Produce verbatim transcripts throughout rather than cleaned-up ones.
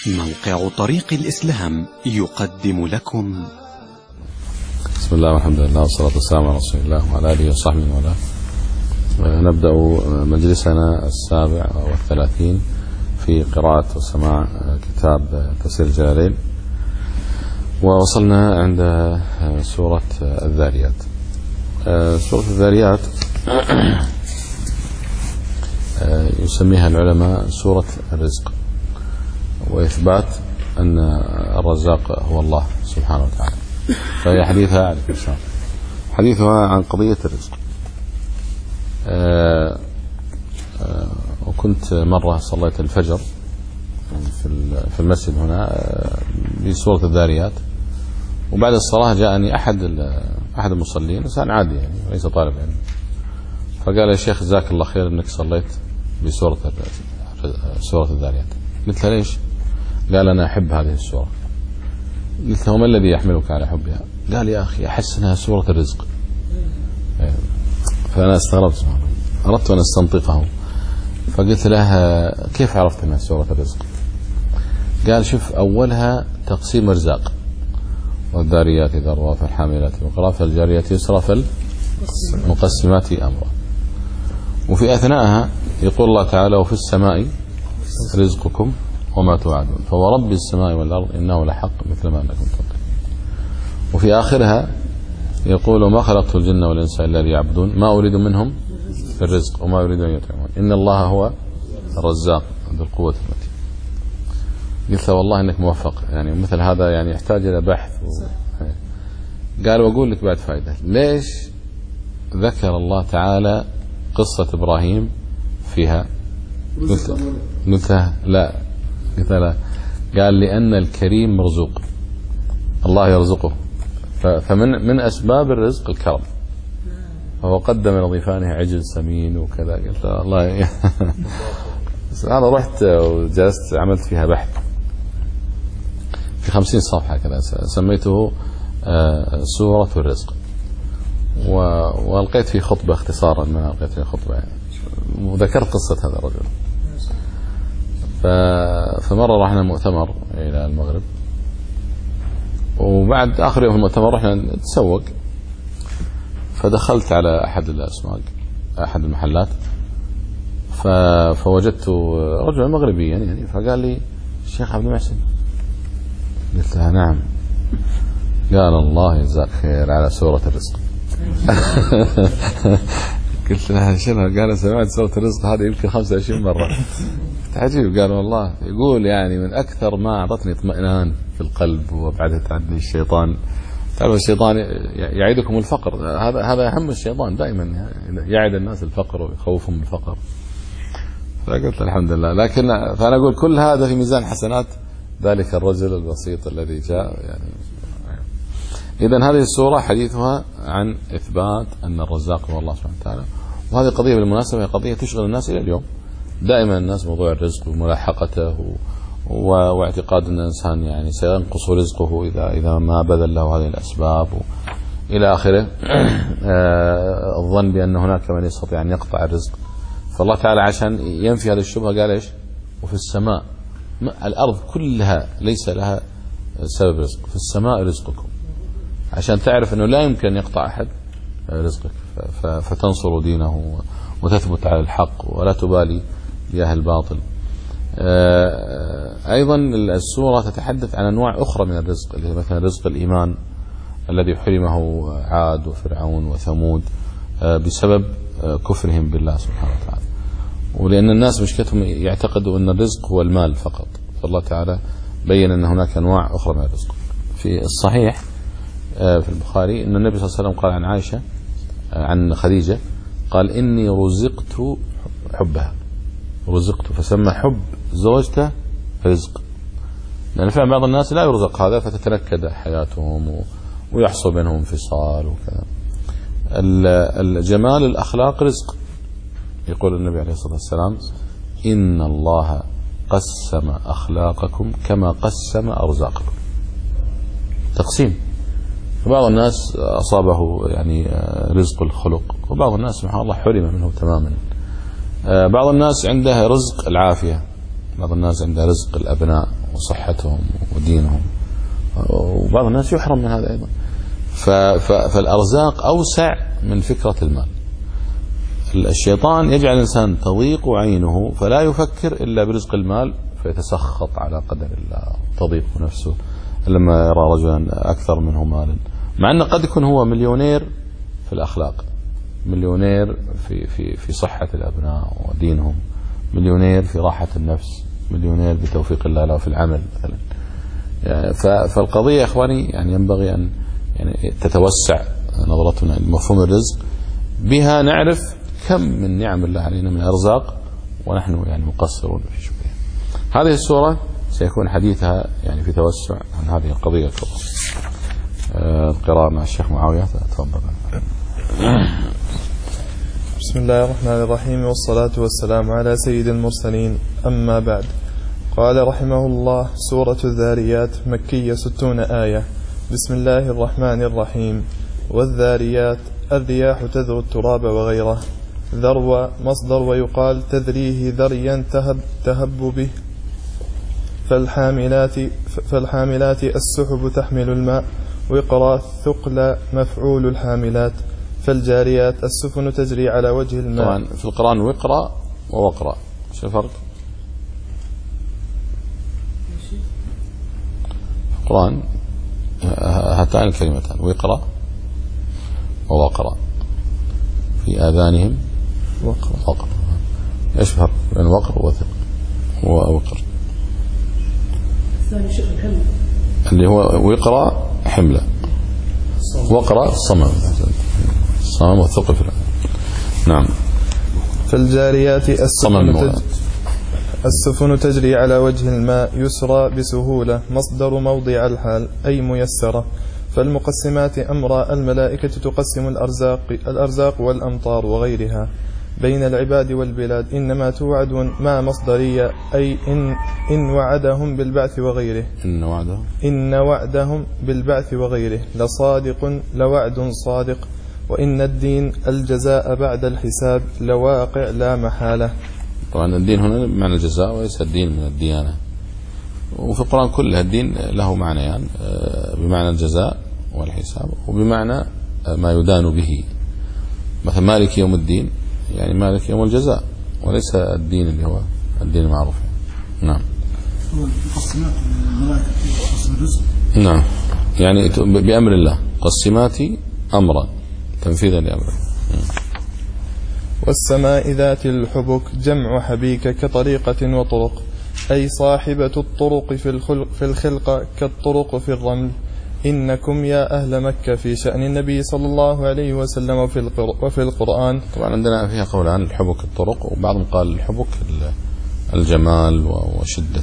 موقع طريق الإسلام يقدم لكم. بسم الله والحمد لله والصلاة والسلام على رسول الله وعلى آله وصحبه وله. نبدأ مجلسنا السابع والثلاثين في قراءة وسماع كتاب تفسير الجلالين، ووصلنا عند سورة الذاريات. سورة الذاريات يسميها العلماء سورة الرزق، وإثبات أن الرزاق هو الله سبحانه وتعالى. فهي حديثها على الإسلام حديثها عن قضية الرزق. آآ آآ وكنت مرة صليت الفجر في المسجد هنا بسورة الذاريات، وبعد الصلاة جاءني أحد أحد المصلين، إنسان عادي يعني ليس طالب علم، يعني فقال يا شيخ جزاك الله خير أنك صليت بسورة سورة الذاريات. قلت له ليش؟ قال أنا أحب هذه السورة. قلت له ما الذي يحملك على حبها؟ قال يا أخي أحس أنها سورة الرزق. فأنا استغربت، أردت أن أستنطقه، فقلت له كيف عرفت أنها سورة الرزق؟ قال شوف أولها تقسيم أرزاق، والذاريات ذروا فالحاملات وقرا فالجاريات يسرا فالمقسمات أمرا. وفي أثناءها يقول الله تعالى وفي السماء رزقكم وما توعدون فورب السماء والأرض إنه لحق مثل ما أنكم تنطقون. وفي آخرها يقول ما خلقت الجن والإنس إلا ليعبدون ما أريد منهم في الرزق وما أريد أن يطعمون إن الله هو الرزاق ذو القوة المتين. قلت له والله إنك موفق، يعني مثل هذا يعني يحتاج إلى بحث و... قال وأقول لك بعد فائدة ليش ذكر الله تعالى قصة إبراهيم فيها؟ قلت قلت لا قلت لا قال لأن الكريم مرزوق، الله يرزقه، فمن من أسباب الرزق الكرم، فهو قدم لضيفانه عجل سمين وكذا. قلت الله أنا رحت وجلست عملت فيها بحث في خمسين صفحة كذا، سميته سورة الرزق، وألقيت فيه خطبة اختصارا، ما ألقيت فيه خطبة يعني، وذكرت قصة هذا الرجل. فمرة رحنا مؤتمر إلى المغرب، وبعد آخر يوم المؤتمر رحنا نتسوق، فدخلت على أحد الأسواق أحد المحلات، فوجدت رجلا مغربيا يعني، فقال لي الشيخ عبد المحسن. قلت له نعم. قال الله يجزاك خير على سورة الرزق. قلت له شنو؟ قال سمعت سورة الرزق هذه يمكن خمسة وعشرين مرة. عجيب. قال والله يقول يعني من أكثر ما أعطتني اطمئنان في القلب وبعدها تعدي الشيطان. تعرف الشيطان يعيدكم الفقر، هذا هذا أهم الشيطان دائما، يعد الناس الفقر ويخوفهم الفقر. فقلت الحمد لله. لكن فأنا أقول كل هذا في ميزان حسنات ذلك الرجل البسيط الذي جاء يعني. إذن هذه السورة حديثها عن إثبات أن الرزاق هو الله سبحانه وتعالى، وهذه قضية بالمناسبة هي قضية تشغل الناس إلى اليوم. دائما الناس موضوع الرزق وملاحقته واعتقاد أن الإنسان يعني سينقص رزقه إذا إذا ما بذل له هذه الأسباب إلى آخره. الظن بأن هناك من يستطيع أن يقطع الرزق، فالله تعالى عشان ينفي هذه الشبهة قال إيش؟ وفي السماء، الأرض كلها ليس لها سبب رزق، في السماء رزقكم، عشان تعرف أنه لا يمكن أن يقطع أحد رزقك، فتنصر دينه وتثبت على الحق ولا تبالي بأهل الباطل. أيضا السورة تتحدث عن أنواع أخرى من الرزق، اللي مثلا رزق الإيمان الذي حرمه عاد وفرعون وثمود بسبب كفرهم بالله سبحانه وتعالى، ولأن الناس مشكلتهم يعتقدوا أن الرزق هو المال فقط، فالله تعالى بين أن هناك أنواع أخرى من الرزق. في الصحيح في البخاري أن النبي صلى الله عليه وسلم قال عن عائشة عن خديجة قال إني رزقت حبها، رزقت، فسمى حب زوجته رزق، لأن فعلا بعض الناس لا يرزق هذا فتتنكد حياتهم ويحصل بينهم انفصال وكذا. الجمال الأخلاق رزق، يقول النبي عليه الصلاة والسلام إن الله قسم أخلاقكم كما قسم أرزاقكم، تقسيم. فبعض الناس أصابه يعني رزق الخلق، وبعض الناس سبحان الله حرم منه تماما. بعض الناس عنده رزق العافية، بعض الناس عنده رزق الأبناء وصحتهم ودينهم، وبعض الناس يحرم من هذا أيضا. فالأرزاق أوسع من فكرة المال. الشيطان يجعل الإنسان تضيق عينه فلا يفكر إلا برزق المال، فيتسخط على قدر الله وتضيق نفسه لما يرى رجلا أكثر منه مالا، مع أنه قد يكون هو مليونير في الأخلاق، مليونير في في في صحة الأبناء ودينهم، مليونير في راحة النفس، مليونير بتوفيق الله له في العمل مثلا. فالقضية يا إخواني يعني ينبغي أن يعني تتوسع نظرتنا لمفهوم الرزق، بها نعرف كم من نعم الله علينا من أرزاق ونحن يعني مقصرون في شكرها. هذه السورة سيكون حديثها يعني في توسع عن هذه القضية الكبرى. القراءة مع الشيخ معاوية، تفضل. بسم الله الرحمن الرحيم، والصلاة والسلام على سيد المرسلين، أما بعد. قال رحمه الله: سورة الذاريات مكية ستون آية. بسم الله الرحمن الرحيم. والذاريات الرياح تذر التراب وغيره. ذروة مصدر ويقال تذريه ذريا تهب, تهب به. فالحاملات, فالحاملات السحب تحمل الماء. وقرا ثقل مفعول الحاملات. فالجاريات السفن تجري على وجه الماء. طبعا في القرآن وقرا ووقرا، شو الفرق؟ في القرآن هاتان الكلمتان وقرا ووقرا، في آذانهم وقر وقر. ايش الفرق بين وقر وثق ووقر؟ الثاني شيء الحمل اللي هو وقرا حمله، وقرا الصمم، الصمم والثقل في العالم. نعم. فالجاريات السفن, تج... السفن تجري على وجه الماء يسرى بسهولة. مصدر موضع الحال أي ميسرة. فالمقسمات أمر الملائكة تقسم الأرزاق, الأرزاق والأمطار وغيرها بين العباد والبلاد. إنما توعدون ما مصدرية أي إن, إن وعدهم بالبعث وغيره. إن وعدهم إن وعدهم بالبعث وغيره لصادق لوعد صادق. وإن الدين الجزاء بعد الحساب لواقع لا محالة. طبعا الدين هنا بمعنى الجزاء وليس الدين من الديانة. وفي القرآن كله الدين له معنيان، بمعنى الجزاء والحساب وبمعنى ما يدان به. مثلا مالك يوم الدين يعني مالك يوم الجزاء، وليس الدين اللي هو الدين المعروف. نعم. مقسمات الملائكة قسم الرزق. نعم، يعني بأمر الله قسمات أمرا تنفيذا لأمره. والسماء ذات الحبك جمع حبيك كطريقة وطرق، أي صاحبة الطرق في الخلق, في الخلق كالطرق في الرمل. إنكم يا أهل مكة في شأن النبي صلى الله عليه وسلم وفي, وفي القرآن. طبعا عندنا فيها قولان، الحبك الطرق، وبعضهم قال الحبك الجمال وشدة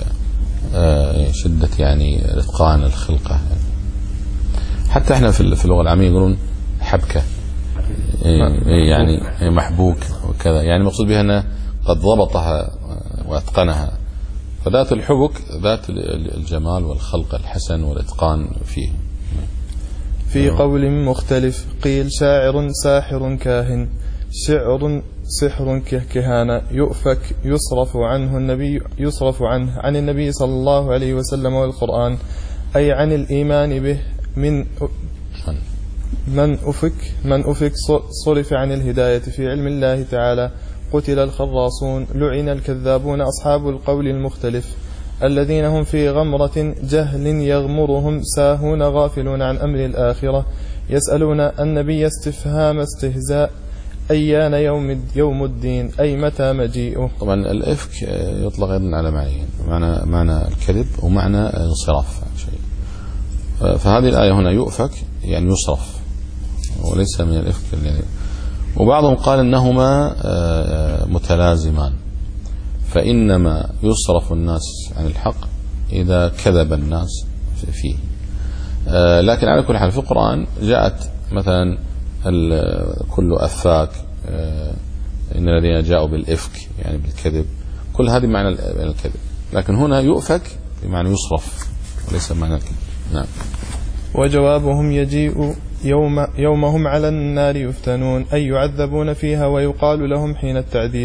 شدة يعني إتقان الخلقة. حتى احنا في اللغة العامية يقولون حبكة، يعني محبوك وكذا، يعني مقصود بها أنه قد ضبطها وأتقنها. فذات الحبك ذات الجمال والخلق الحسن والإتقان فيه. في قول مختلف قيل شاعر ساحر كاهن. شعر سحر كهانة يؤفك يصرف عنه النبي يصرف عنه عن النبي صلى الله عليه وسلم والقرآن، أي عن الإيمان به. من من أفك من أفك صرف عن الهداية في علم الله تعالى. قتل الخراصون لعن الكذابون أصحاب القول المختلف الذين هم في غمرة جهل يغمرهم ساهون غافلون عن أمر الآخرة. يسألون النبي استفهام استهزاء أيان يوم يوم الدين أي متى مجيئه. طبعا الإفك يطلق أيضا على معنيين، معنى معنى الكذب ومعنى انصراف شيء. فهذه الآية هنا يؤفك يعني يصرف وليس من الإفك يعني. وبعضهم قال إنهما متلازمان، فإنما يصرف الناس عن الحق إذا كذب الناس فيه. لكن على كل حال في القرآن جاءت مثلا كل أفاك، إن الذين جاءوا بالإفك يعني بالكذب، كل هذه معنى الكذب. لكن هنا يؤفك بمعنى يصرف وليس معنى الكذب. نعم. وجوابهم يجيء يوم يومهم على النار يفتنون أي يعذبون فيها. ويقال لهم حين التعذيب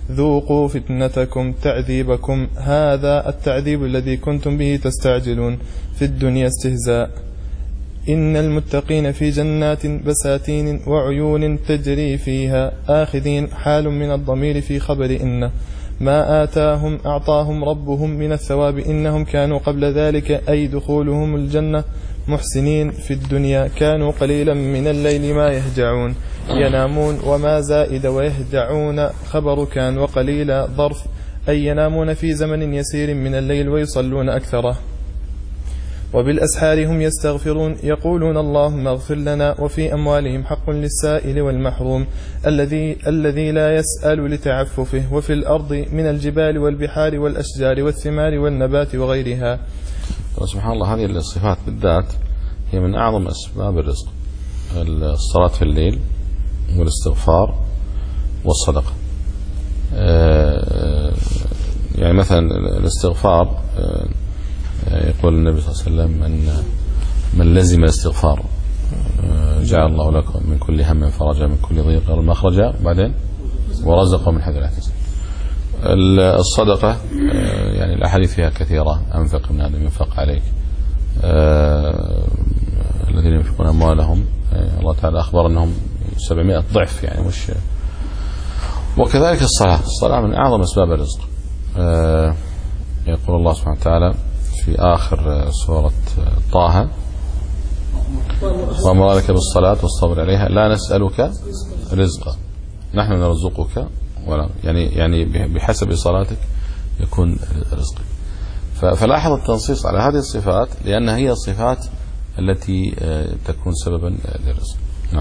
ذوقوا فتنتكم تعذيبكم هذا التعذيب الذي كنتم به تستعجلون في الدنيا استهزاء. إن المتقين في جنات بساتين وعيون تجري فيها آخذين حال من الضمير في خبر إن ما آتاهم أعطاهم ربهم من الثواب إنهم كانوا قبل ذلك أي دخولهم الجنة محسنين في الدنيا كانوا قليلا من الليل ما يهجعون ينامون وما زائد ويهجعون خبر كان وقليلا ظرف أي ينامون في زمن يسير من الليل ويصلون أكثره وبالأسحار هم يستغفرون يقولون اللهم اغفر لنا وفي أموالهم حق للسائل والمحروم الذي الذي لا يسأل لتعففه وفي الأرض من الجبال والبحار والأشجار والثمار والنبات وغيرها. سبحان الله هذه الصفات بالذات هي من أعظم أسباب الرزق الصلاة في الليل والاستغفار والصدقة. يعني مثلا الاستغفار يقول النبي صلى الله عليه وسلم أن من لزم الاستغفار جعل الله لكم من كل هم فرجا من كل ضيق مخرجا بعدين ورزقه من حيث لا يحتسب. الصدقة يعني الأحاديث فيها كثيرة أنفق من آدم ينفق عليك الذين ينفقون أموالهم الله تعالى أخبر أنهم سبعمائة ضعف يعني مش. وكذلك الصلاة الصلاة من أعظم أسباب الرزق. يقول الله سبحانه وتعالى في آخر سورة طه وأمرك بالصلاة والصبر عليها لا نسألك رزقا نحن نرزقك ولا يعني يعني بحسب صلاتك يكون رزقك. فلاحظ التنصيص على هذه الصفات لأنها هي الصفات التي تكون سببا للرزق. نعم.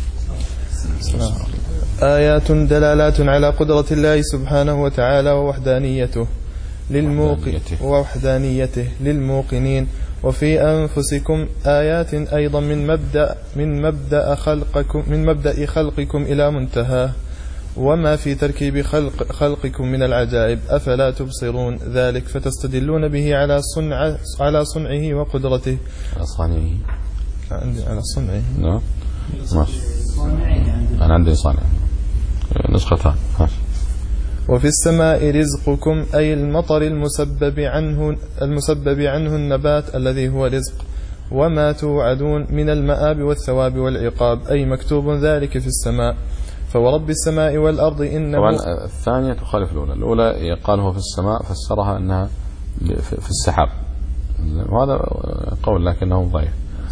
آيات دلالات على قدرة الله سبحانه وتعالى ووحدانيته للموقن ووحدانيته للموقنين وفي أنفسكم آيات أيضا من مبدأ من مبدأ خلقكم من مبدأ خلقكم إلى منتهى وما في تركيب خلق خلقكم من العجائب أفلا تبصرون ذلك فتستدلون به على صنع على صنعه وقدرته على صنعه عندي على صنعه نعم ماشي أنا عندي صانع نسختها ماشي. وفي السماء رزقكم أي المطر المسبب عنه المسبب عنه النبات الذي هو رزق وما توعدون من المآب والثواب والعقاب أي مكتوب ذلك في السماء فورب السماء والأرض إنه. طبعا الثانية تخالف الأولى. الأولى قال هو في السماء فسرها أنها في السحاب وهذا قول لكنه ضعيف.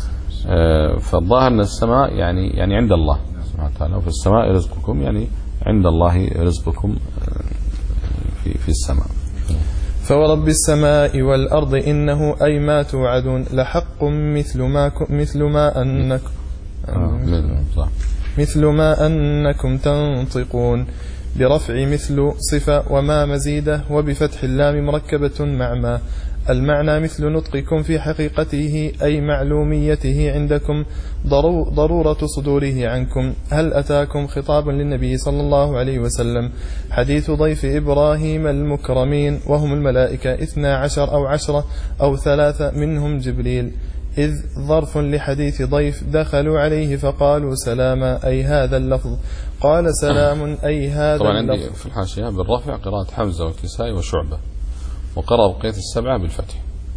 فالظاهر أن السماء يعني يعني عند الله سبحانه وتعالى وفي السماء رزقكم يعني عند الله رزقكم في في السماء. فورب السماء والأرض إنه أي ما توعدون لحق مثل ما مثل ما أنكم آه مثل ما أنكم تنطقون برفع مثل صفة وما مزيدة وبفتح اللام مركبة مع ما المعنى مثل نطقكم في حقيقته أي معلوميته عندكم ضرورة صدوره عنكم. هل أتاكم خطاب للنبي صلى الله عليه وسلم حديث ضيف إبراهيم المكرمين وهم الملائكة اثنا عشر أو عشرة أو ثلاثة منهم جبريل إذ ظرف لحديث ضيف دخلوا عليه فقالوا سلاما أي هذا اللفظ قال سلام أي هذا طبعا اللفظ. عندي في الحاشية بالرفع قراءة حمزة والكسائي وشعبة وقرأ بقية السبعة بالفتح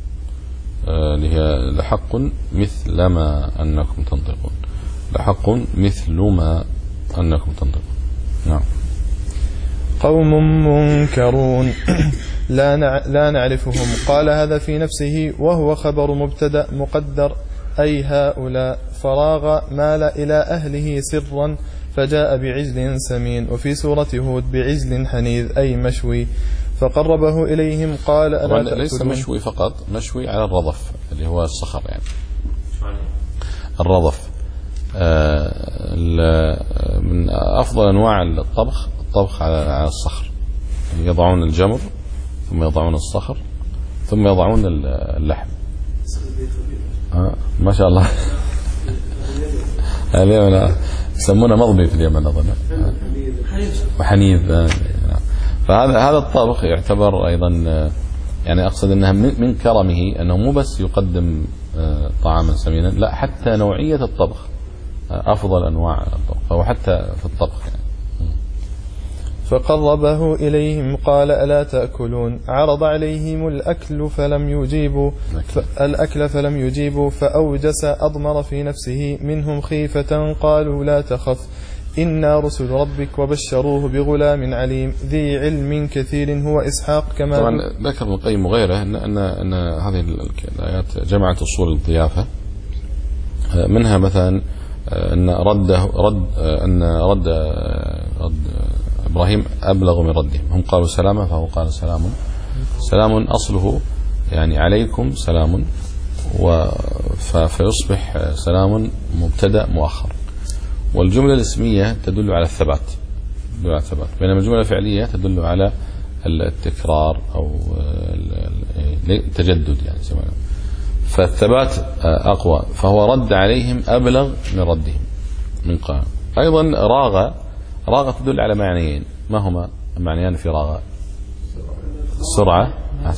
اللي هي لحق مثل ما أنكم تنطقون لحق مثل ما أنكم تنطقون. نعم. قوم منكرون لا لا نعرفهم قال هذا في نفسه وهو خبر مبتدأ مقدر أي هؤلاء فراغ مال إلى أهله سرا فجاء بعجل سمين وفي سورة هود بعجل حنيذ أي مشوي فقربه إليهم قال ألا تأكلون. ليس مشوي فقط مشوي على الرضف اللي هو الصخر يعني الرضف. آه من أفضل أنواع الطبخ الطبخ على الصخر يضعون الجمر ثم يضعون الصخر ثم يضعون اللحم. آه ما شاء الله اليمن يسمونه مضبي في اليمن أظن وحنيذ. آه فهذا هذا الطبخ يعتبر أيضا يعني أقصد أنها من كرمه أنه مو بس يقدم طعاما سمينا لا حتى نوعية الطبخ أفضل أنواع الطبخ فهو حتى في الطبخ يعني. فقربه إليهم قال ألا تأكلون عرض عليهم الأكل فلم يجيبوا الأكل فلم يجيبوا فأوجس أضمر في نفسه منهم خيفة قالوا لا تخف إنا رسل ربك وبشروه بغلام عليم ذي علم كثير هو إسحاق كما طبعا ذكر ابن القيم وغيره أن, أن, أن هذه الآيات جمعت أصول الضيافة منها مثلا أن رد رد أن رد رد إبراهيم أبلغ من ردهم هم قالوا سلاما فهو قال سلام سلام أصله يعني عليكم سلام فيصبح سلام مبتدأ مؤخر والجملة الاسمية تدل على الثبات تدل على الثبات بينما الجملة الفعلية تدل على التكرار أو التجدد يعني سمعنا. فالثبات أقوى فهو رد عليهم أبلغ من ردهم من قال. أيضا راغ راغ تدل على معنيين ما هما المعنيان في راغ السرعة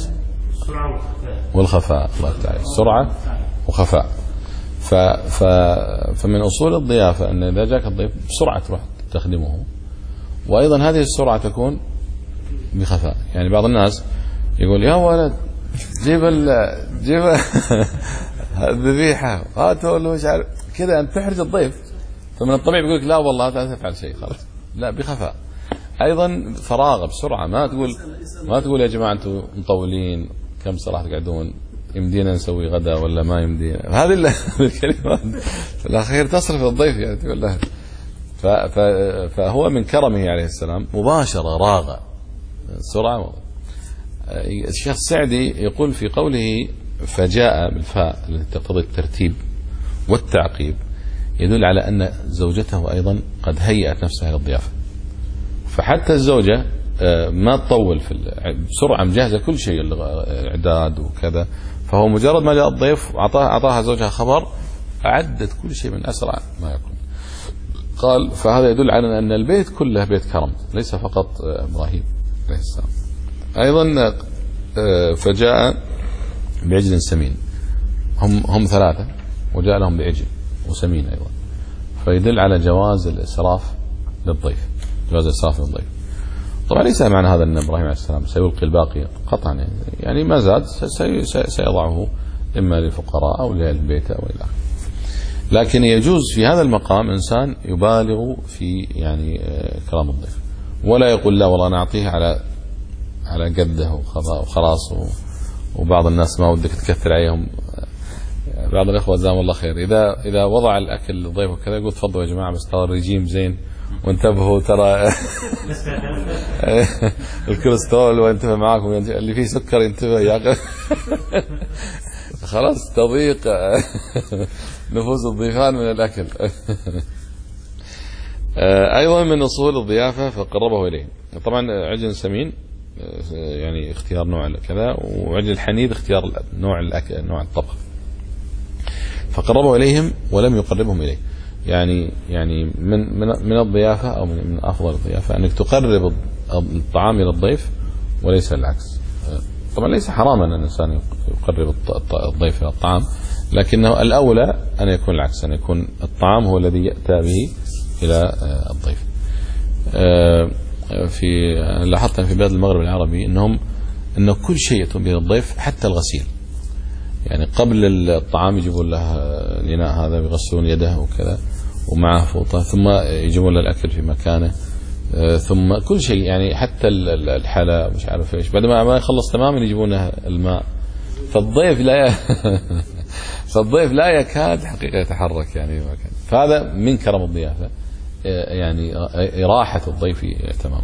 والخفاء الله تعالى سرعة وخفاء ف ف فمن أصول الضيافة أن إذا جاك الضيف بسرعة تروح تخدمه وأيضا هذه السرعة تكون بخفاء يعني بعض الناس يقول يا ولد جيب ال جيب الذبيحة هاتوا له مش عارف كذا أن تحرج الضيف فمن الطبيعي بيقول لك لا والله لا تفعل شيء خلاص لا بخفاء أيضا فراغ بسرعة ما تقول ما تقول يا جماعة أنتم مطولين كم صراحة تقعدون يمدينا نسوي غدا ولا ما يمدينا هذه الكلمات في الأخير تصرف الضيف يعني تقول له فهو من كرمه عليه السلام مباشرة راغ سرعة. الشيخ السعدي يقول في قوله فجاء بالفاء التي تقتضي الترتيب والتعقيب يدل على أن زوجته أيضا قد هيأت نفسها للضيافة فحتى الزوجة ما تطول في بسرعة مجهزة كل شيء الإعداد وكذا فهو مجرد ما جاء الضيف أعطاها أعطاها زوجها خبر أعدت كل شيء من أسرع ما يكون. قال فهذا يدل على أن البيت كله بيت كرم ليس فقط إبراهيم عليه السلام. أيضا فجاء بعجل سمين هم هم ثلاثة وجاء لهم بعجل وسمين أيضا فيدل على جواز الإسراف للضيف جواز الإسراف للضيف. طبعا ليس معنى هذا أن إبراهيم عليه السلام سيلقي الباقي قطعا يعني, يعني ما زاد سيضعه إما للفقراء أو للبيت أو إلى آخره لكن يجوز في هذا المقام إنسان يبالغ في يعني كرام الضيف ولا يقول لا والله أنا أعطيه على على قده وخلاص وبعض الناس ما ودك تكثر عليهم. بعض الإخوة جزاهم الله خير إذا إذا وضع الأكل للضيف وكذا يقول تفضلوا يا جماعة بس ترى الرجيم زين وانتبهوا ترى الكوليسترول وانتبه معاكم اللي فيه سكر ينتبه يا خلاص تضييق نفوس الضيفان من الأكل. أيضا من أصول الضيافة فقربه إليه طبعا عجل سمين يعني اختيار نوع كذا وعجل الحنيذ اختيار نوع الأكل نوع الطبخ فقربه إليهم ولم يقربهم إليه يعني يعني من من من الضيافة أو من, من أفضل الضيافة أنك تقرب الطعام إلى الضيف وليس العكس. طبعا ليس حراما أن الإنسان يقرب الضيف إلى الطعام لكنه الأولى أن يكون العكس أن يكون الطعام هو الذي يأتى به إلى الضيف. في لاحظت في بلاد المغرب العربي أنهم أنه كل شيء يأتون به الضيف حتى الغسيل يعني قبل الطعام يجيبون له الإناء هذا يغسلون يده وكذا ومعه فوطة ثم يجيبون له الأكل في مكانه ثم كل شيء يعني حتى الحلا مش عارف ايش بعد ما يخلص تماما يجيبون له الماء فالضيف لا ي... فالضيف لا يكاد حقيقة يتحرك يعني مكان. فهذا من كرم الضيافة يعني إراحة الضيف تماما.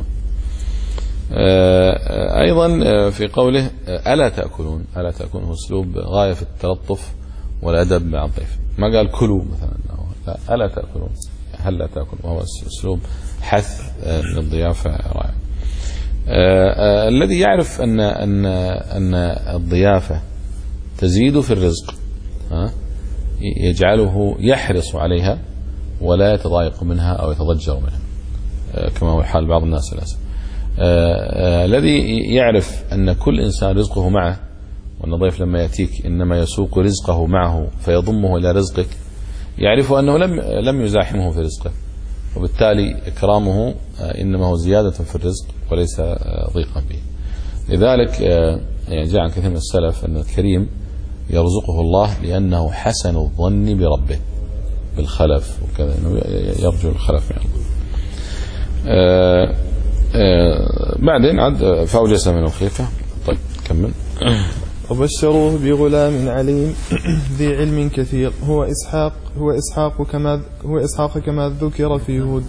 أيضا في قوله ألا تأكلون ألا تأكلون هو أسلوب غاية في التلطف والأدب مع الضيف ما قال كلوا مثلا لا ألا تأكلون هل لا تأكلون وهو أسلوب حث للضيافة رائع. الذي يعرف أن أن أن الضيافة تزيد في الرزق يجعله يحرص عليها ولا يتضايق منها أو يتضجر منها كما هو حال بعض الناس للأسف. الذي يعرف أن كل إنسان رزقه معه وأن الضيف لما يأتيك إنما يسوق رزقه معه فيضمه إلى رزقك يعرف أنه لم لم يزاحمه في رزقه وبالتالي إكرامه إنما هو زيادة في الرزق وليس ضيقا به. لذلك يعني جاء عن كثير من السلف أن الكريم يرزقه الله لأنه حسن الظن بربه بالخلف وكذا، إنه يرجو الخلف من الله. آه آه بعدين عد فأوجس من الخيفة. طيب كمل. وبشروه بغلام عليم ذي علم كثير هو إسحاق هو إسحاق كما هو إسحاق كما ذكر في هود.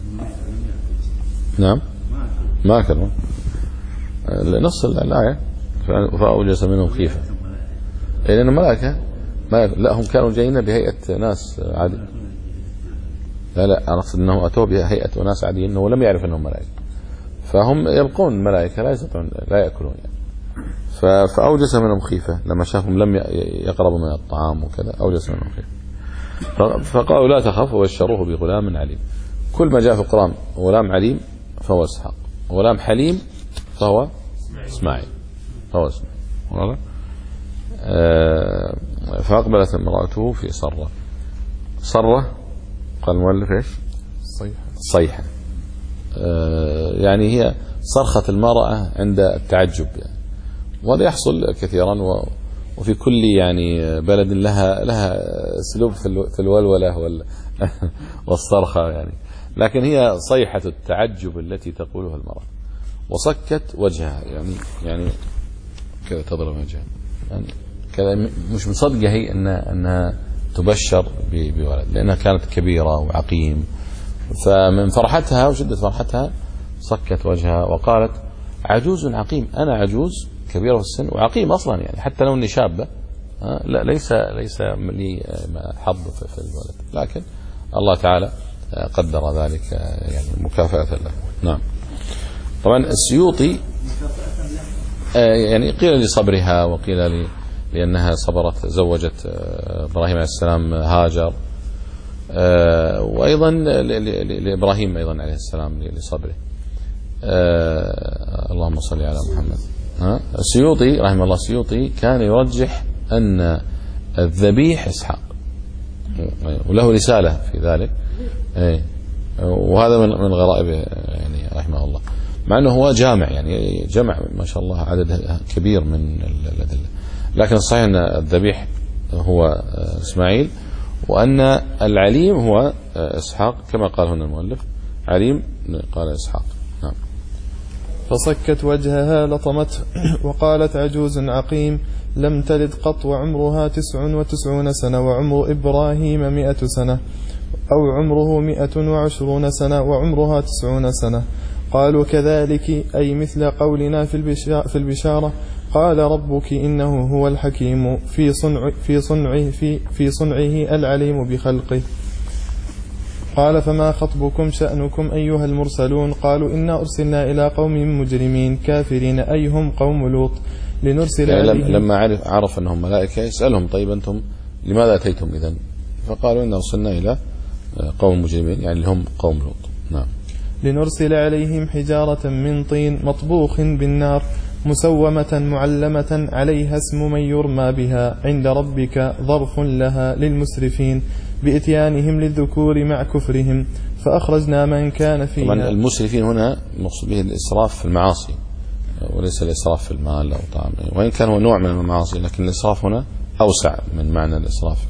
نعم ما كان نص الآية فأوجس منهم خيفة، لأن الملائكة ما لا هم كانوا جايين بهيئة ناس عادي. لا لا أنا أقصد أنه أتوا بهيئة ناس عاديين، أنه لم يعرف أنهم ملائكة، فهم يلقون الملائكة لا يستطيعون لا يأكلون يعني. فأوجس منهم خيفة لما شافهم لم يقربوا من الطعام وكذا، أوجس منهم خيفة. فقالوا لا تخف وبشروه بغلام عليم. كل ما جاء في القرآن غلام عليم فهو إسحاق، غلام حليم فهو إسماعيل فهو إسماعيل. آه فأقبلت امرأته في صرة. صرة قال المؤلف إيش؟ صيحة. صيحة آه يعني هي صرخة المرأة عند التعجب يعني. وهذا يحصل كثيرا وفي كل يعني بلد لها لها اسلوب في الولولة والصرخة يعني، لكن هي صيحة التعجب التي تقولها المرأة. وصكت وجهها يعني يعني كذا تضرب وجهها يعني كذا، مش مصدقة هي أنها, أنها تبشر بولد، لأنها كانت كبيرة وعقيم. فمن فرحتها وشدة فرحتها صكت وجهها وقالت عجوز عقيم، أنا عجوز كبيرة في السن وعقيم أصلا يعني، حتى لو أني شابة لا ليس ليس لي حظ في الولد، لكن الله تعالى قدر ذلك يعني مكافأة له. نعم. طبعا السيوطي يعني قيل لصبرها وقيل لي لأنها صبرت زوجت إبراهيم عليه السلام هاجر، وأيضا لإبراهيم أيضا عليه السلام لصبره. اللهم صل على محمد. السيوطي رحمه الله السيوطي كان يرجح أن الذبيح إسحاق، وله رسالة في ذلك، وهذا من غرائبه يعني رحمه الله، مع أنه هو جامع يعني جمع ما شاء الله عدد كبير من الأدلة، لكن الصحيح أن الذبيح هو إسماعيل، وأن العليم هو إسحاق كما قال هنا المؤلف، عليم قال إسحاق. نعم. فصكت وجهها لطمته وقالت عجوز عقيم لم تلد قط وعمرها تسع وتسعون سنة وعمر إبراهيم مئة سنة، أو عمره مئة وعشرون سنة وعمرها تسعون سنة. قالوا كذلك أي مثل قولنا في البشارة قال ربك إنه هو الحكيم في صنع في صنعه في في صنعه العليم بخلقه. قال فما خطبكم شأنكم أيها المرسلون؟ قالوا إنا أرسلنا إلى قوم مجرمين كافرين أي هم قوم لوط لنرسل يعني عليهم. لما عرف, عرف أنهم ملائكة يسألهم طيب أنتم لماذا أتيتم إذن؟ فقالوا إنا أرسلنا إلى قوم مجرمين يعني هم قوم لوط. نعم. لنرسل عليهم حجارة من طين مطبوخ بالنار مسومة معلمة عليها اسم من يرمى بها عند ربك ظرف لها للمسرفين بإتيانهم للذكور مع كفرهم فأخرجنا من كان فيها. طبعا المسرفين هنا مقصود به الإسراف في المعاصي وليس الإسراف في المال أو طعام، وإن كان هو نوع من المعاصي لكن الإسراف هنا أوسع من معنى الإسراف.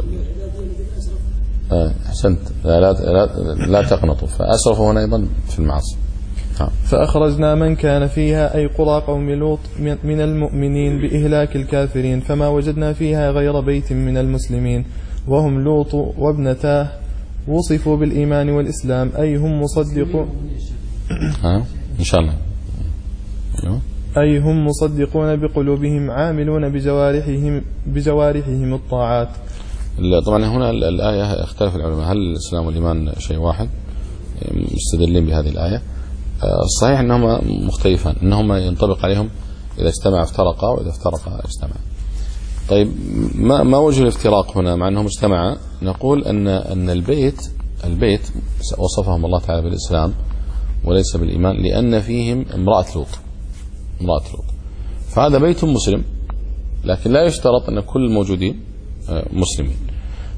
أحسنت. لا, لا, لا, لا تقنطوا. فأسرفوا هنا أيضا في المعاصي. فأخرجنا من كان فيها أي قرى قوم لوط من المؤمنين بإهلاك الكافرين فما وجدنا فيها غير بيت من المسلمين وهم لوط وابنتاه وصفوا بالإيمان والإسلام أي هم مصدقون إن شاء الله أي هم مصدقون بقلوبهم عاملون بجوارحهم بجوارحهم الطاعات. طبعا هنا الآية اختلف العلماء هل الإسلام والإيمان شيء واحد مستدلين بهذه الآية. الصحيح أنهما مختلفان، أنهما ينطبق عليهم إذا اجتمع افترقا وإذا افترقا اجتمع. طيب ما ما وجه الافتراق هنا مع أنهم اجتمعا؟ نقول أن أن البيت البيت وصفهم الله تعالى بالإسلام وليس بالإيمان لأن فيهم امرأة لوط امرأة لوط فهذا بيت مسلم، لكن لا يشترط أن كل الموجودين مسلمين.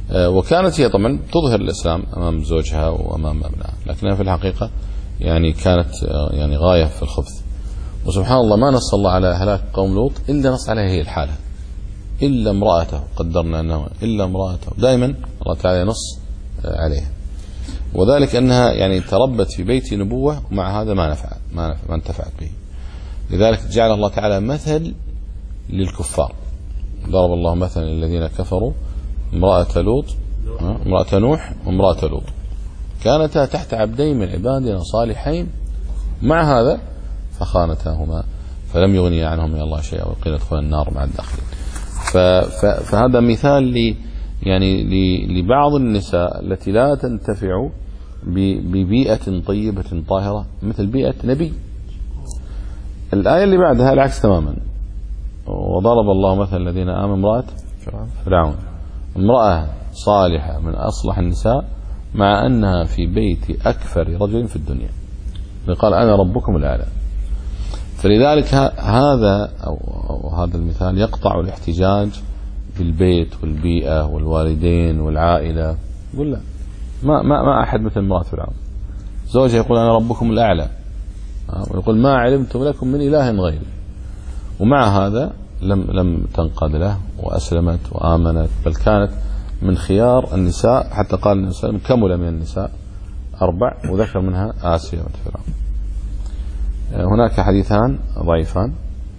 وكانت هي طبعا تظهر الإسلام أمام زوجها وأمام أبنائها، لكنها في الحقيقة يعني كانت يعني غاية في الخبث. وسبحان الله ما نص الله على هلاك قوم لوط إلا نص عليها هي الحالة، إلا امرأته قدرنا أنه إلا امرأته، دائما الله تعالى ينص عليها. وذلك أنها يعني تربت في بيت نبوة ومع هذا ما نفع ما, نفع ما انتفعت به. لذلك جعل الله تعالى مثل للكفار، ضرب الله مثلا للذين كفروا امرأة لوط امرأة نوح وامرأة لوط كانتا تحت عبدين من عبادنا صالحين، مع هذا فخانتاهما فلم يغني عنهم من الله شيئا وقيل ادخلا النار مع الداخلين. فهذا مثال ل يعني لبعض النساء التي لا تنتفع ببيئة طيبة طاهرة مثل بيئة نبي. الآية اللي بعدها العكس تماما، وضرب الله مثل الذين آمنوا امرأة فرعون، امرأة صالحة من أصلح النساء مع أنها في بيت أكفر رجل في الدنيا، قال أنا ربكم الأعلى. فلذلك هذا أو هذا المثال يقطع الاحتجاج بالبيت والبيئة والوالدين والعائلة. يقول لا، ما ما ما أحد مثل امرأة فرعون، زوجها يقول أنا ربكم الأعلى، ويقول ما علمت لكم من إله غيري، ومع هذا لم لم تنقاد له وأسلمت وآمنت، بل كانت من خيار النساء، حتى قال النبي صلى الله عليه وسلم كمل من النساء أربع، وذكر منها آسيا بنت فرعون. هناك حديثان ضعيفان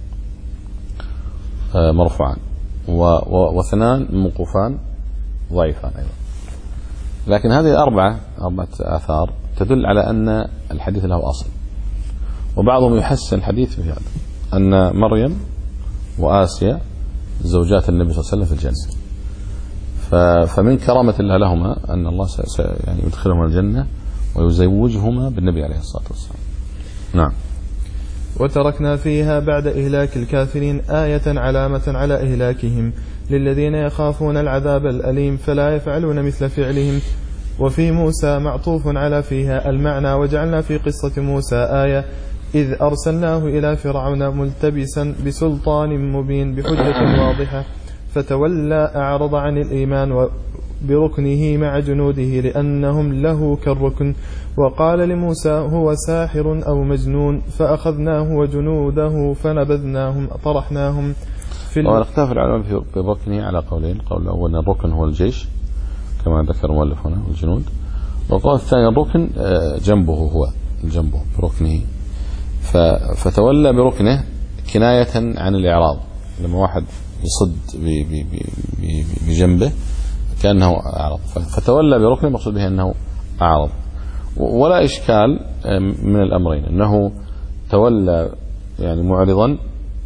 مرفوعان واثنان موقوفان ضعيفان أيضا، لكن هذه الأربعة أربعة آثار تدل على أن الحديث له أصل. وبعضهم يحسن الحديث في هذا أن مريم وآسيا زوجات النبي صلى الله عليه وسلم في الجنة، فمن كرامة الله لهما أن الله يعني يدخلهما الجنة ويزوجهما بالنبي عليه الصلاة والسلام. نعم. وتركنا فيها بعد إهلاك الكافرين آية علامة على إهلاكهم للذين يخافون العذاب الأليم فلا يفعلون مثل فعلهم. وفي موسى معطوف على فيها المعنى. وجعلنا في قصة موسى آية إذ أرسلناه إلى فرعون ملتبسا بسلطان مبين بحجة واضحة فتولى أعرض عن الإيمان بركنه مع جنوده لأنهم له كالركن. وقال لموسى هو ساحر أو مجنون فأخذناه وجنوده فنبذناهم طرحناهم في ال... واختلف العلماء في ركنه على قولين. قول الأول أن الركن هو الجيش كما ذكر المؤلف هنا والجنود، والقول الثاني الركن جنبه هو جنبه بركنه، فتولى بركنه كناية عن الإعراض، لما واحد يصد بجنبه كأنه أعرض، فتولى بركنه مقصود به أنه أعرض. ولا إشكال من الأمرين، أنه تولى يعني معرضا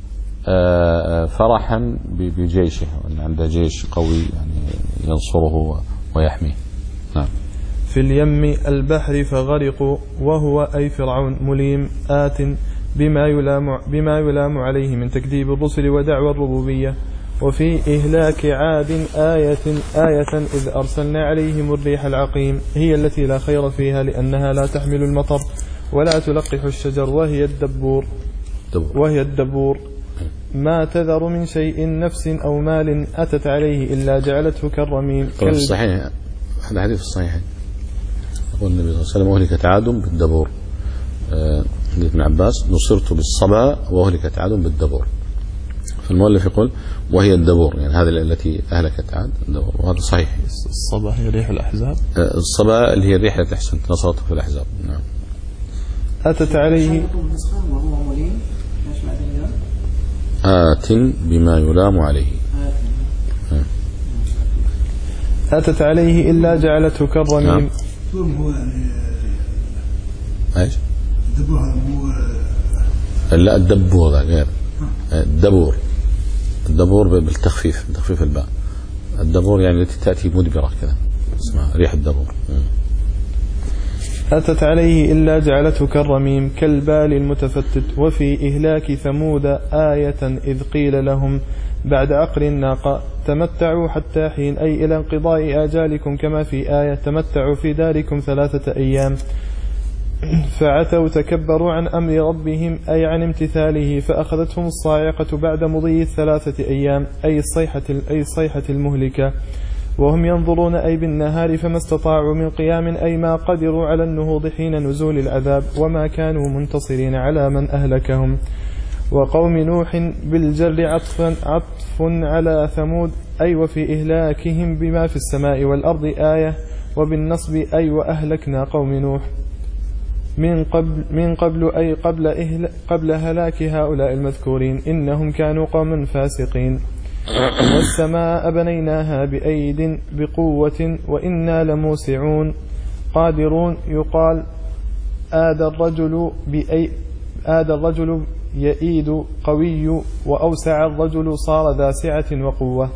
فرحا بجيشه وأن عنده جيش قوي يعني ينصره ويحميه. نعم. في اليم البحر فغرقوا وهو أي فرعون مليم آت بما يلام, بما يلام عليه من تكذيب الرسل ودعوى الربوبية. وفي إهلاك عاد آية آية إذ أرسلنا عليهم الريح العقيم هي التي لا خير فيها لأنها لا تحمل المطر ولا تلقح الشجر وهي الدبور وهي الدبور ما تذر من شيء نفس أو مال أتت عليه إلا جعلته كالرميم. كل... الصحيح هذا حديث الصحيح يقول النبي صلى الله عليه وسلم أهلكت عاد بالدبور، حديث ابن عباس نصرت بالصبا وأهلكت عاد بالدبور. فالمؤلف يقول وهي الدبور، يعني هذه التي أهلكت عاد الدبور، وهذا صحيح. الصبا هي ريح الأحزاب، الصبا اللي هي الريح التي أحسنت نصرته في الأحزاب. نعم. أتت عليه آت بما يلام عليه أتت عليه إلا جعلته كالرميم. نعم. هو يعني ايش؟ الدبور هو لا الدبور هذا غير الدبور. الدبور بالتخفيف بتخفيف الباء. الدبور يعني التي تأتي مدبرة كذا اسمها ريح الدبور. أتت عليه إلا جعلته كالرميم كالبال المتفتت. وفي إهلاك ثمود آية إذ قيل لهم بعد عقر الناقة تمتعوا حتى حين أي إلى انقضاء آجالكم كما في آية تمتعوا في داركم ثلاثة أيام فعتوا تكبروا عن أمر ربهم أي عن امتثاله فأخذتهم الصاعقة بعد مضي الثلاثة أيام أي الصيحة, أي الصيحة المهلكة. وهم ينظرون أي بالنهار فما استطاعوا من قيام أي ما قدروا على النهوض حين نزول العذاب وما كانوا منتصرين على من أهلكهم. وقوم نوح بالجر عطف, عطف على ثمود أي وفي إهلاكهم بما في السماء والأرض آية، وبالنصب أي وأهلكنا قوم نوح من قبل, من قبل أي قبل, إهل قبل هلاك هؤلاء المذكورين إنهم كانوا قوما فاسقين. والسماء بنيناها بأيد بقوة وإنا لموسعون قادرون يقال آد الرجل بأي آد الرجل يئيد قوي، وأوسع الرجل صار ذا سعة وقوة.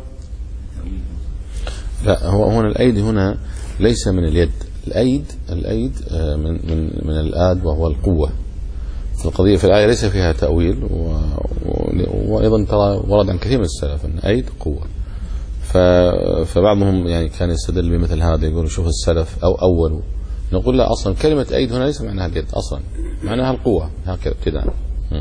لا، هو هنا الأيد هنا ليس من اليد، الأيد الأيد من من من الآد وهو القوة. القضية في الآية ليس فيها تأويل، وأيضا ترى ورد عن كثير من السلف أن أيد قوة. فبعضهم يعني كان يستدل بمثل هذا، يقول شوف السلف أو أولوا. نقول لا، أصلا كلمة أيد هنا ليس معناها اليد، أصلا معناها القوة هكذا ابتداء.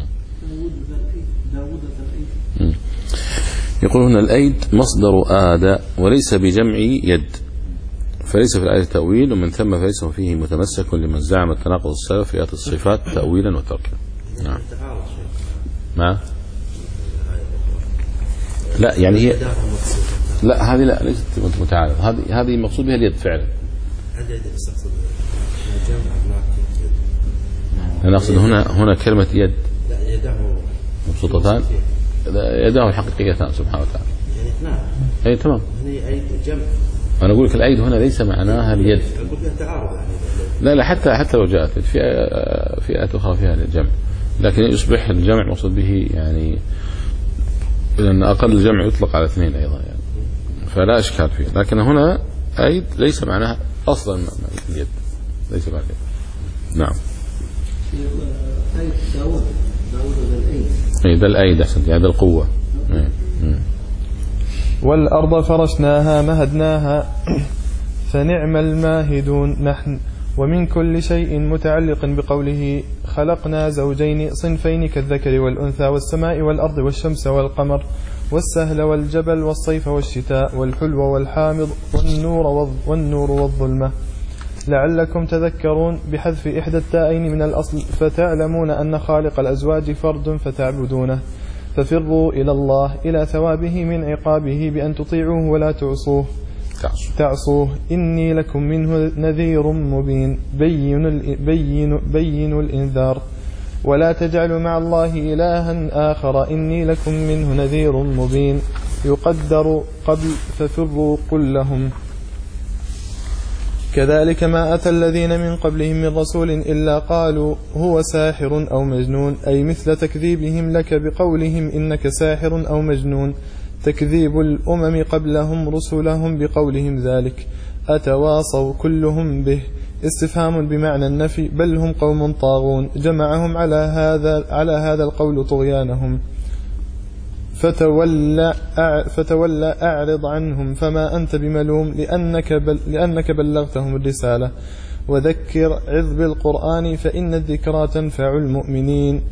يقول هنا الأيد مصدر آد وليس بجمع يد، فليس في الآية تأويل، ومن ثم فليس فيه متمسك لمن زعم التناقض السلف في آيات الصفات تأويلا وتركا. نعم. ما لا يعني هي لا، هذه لا ليست متعارض، هذه هذه مقصود بها اليد فعلا. أنا أقصد هنا هنا كلمة يد مبسوطتان، يداه الحقيقيتان سبحانه وتعالى. يعني اثنان. أي تمام. هي أيد جمع. أنا أقول لك الأيد هنا ليس معناها اليد. لا لا، حتى حتى لو جاءت في فئات أخرى فيها الجمع، لكن يصبح الجمع مقصود به يعني لأن أقل الجمع يطلق على اثنين أيضا يعني، فلا إشكال فيه. لكن هنا أيد ليس معناها أصلا اليد، ليس معناها اليد. نعم. أيد داود داود ذا الأيد. أي ذا الأيد أحسنت، يعني ذا القوة. والأرض فرشناها مهدناها فنعم الماهدون نحن. ومن كل شيء متعلق بقوله خلقنا زوجين صنفين كالذكر والأنثى، والسماء والأرض والشمس والقمر والسهل والجبل والصيف والشتاء والحلو والحامض والنور والنور والظلمة لعلكم تذكرون بحذف إحدى التائين من الأصل، فتعلمون أن خالق الأزواج فرد فتعبدونه. ففروا إلى الله إلى ثوابه من عقابه بأن تطيعوه ولا تعصوه تعصوه إني لكم منه نذير مبين بين, بين, بين الإنذار ولا تجعلوا مع الله إلها آخر إني لكم منه نذير مبين. يقدر قبل ففروا قل لهم كذلك ما أتى الذين من قبلهم من رسول إلا قالوا هو ساحر أو مجنون، أي مثل تكذيبهم لك بقولهم إنك ساحر أو مجنون، تكذيب الأمم قبلهم رسلهم بقولهم ذلك. أتواصوا كلهم به استفهام بمعنى النفي، بل هم قوم طاغون جمعهم على هذا على هذا القول طغيانهم. فتولى فتولى أعرض عنهم فما أنت بملوم لأنك, بل لأنك بلغتهم الرسالة، وذكر عظ بالقرآن فإن الذكرى تنفع المؤمنين.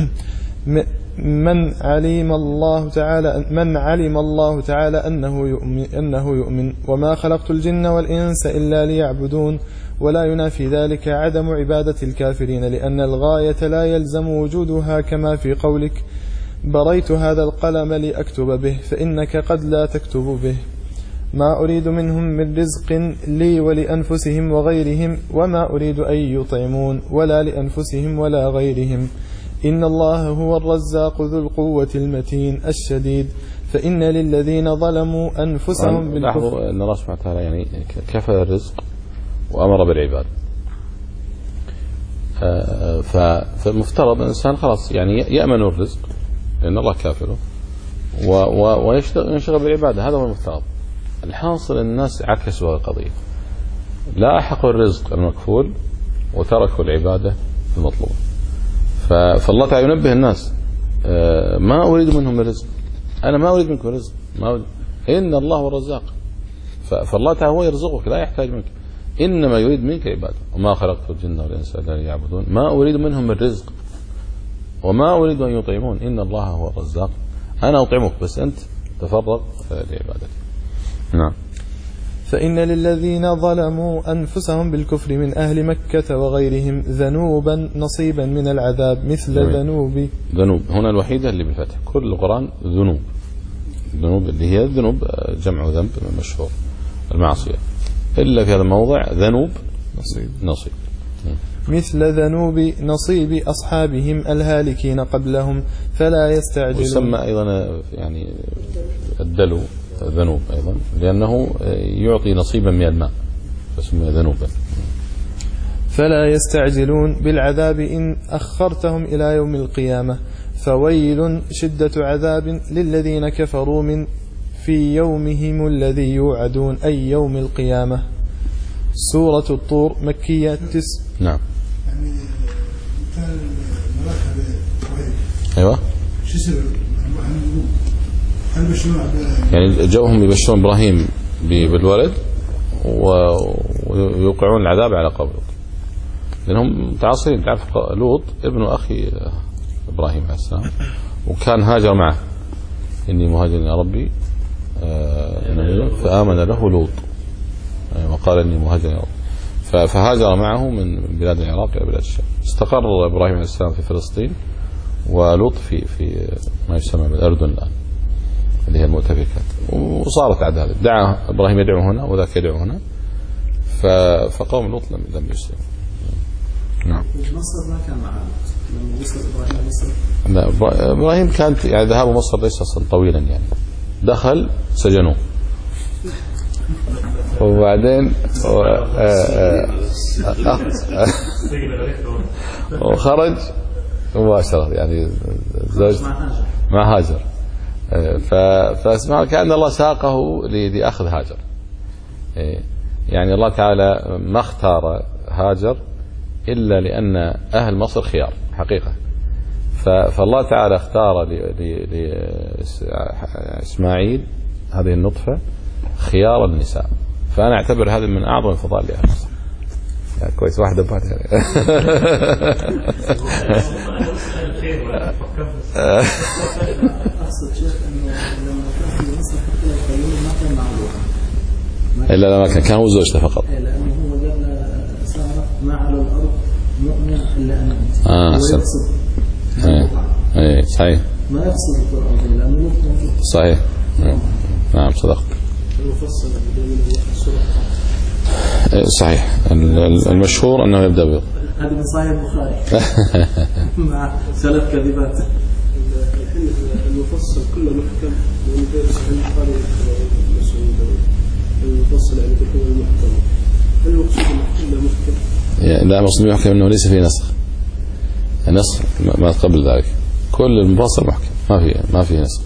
من علم الله تعالى من علم الله تعالى أنه يؤمن, أنه يؤمن وما خلقت الجن والإنس إلا ليعبدون، ولا ينافي ذلك عدم عبادة الكافرين، لأن الغاية لا يلزم وجودها كما في قولك بريت هذا القلم لأكتب به فإنك قد لا تكتب به. ما أريد منهم من رزق لي ولأنفسهم وغيرهم وما أريد أن يطعمون ولا لأنفسهم ولا غيرهم. إن الله هو الرزاق ذو القوة المتين الشديد. فإن للذين ظلموا أنفسهم بالكفر. أن الله سبحانه وتعالى يعني كفى الرزق وأمر بالعباد، فالمفترض الإنسان خلاص يعني يأمن الرزق لأن الله كافره وينشغل بالعبادة، هذا هو المفترض. الحاصل الناس عكسوا هذه القضية، لا أحقوا الرزق المكفول وتركوا العبادة المطلوبة. فالله تعالى ينبه الناس ما أريد منهم الرزق، أنا ما أريد منكم الرزق، ما أريد. إن الله هو الرزاق، فالله تعالى هو يرزقك لا يحتاج منك، إنما يريد منك عبادة. وما خلقت الجن والإنس إلا ليعبدون ما أريد منهم الرزق وما أريد أن يطعمون إن الله هو الرزاق، أنا أطعمك بس أنت تفرغ لعبادتي. نعم. فإن للذين ظلموا أنفسهم بالكفر من أهل مكة وغيرهم ذنوبا نصيبا من العذاب مثل جميل. ذنوب ذنوب هنا الوحيدة اللي بالفتح، كل القرآن ذنوب، ذنوب اللي هي الذنوب جمع ذنب مشهور المعصية، إلا في هذا الموضع ذنوب نصيب, نصيب. مثل ذنوب نصيب أصحابهم الهالكين قبلهم فلا يستعجلون. ويسمى أيضا يعني الدلو ذنوب أيضا لأنه يعطي نصيبا من الماء فسمي ذنوبا. فلا يستعجلون بالعذاب إن أخرتهم إلى يوم القيامة فويل شدة عذاب للذين كفروا من في يومهم الذي يوعدون أي يوم القيامة. سورة الطور مكية تس نعم. يعني كان المراكب قريب. أيوة. شو سبب؟ هل بشرون يعني جاءهم يبشرون إبراهيم بالولد ويوقعون العذاب على قبره لأنهم متعاصرين. تعرف لوط ابن أخي إبراهيم عليه السلام وكان هاجر معه إني مهاجر يا ربي فآمن له لوط وقال إني مهاجر يا رب فهاجر معه من بلاد العراق إلى بلاد الشام. استقر إبراهيم عليه السلام في فلسطين ولوط في في ما يسمى بالأردن الآن اللي هي المؤتفكات. وصارت عاد هذا دعا إبراهيم يدعو هنا وذاك يدعو هنا فقوم لوط لم لم يسلموا. نعم. مصر ما كان معه لما وصل إبراهيم مصر. لا إبراهيم كانت يعني ذهابه مصر ليس أصلا طويلا يعني دخل سجنوه وبعدين وخرج مباشرة يعني زوج مع هاجر فاسمع كأن الله ساقه لأخذ هاجر. يعني الله تعالى ما اختار هاجر إلا لأن أهل مصر خيار حقيقة فالله تعالى اختار لإسماعيل هذه النطفة خيار النساء فأنا أعتبر هذا من أعظم الفضائل لأهل مصر. يعني كويس واحدة بعد يعني. أقصد شيخ أنه لما كان في مصر حتى القانون ما كان معلوم إلا لما كان كان هو زوجته فقط. لأنه هو قال صارت ما على الأرض مؤمن إلا أن أنت. آه ويقصد. أي صحيح. ما يقصد القرآن لأنه موجود. صحيح. نعم صدقت. المفصل بدليل السورة. صحيح المشهور أنه يبدأ بيض. هذا من صحيح البخاري مع ثلاث كذبات. الحين المفصل كله محكم من غير صحيح البخاري المفصل يعني كله المحكم. هل المقصود انه محكم؟ لا مقصود محكم انه ليس فيه نسخ. النسخ ما قبل ذلك كل المفصل محكم ما فيه ما فيه نسخ.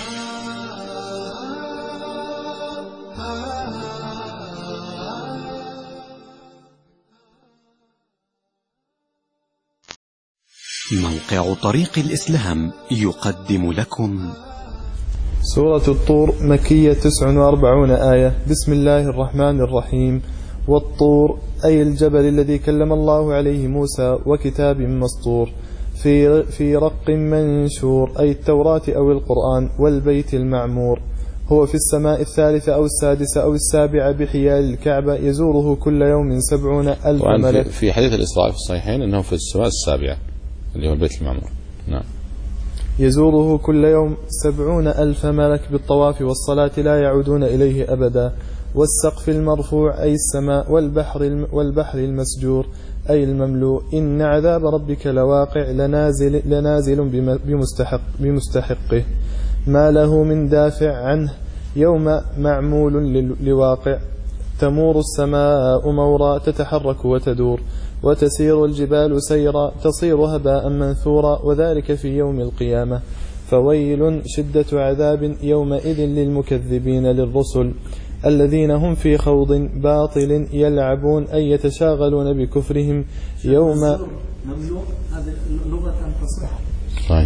موقع طريق الإسلام يقدم لكم سورة الطور مكية تسع وأربعون آية. بسم الله الرحمن الرحيم. والطور أي الجبل الذي كلم الله عليه موسى وكتاب مسطور في في رق منشور أي التوراة أو القرآن والبيت المعمور. هو في السماء الثالثة أو السادسة أو السابعة بحيال الكعبة يزوره كل يوم سبعون ألف ملك. في حديث الإسراء في الصحيحين أنه في السماء السابعة اللي هو البيت المعمور. نعم. يزوره كل يوم سبعون ألف ملك بالطواف والصلاة لا يعودون إليه أبدا. والسقف المرفوع أي السماء والبحر, والبحر المسجور أي المملوء. إن عذاب ربك لواقع لنازل, لنازل بمستحق بمستحقه ما له من دافع عنه يوم معمول لواقع. تمور السماء مورا تتحرك وتدور وتسير الجبال سيرا تصير هباء منثورا وذلك في يوم القيامة. فويل شدة عذاب يومئذ للمكذبين للرسل الذين هم في خوض باطل يلعبون أي يتشاغلون بكفرهم يوم مملوء. هذه لغة فصيحة. صحيح.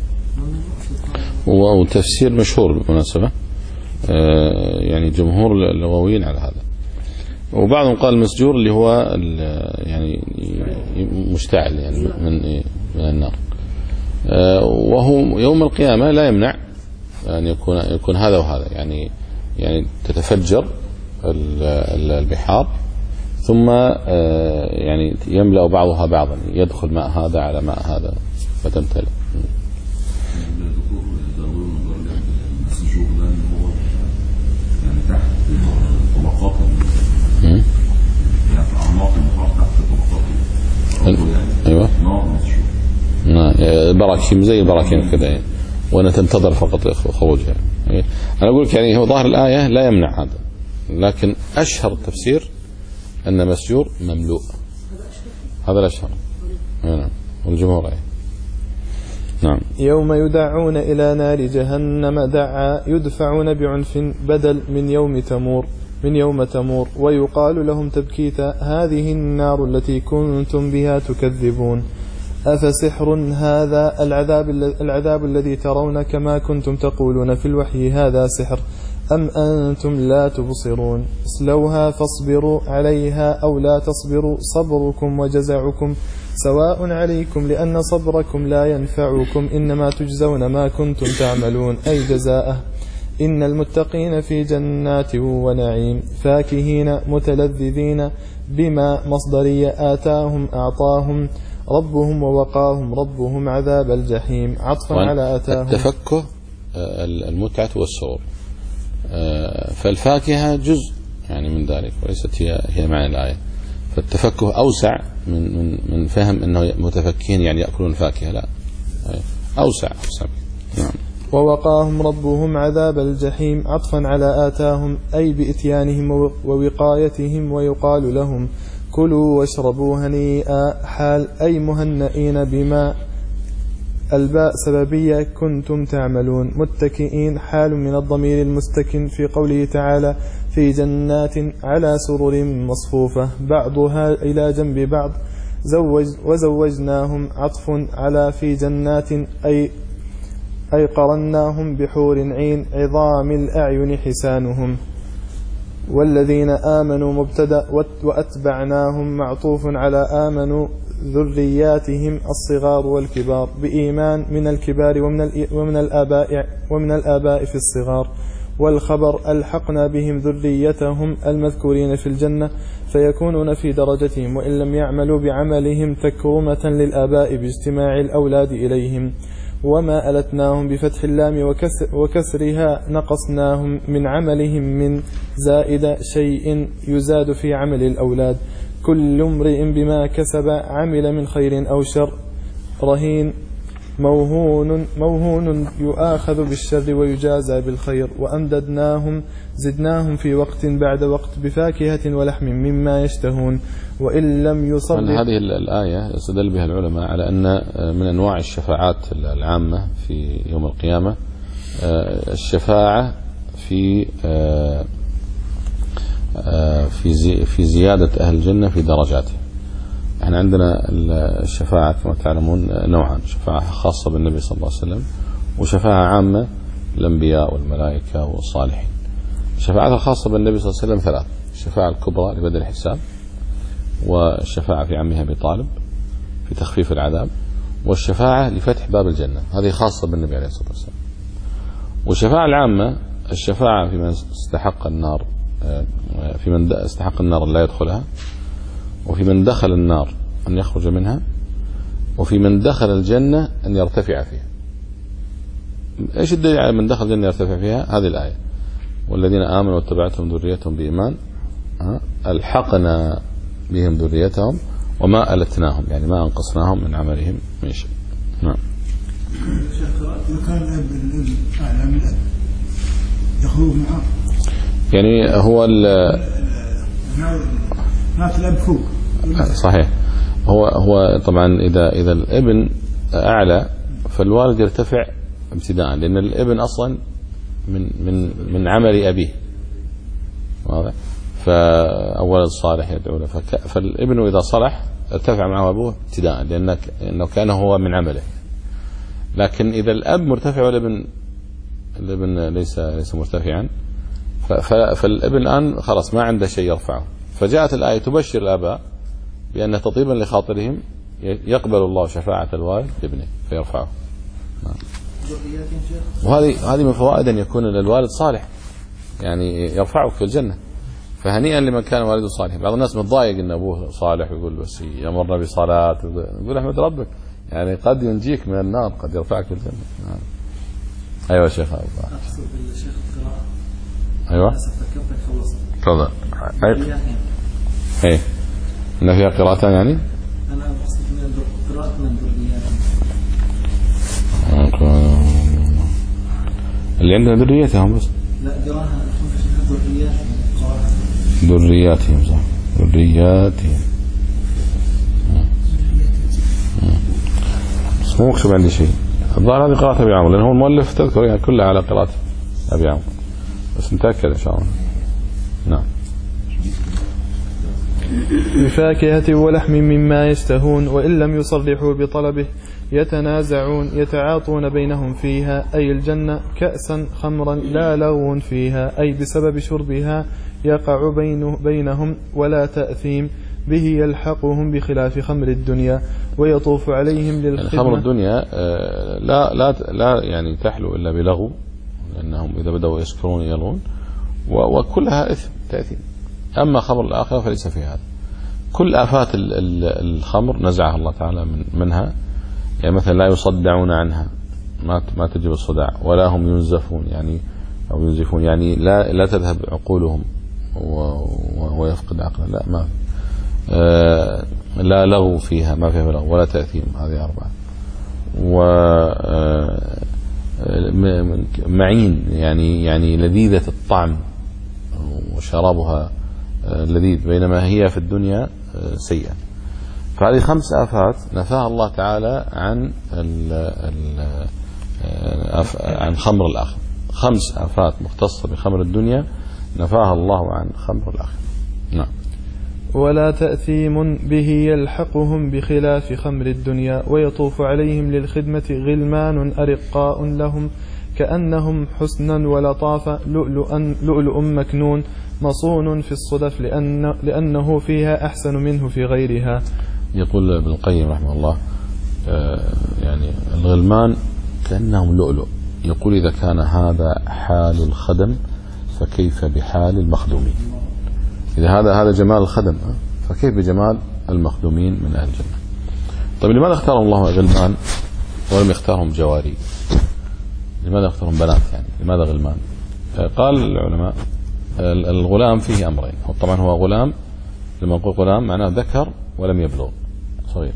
وتفسير مشهور بالمناسبة يعني جمهور اللغويين على هذا. وبعضهم قال المسجور اللي هو يعني مشتعل يعني من من النار. وهو يوم القيامة لا يمنع أن يكون يكون هذا وهذا يعني يعني تتفجر البحار ثم يعني يملأ بعضها بعضا، يدخل ماء هذا على ماء هذا فتمتلئ. يعني تحت طبقات يعني أعماق البحار تحت طبقات أيوة نار مسشوق براكين زي البراكين كذا يعني، وأنا تنتظر فقط خروجها يعني. أنا أقول لك يعني هو ظاهر الآية لا يمنع هذا، لكن أشهر التفسير أن مسجور مملوء، هذا الأشهر. نعم والجمهور يعني. نعم. يوم يدعون إلى نار جهنم دعا يدفعون بعنف بدل من يوم تمور من يوم تمور ويقال لهم تبكيتا هذه النار التي كنتم بها تكذبون أفسحر هذا العذاب, العذاب الذي ترون كما كنتم تقولون في الوحي هذا سحر أم أنتم لا تبصرون اصلوها فاصبروا عليها أو لا تصبروا صبركم وجزعكم سواء عليكم لأن صبركم لا ينفعكم إنما تجزون ما كنتم تعملون أي جزاءه. إن المتقين في جنات ونعيم فاكهين متلذذين بما مصدرية آتاهم أعطاهم ربهم ووقاهم ربهم عذاب الجحيم عطفا على آتاهم. التفكه المتعة والسرور، فالفاكهة جزء يعني من ذلك وليست هي هي معنى الآية، فالتفكه أوسع من من من فهم أنه متفكين يعني يأكلون فاكهة، لا أوسع أوسع. نعم. ووقاهم ربهم عذاب الجحيم عطفا على آتاهم أي بإتيانهم ووقايتهم ويقال لهم كلوا واشربوا هنيئا حال أي مهنئين بما الباء سببية كنتم تعملون متكئين حال من الضمير المستكن في قوله تعالى في جنات على سرر مصفوفة بعضها إلى جنب بعض زوج وزوجناهم عطف على في جنات أي أي قرناهم بحور عين عظام الأعين حسانهم والذين آمنوا مبتدأ وأتبعناهم معطوف على آمنوا ذرياتهم الصغار والكبار بإيمان من الكبار ومن الآباء ومن الآباء في الصغار والخبر ألحقنا بهم ذريتهم المذكورين في الجنة فيكونون في درجتهم وإن لم يعملوا بعملهم تكرمة للآباء باجتماع الأولاد إليهم وما ألتناهم بفتح اللام وكسر وكسرها نقصناهم من عملهم من زائد شيء يزاد في عمل الأولاد كل امرئ بما كسب عمل من خير أو شر رهين موهون, موهون يؤاخذ بالشر ويجازى بالخير وأمددناهم زدناهم في وقت بعد وقت بفاكهة ولحم مما يشتهون وإن لم يصب. هذه الآية استدل بها العلماء على أن من أنواع الشفاعات العامة في يوم القيامة الشفاعة في في في زيادة أهل الجنة في درجاتهم. احنا عندنا الشفاعة كما تعلمون نوعان، شفاعة خاصة بالنبي صلى الله عليه وسلم وشفاعة عامة الأنبياء والملائكة والصالحين. الشفاعة الخاصة بالنبي صلى الله عليه وسلم ثلاث: الشفاعة الكبرى لبدء الحساب، والشفاعة في عمها أبي طالب في تخفيف العذاب، والشفاعة لفتح باب الجنة، هذه خاصة بالنبي عليه الصلاة والسلام. والشفاعة العامة الشفاعة في من استحق النار، في من استحق النار لا يدخلها، وفي من دخل النار أن يخرج منها، وفي من دخل الجنة أن يرتفع فيها. إيش الدليل على من دخل الجنة يرتفع فيها؟ هذه الآية: والذين آمنوا واتبعتهم ذريتهم بإيمان ألحقنا بهم ذريتهم وما ألتناهم، يعني ما أنقصناهم من عملهم من شيء. نعم. مكان الأب الأعلى من الأب يخرج معه، يعني هو نات الأب فوق. صحيح. هو هو طبعا إذا إذا الابن أعلى فالوالد يرتفع ابتداء، لأن الابن أصلا من من من عمل أبيه، واضح؟ فأول الصالح يدعو له، فالابن إذا صلح ارتفع معه أبوه ابتداء، لأنه كان هو من عمله. لكن إذا الأب مرتفع والابن الابن ليس ليس مرتفعا، فالابن الآن خلاص ما عنده شيء يرفعه. فجاءت الآية تبشر الآباء بأن تطيبا لخاطرهم يقبل الله شفاعة الوالد لابنه فيرفعه. وهذه هذه من فوائد أن يكون الوالد صالح، يعني يرفعك في الجنة. فهنيئا لمن كان والده صالحا. بعض الناس متضايق ان ابوه صالح ويقول بس يامرنا بصلاه، يقول احمد ربك، يعني قد ينجيك من النار، قد يرفعك في الجنه. نعم. ايوه يا شيخ ابو بكر. اقصد الشيخ القراءه. ايوه فكرتك خلصت. تفضل. ايه ان فيها قراءتان يعني؟ انا اقصد من قراءه من ذريات اللي عندنا ذريتهم بس. لا قراءه ذريات ذرياتهم صح، ذرياتهم. بس مو مكتوب عندي شيء. الظاهر هذه قراءة أبي عمرو، لأن هو المؤلف تذكر يعني كلها على قراءة أبي عمرو، بس نتأكد إن شاء الله. نعم. بفاكهة ولحم مما يشتهون، وإن لم يصرحوا بطلبه يتنازعون يتعاطون بينهم فيها، أي الجنة كأسا خمرا لا لغو فيها، أي بسبب شربها يقع بينه بينهم ولا تأثيم به يلحقهم، بخلاف خمر الدنيا ويطوف عليهم للخدمة. خمر الدنيا لا لا لا يعني تحلو إلا بلغو، لأنهم إذا بدأوا يسكرون يلغون، وكلها إثم تأثيم. أما خمر الآخرة فليس في هذا. كل آفات الخمر نزعها الله تعالى من منها، يعني مثلا لا يصدعون عنها، ما ما تجب الصداع، ولا هم ينزفون يعني أو ينزفون يعني لا لا تذهب عقولهم ويفقد عقله، لا ما آه لا لغو فيها، ما فيها لغو ولا تأثيم، هذه أربعة. و معين يعني يعني لذيذة الطعم وشرابها لذيذ، بينما هي في الدنيا سيئة. فهذه خمس آفات نفاها الله تعالى عن ال ال عن خمر الآخرة. خمس آفات مختصة بخمر الدنيا نفاها الله عن خمر الآخرة. نعم. ولا تأثيم به يلحقهم، بخلاف خمر الدنيا ويطوف عليهم للخدمة غلمان أرقاء لهم كأنهم حسنا ولطافة، لؤلؤ مكنون مصون في الصدف، لأن لأنه فيها أحسن منه في غيرها. يقول ابن القيم رحمه الله يعني الغلمان كأنهم لؤلؤ، يقول إذا كان هذا حال الخدم فكيف بحال المخدومين؟ إذا هذا هذا جمال الخدم فكيف بجمال المخدومين من أهل الجنة؟ طيب لماذا اختارهم الله غلمان ولم يختارهم جواري؟ لماذا اختارهم بنات يعني؟ لماذا غلمان؟ قال العلماء الغلام فيه أمرين. طبعا هو غلام، لما نقول غلام معناه ذكر ولم يبلغ، صغير.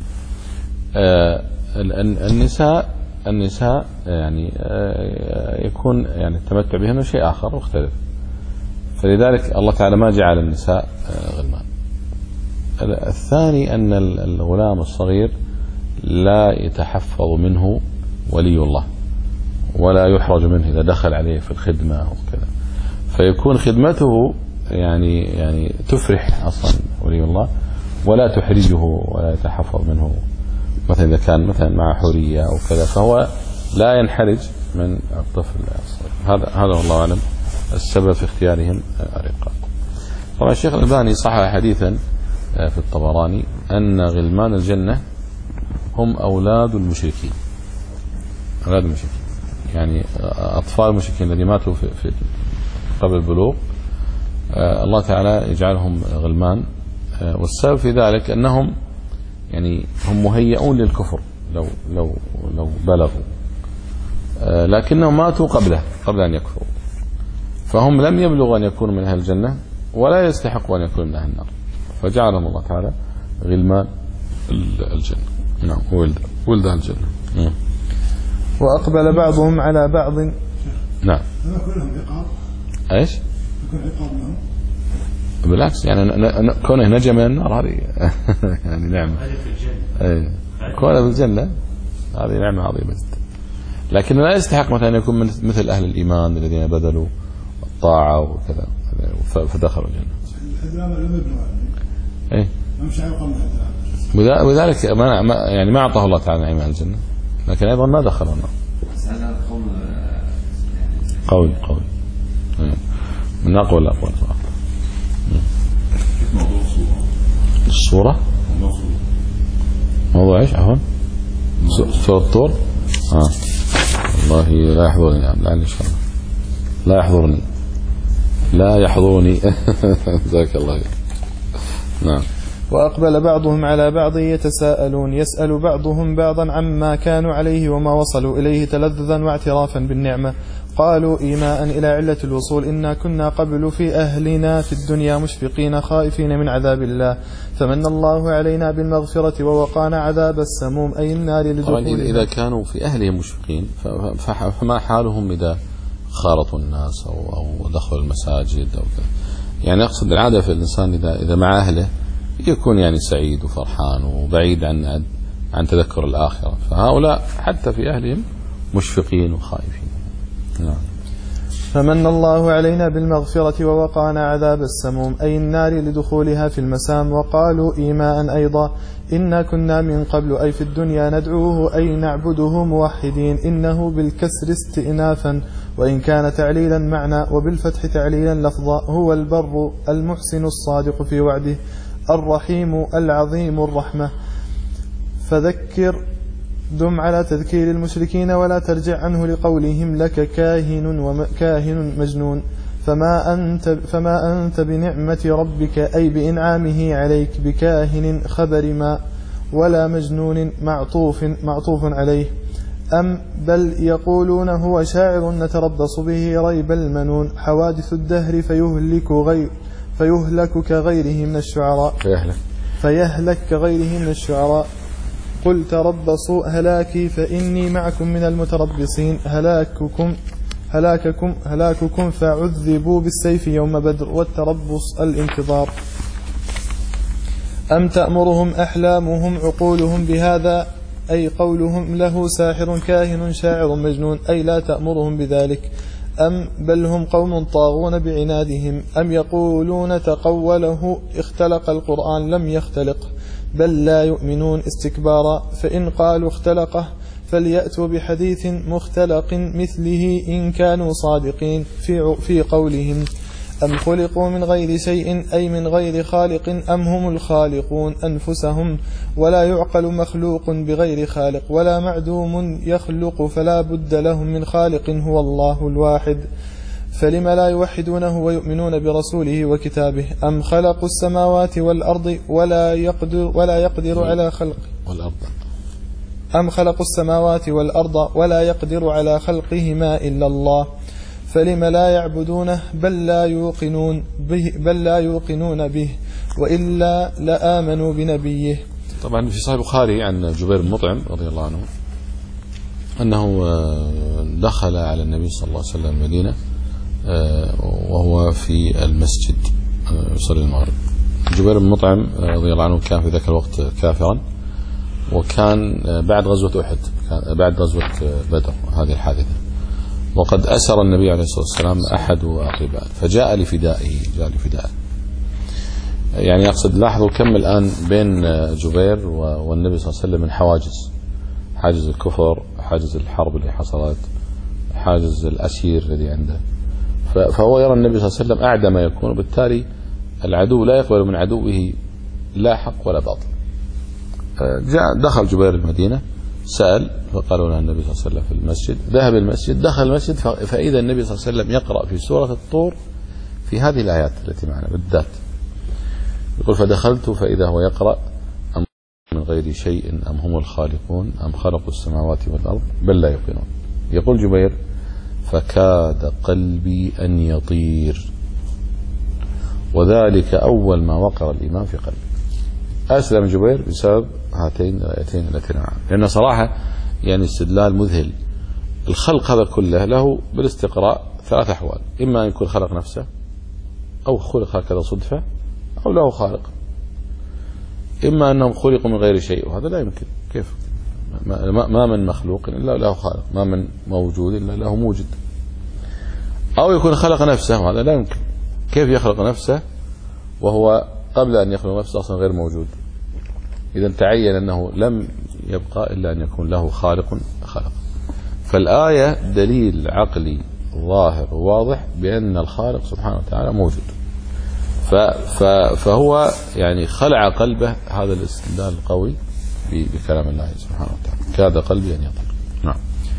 النساء النساء يعني يكون يعني التمتع بهن شيء آخر مختلف، فلذلك الله تعالى ما جعل النساء غلمان. الثاني أن الغلام الصغير لا يتحفظ منه ولي الله، ولا يحرج منه إذا دخل عليه في الخدمة وكذا، فيكون خدمته يعني يعني تفرح أصلا ولي الله، ولا تحرجه ولا يتحفظ منه. مثلا إذا كان مثلا مع حورية أو كذا فهو لا ينحرج من الطفل الصغير. هذا هذا والله أعلم السبب في اختيارهم أرقاء. طبعا الشيخ الألباني صحح حديثا في الطبراني أن غلمان الجنة هم أولاد المشركين، أولاد المشركين يعني أطفال المشركين الذين ماتوا في, في قبل البلوغ، الله تعالى يجعلهم غلمان. والسبب في ذلك أنهم يعني هم مهيئون للكفر لو لو لو بلغوا، لكنهم ماتوا قبله قبل أن يكفروا، فهم لم يبلغوا أن يكونوا من أهل الجنة ولا يستحقوا أن يكونوا من أهل النار، فجعلهم الله تعالى غلمان الجنة. نعم، ولد ولد الجنة. نعم. وأقبل بعضهم على بعض. نعم. كلهم عقاب. ايش؟ يكون عقاب لهم. بالعكس يعني كونه نجا من النار هذه يعني نعمة. هذه في الجنة. اي كونه في الجنة هذه نعمة عظيمة جدا. لكن لا يستحق مثلا أن يكون مثل أهل الإيمان الذين بذلوا الطاعة وكذا فدخلوا الجنة. الحذران لم يبلغوا. ايه. مش عقاب الحذران. وذلك ما يعني ما أعطاه الله تعالى نعيم أهل الجنة، لكن أيضا ما دخلوا النار. قول قول من أقوى الأقوال صراحة. موضوع الصورة. الصورة؟ موضوع الصورة. موضوع إيش عفوا؟ سورة الطور؟ آه. والله لا يحضرني يعني لا إن شاء الله لا يحضرني. لا يحضرني. جزاك الله خير. نعم. وأقبل بعضهم على بعض يتساءلون يسأل بعضهم بعضا عما كانوا عليه وما وصلوا إليه تلذذا واعترافا بالنعمة. قالوا إيماء إلى علة الوصول إنا كنا قبل في أهلنا في الدنيا مشفقين خائفين من عذاب الله فمن الله علينا بالمغفرة ووقانا عذاب السموم أي النار لدخولها. إذا كانوا في أهلهم مشفقين فما حالهم إذا خالطوا الناس أو, أو دخلوا المساجد أو كذا. يعني أقصد العادة في الإنسان إذا, إذا مع أهله يكون يعني سعيد وفرحان وبعيد عن عن تذكر الآخرة. فهؤلاء حتى في أهلهم مشفقين وخائفين. نعم. فمن الله علينا بالمغفرة ووقانا عذاب السموم أي النار لدخولها في المسام. وقالوا إيماء أيضا إنا كنا من قبل أي في الدنيا ندعوه أي نعبده موحدين إنه بالكسر استئنافا وإن كان تعليلا معنى وبالفتح تعليلا لفظا هو البر المحسن الصادق في وعده الرحيم العظيم الرحمة. فذكر دم على تذكير المشركين ولا ترجع عنه لقولهم لك كاهن وكاهن مجنون. فما أنت, فما أنت بنعمة ربك أي بإنعامه عليك بكاهن خبر ما ولا مجنون معطوف, معطوف عليه. أم بل يقولون هو شاعر نتربص به ريب المنون حوادث الدهر فيهلك غير فيهلك كغيره من الشعراء فيهلك, فيهلك كغيره من الشعراء. قل تربصوا هلاكي فإني معكم من المتربصين هلاككم هلاككم هلاككم فعذبوا بالسيف يوم بدر والتربص الانتظار. أم تأمرهم أحلامهم عقولهم بهذا أي قولهم له ساحر كاهن شاعر مجنون أي لا تأمرهم بذلك. أم بل هم قوم طاغون بعنادهم. أم يقولون تقوله اختلق القرآن لم يختلق بل لا يؤمنون استكبارا. فإن قالوا اختلقه فليأتوا بحديث مختلق مثله إن كانوا صادقين في, في قولهم. أم خلقوا من غير شيء أي من غير خالق أم هم الخالقون أنفسهم ولا يعقل مخلوق بغير خالق ولا معدوم يخلق فلا بد لهم من خالق هو الله الواحد. فلم لا يوحدونه ويؤمنون برسوله وكتابه. أم خلقوا السماوات والأرض ولا يقدر, ولا يقدر على خلق والأرض أم خلقوا السماوات والأرض ولا يقدر على خلقهما إلا الله فلم لا يعبدونه بل لا يوقنون به بل لا يوقنون به وإلا لآمنوا بنبيه. طبعا في صحيح البخاري عن جبير بن مطعم رضي الله عنه أنه دخل على النبي صلى الله عليه وسلم المدينة وهو في المسجد يصلي المغرب. جبير بن مطعم رضي الله عنه كان في ذاك الوقت كافرا وكان بعد غزوة أحد بعد غزوة بدر هذه الحادثة وقد أسر النبي عليه الصلاة والسلام أحد أقربائه فجاء لفدائه جاء لفدائه. يعني أقصد لاحظوا كم الآن بين جبير والنبي صلى الله عليه وسلم من حواجز حاجز الكفر حاجز الحرب اللي حصلت حاجز الأسير الذي عنده. فهو يرى النبي صلى الله عليه وسلم أعدى ما يكون وبالتالي العدو لا يقبل من عدوه لا حق ولا باطل. جاء دخل جبير المدينة سأل فقالوا له النبي صلى الله عليه وسلم في المسجد. ذهب المسجد دخل المسجد فإذا النبي صلى الله عليه وسلم يقرأ في سورة الطور في هذه الآيات التي معنا بالذات. يقول فدخلت فإذا هو يقرأ أم من غير شيء أم هم الخالقون أم خلقوا السماوات والأرض بل لا يوقنون. يقول جبير فكاد قلبي أن يطير وذلك أول ما وقر الإيمان في قلبي. أسلم جبير بسبب هاتين الآيتين التي نعم. لأن صراحة يعني استدلال مذهل. الخلق هذا كله له بالاستقراء ثلاث أحوال إما أن يكون خلق نفسه أو خلق هكذا صدفة أو له خالق. إما أنهم خلقوا من غير شيء وهذا لا يمكن. كيف ما من مخلوق إلا له خالق ما من موجود إلا له موجد. أو يكون خلق نفسه وهذا لا يمكن. كيف يخلق نفسه وهو قبل أن يخلق نفسه أصلا غير موجود. إذا تعين أنه لم يبقى إلا أن يكون له خالق خلق. فالآية دليل عقلي ظاهر وواضح بأن الخالق سبحانه وتعالى موجود. فهو يعني خلع قلبه هذا الاستدلال القوي بكلام الله سبحانه وتعالى. كاد قلبي أن يطير. نعم.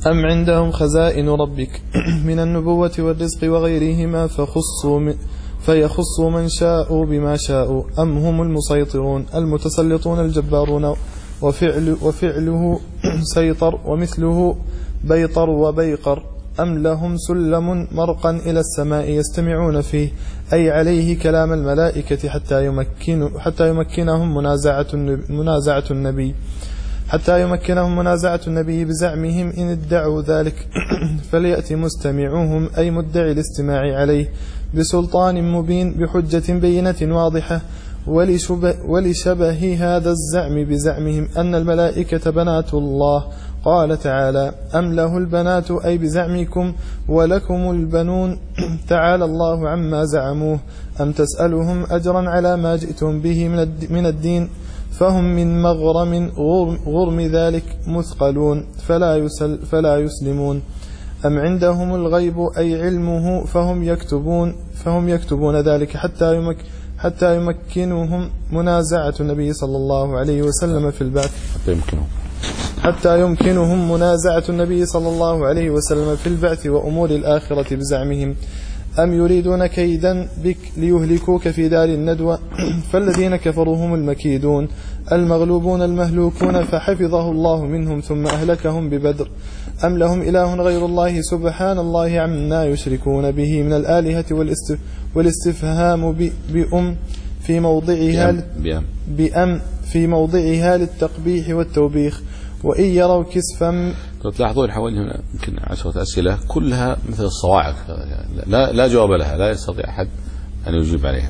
أم عندهم خزائن ربك من النبوة والرزق وغيرهما فخصوا من فيخصوا من شاءوا بما شاءوا أم هم المسيطرون المتسلطون الجبارون وفعل وفعله سيطر ومثله بيطر وبيقر أم لهم سلم مرقا إلى السماء يستمعون فيه أي عليه كلام الملائكة حتى يمكن حتى يمكنهم منازعة منازعة النبي حتى يمكنهم منازعة النبي بزعمهم إن ادعوا ذلك فليأتي مستمعوهم أي مدعي الاستماع عليه بسلطان مبين بحجة بينة واضحة ولشبه, ولشبه هذا الزعم بزعمهم أن الملائكة بنات الله قال تعالى أم له البنات أي بزعمكم ولكم البنون تعالى الله عما زعموه أم تسألهم أجرا على ما جئتم به من الدين فهم من مغرم غرم ذلك مثقلون فلا, يسل فلا يسلمون أم عندهم الغيب أي علمه فهم يكتبون فهم يكتبون ذلك حتى يمك حتى يمكنهم منازعة النبي صلى الله عليه وسلم في البعث حتى يمكنهم حتى يمكنهم منازعة النبي صلى الله عليه وسلم في البعث وأمور الآخرة بزعمهم أم يريدون كيدا بك ليهلكوك في دار الندوة فالذين كفروا هم المكيدون المغلوبون المهلوكون فحفظه الله منهم ثم أهلكهم ببدر أم لهم إله غير الله سبحان الله عما يشركون به من الآلهة والاستفهام بأم في موضعها بأم, بأم في موضعها للتقبيح والتوبيخ وإن يروا كسفا. تلاحظون حوالي يمكن عشرة أسئلة كلها مثل الصواعق لا لا جواب لها لا يستطيع أحد أن يجيب عليها.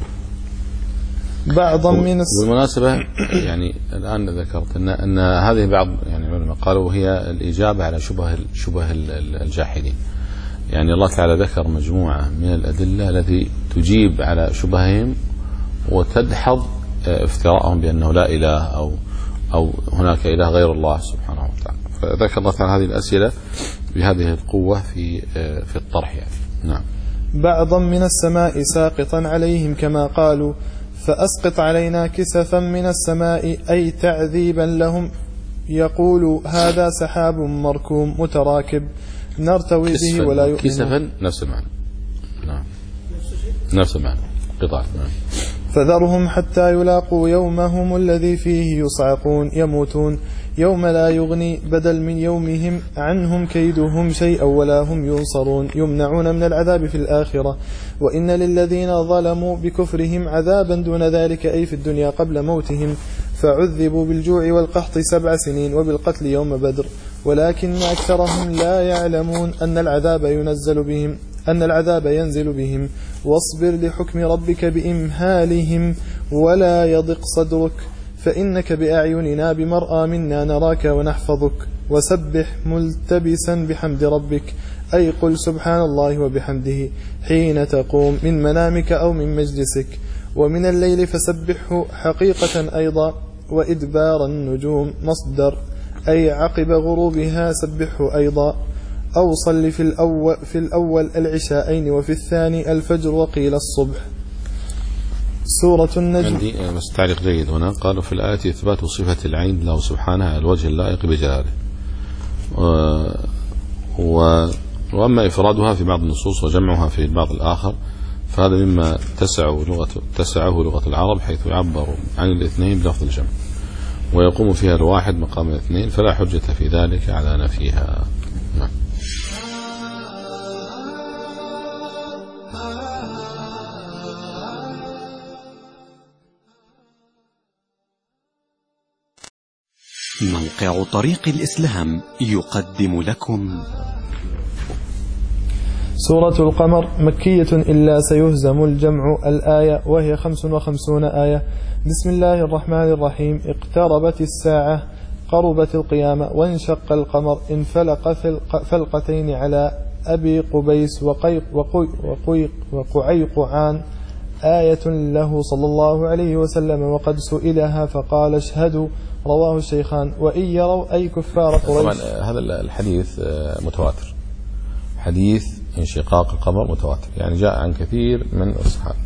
بعضا من بالمناسبة يعني الآن ذكرت أن أن هذه بعض يعني العلماء قالوا هي الإجابة على شبه شبه الجاحدين. يعني الله تعالى ذكر مجموعة من الأدلة التي تجيب على شبههم وتدحض افتراءهم بأنه لا إله أو أو هناك إله غير الله سبحانه وتعالى. فذكر الله تعالى هذه الأسئلة بهذه القوة في في الطرح يعني. نعم. بعضا من السماء ساقطا عليهم كما قالوا فأسقط علينا كسفا من السماء أي تعذيبا لهم يقول هذا سحاب مركوم متراكب نرتوي به ولا يؤمنون. كسفا نفس المعنى. نعم نفس المعنى قطعة. نعم. فذرهم حتى يلاقوا يومهم الذي فيه يصعقون يموتون يوم لا يغني بدل من يومهم عنهم كيدهم شيئا ولا هم ينصرون يمنعون من العذاب في الآخرة وإن للذين ظلموا بكفرهم عذابا دون ذلك أي في الدنيا قبل موتهم فعذبوا بالجوع والقحط سبع سنين وبالقتل يوم بدر ولكن أكثرهم لا يعلمون أن العذاب ينزل بهم أن العذاب ينزل بهم واصبر لحكم ربك بإمهالهم ولا يضق صدرك فإنك بأعيننا بمرأى منا نراك ونحفظك وسبح ملتبسا بحمد ربك أي قل سبحان الله وبحمده حين تقوم من منامك أو من مجلسك ومن الليل فسبحه حقيقة أيضا وإدبار النجوم مصدر أي عقب غروبها سبحه أيضا أو صل في الأول, في الأول العشاءين وفي الثاني الفجر وقيل الصبح. سورة النجم. عندي بس تعليق جيد هنا قالوا في الآية إثبات صفة العين له سبحانه على الوجه اللائق بجلاله و... وأما إفرادها في بعض النصوص وجمعها في البعض الآخر فهذا مما تسعه لغة, تسعه لغة العرب حيث يعبر عن الاثنين بلفظ الجمع ويقوم فيها الواحد مقام الاثنين فلا حجة في ذلك على نفيها. نعم. موقع طريق الإسلام يقدم لكم سورة القمر مكية إلا سيهزم الجمع الآية وهي خمس وخمسون آية. بسم الله الرحمن الرحيم. اقتربت الساعة قربت القيامة وانشق القمر انفلق فلقتين على أبي قبيس وقيق وقيق وقعيقعان آية له صلى الله عليه وسلم وقد سئلها فقال اشهدوا رواه الشيخان. وإن يروا أي كفار قريش. طبعا هذا الحديث متواتر حديث انشقاق القمر متواتر يعني جاء عن كثير من الصحابة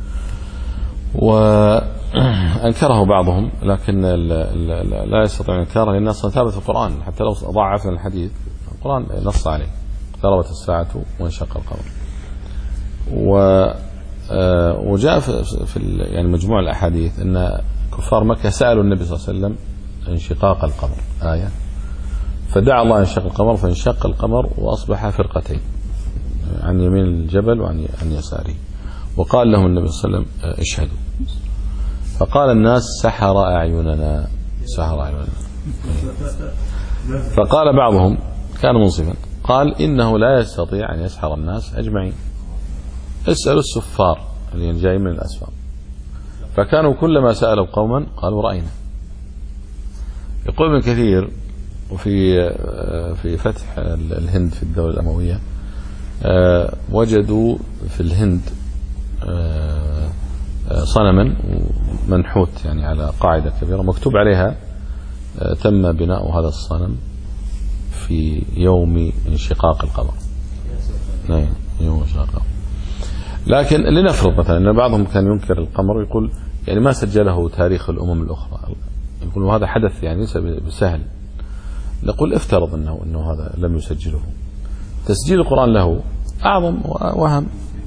وأنكره بعضهم لكن لا يستطيع أن ينكره لأن أصلا ثابت في القرآن حتى لو ضعفنا الحديث القرآن نص عليه اقتربت الساعة وانشق القمر. وجاء في يعني مجموع الأحاديث أن كفار مكة سألوا النبي صلى الله عليه وسلم انشقاق القمر آية، فدعا الله انشق القمر فانشق القمر وأصبح فرقتين عن يمين الجبل وعن عن يساره، وقال لهم النبي صلى الله عليه وسلم اشهدوا، فقال الناس سحر أعيننا سحر أعيننا. فقال بعضهم كان منصفا قال إنه لا يستطيع أن يسحر الناس أجمعين، اسألوا السفار اللي جاي من الأسفار. فكانوا كلما سألوا قوما قالوا رأينا. يقول ابن كثير وفي في فتح الهند في الدولة الأموية وجدوا في الهند صنما منحوت يعني على قاعدة كبيرة مكتوب عليها تم بناء هذا الصنم في يوم انشقاق القمر. نعم يوم انشقاق القمر. لكن لنفرض مثلا أن بعضهم كان ينكر القمر ويقول يعني ما سجله تاريخ الأمم الأخرى، يقول هذا حدث يعني سهل. نقول افترض أنه, أنه هذا لم يسجله، تسجيل القرآن له أعظم وأهم.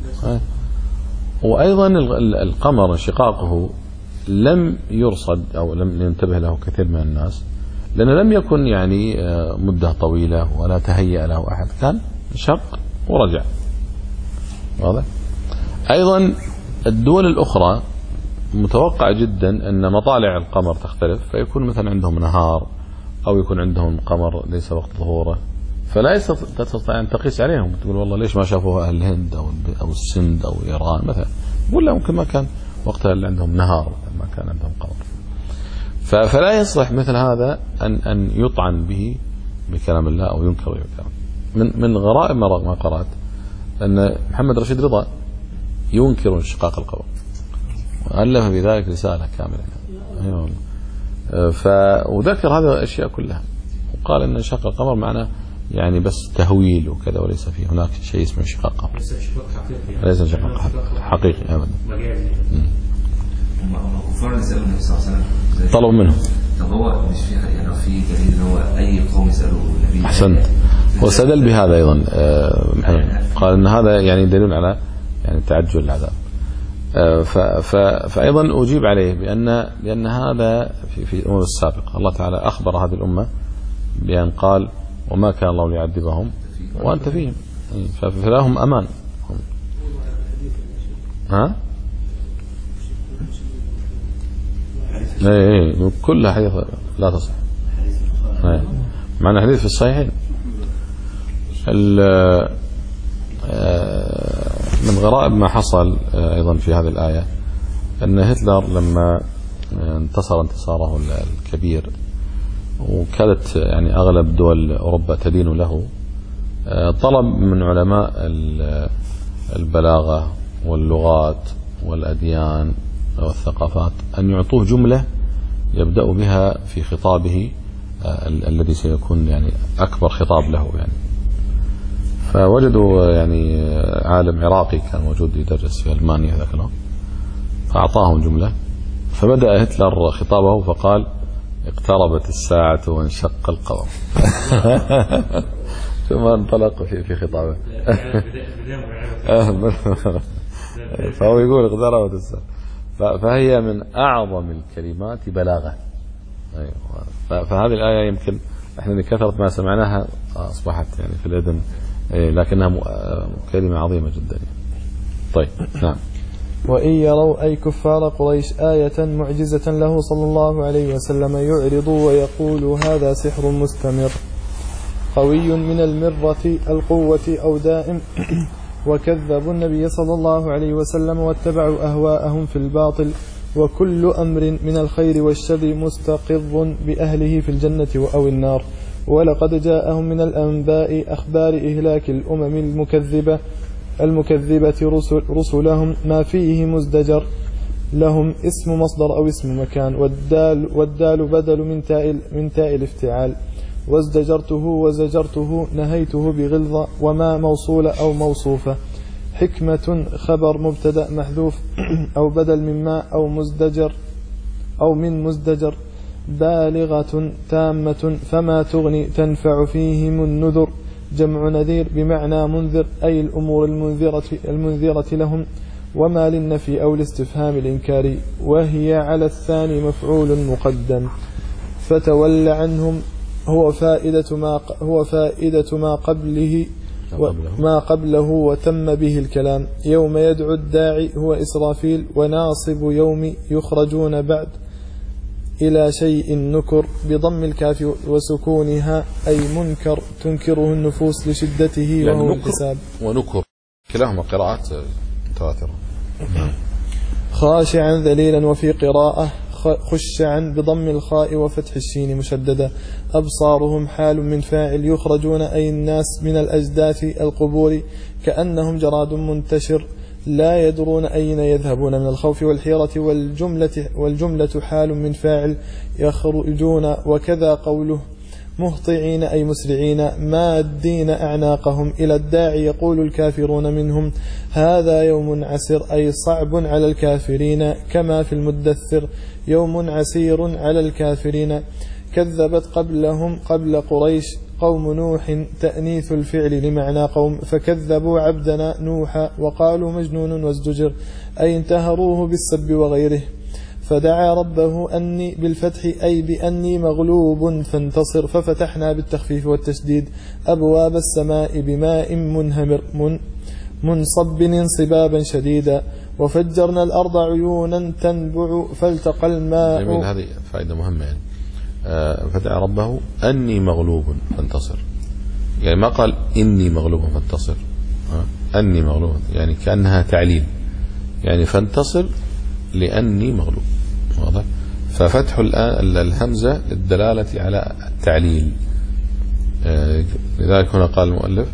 وأيضا القمر انشقاقه لم يرصد أو لم ينتبه له كثير من الناس، لأنه لم يكن يعني مدة طويلة ولا تهيأ له أحد، كان شق ورجع. واضح؟ أيضا الدول الأخرى متوقع جدا أن مطالع القمر تختلف، فيكون مثلا عندهم نهار أو يكون عندهم قمر ليس وقت ظهوره، فلا تستطيع أن تقيس عليهم تقول والله ليش ما شافوها أهل الهند أو أو السند أو إيران مثلا، ولا ممكن ما كان وقتها اللي عندهم نهار ما كان عندهم قمر. فلا يصلح مثل هذا أن أن يطعن به بكلام الله أو ينكر بكلام. من من غرائب ما قرأت أن محمد رشيد رضا ينكر انشقاق القمر وألف بذلك رسالة كاملة. أيوة. ف وذكر هذه الأشياء كلها وقال أن انشقاق القمر معناه يعني بس تهويل وكذا، وليس فيه هناك شيء اسمه انشقاق قمر، ليس انشقاق حقيقي أبدا. طلب منه. طب هو مش في يعني في دليل ان هو اي قوم يسالوا النبي؟ احسنت. واستدل بهذا ايضا قال ان هذا يعني دليل على يعني تعجل العذاب. فايضا اجيب عليه بان بان هذا في في الامور السابقه الله تعالى اخبر هذه الامه بان قال وما كان الله ليعذبهم وانت فيهم، فلهم امان. ها؟ اي اي كلها حديث لا تصح، معنى حديث في الصحيحين. من غرائب ما حصل أيضا في هذه الآية أن هتلر لما انتصر انتصاره الكبير وكانت يعني أغلب دول أوروبا تدين له، طلب من علماء البلاغة واللغات والأديان والثقافات أن يعطوه جملة يبدأ بها في خطابه الذي سيكون يعني أكبر خطاب له يعني. فوجدوا يعني عالم عراقي كان موجود يدرس في ألمانيا ذاك الوقت، فأعطاهم جملة، فبدأ هتلر خطابه فقال اقتربت الساعة وانشق القمر. ثم انطلق في في خطابه. فهو يقول اقتربت الساعة، فهي من أعظم الكلمات بلاغة. فهذه الآية يمكن احنا كثرة ما سمعناها أصبحت يعني في الأذن، لكنها كلمة عظيمة جدا. طيب نعم. وإن يروا أي كفار قريش آية معجزة له صلى الله عليه وسلم يعرضوا ويقولوا هذا سحر مستمر قوي من المرة القوة أو دائم، وكذبوا النبي صلى الله عليه وسلم واتبعوا أهواءهم في الباطل، وكل أمر من الخير والشر مستقر بأهله في الجنة أو النار. ولقد جاءهم من الأنباء أخبار إهلاك الأمم المكذبة المكذبة رسل رسلهم ما فيه مزدجر. لهم اسم مصدر أو اسم مكان، والدال, والدال بدل من تاء من تاء الافتعال. وازدجرته وزجرته نهيته بغلظة، وما موصولة أو موصوفة. حكمة خبر مبتدأ محذوف أو بدل من ما أو مزدجر أو من مزدجر. بالغة تامة فما تغني تنفع فيهم النذر. جمع نذير بمعنى منذر أي الأمور المنذرة, المنذرة لهم. وما للنفي أو الاستفهام الإنكاري، وهي على الثاني مفعول مقدم. فتول عنهم هو فائدة ما هو فائدة ما قبله ما قبله وتم به الكلام. يوم يدعو الداعي هو إسرافيل. وناصب يوم يخرجون بعد إلى شيء نكر بضم الكاف وسكونها أي منكر تنكره النفوس لشدته وهو الحساب. ونكر كلاهما قراءات متواترة. خاشعا ذليلا، وفي قراءة خشعا بضم الخاء وفتح الشين مشددة. أبصارهم حال من فاعل يخرجون أي الناس من الأجداث القبور كأنهم جراد منتشر لا يدرون أين يذهبون من الخوف والحيرة. والجملة, والجملة حال من فاعل يخرجون. وكذا قوله مهطعين أي مسرعين مادين أعناقهم إلى الداعي يقول الكافرون منهم هذا يوم عسر أي صعب على الكافرين. كما في المدثر يوم عسير على الكافرين. كذبت قبلهم قبل قريش قوم نوح تأنيث الفعل لمعنى قوم فكذبوا عبدنا نوحا وقالوا مجنون وازدجر أي انتهروه بالسب وغيره. فدعا ربه أني بالفتح أي بأني مغلوب فانتصر ففتحنا بالتخفيف والتشديد أبواب السماء بماء منهمر من منصب انصبابا شديدا وفجرنا الأرض عيونا تنبع فالتقى الماء. جميل، هذه فائدة مهمة يعني. آه فدعا ربه أني مغلوب فانتصر، يعني ما قال إني مغلوب فانتصر، آه أني مغلوب يعني كأنها تعليل، يعني فانتصر لأني مغلوب، واضح؟ ففتح الهمزة للدلالة على التعليل. آه لذلك هنا قال المؤلف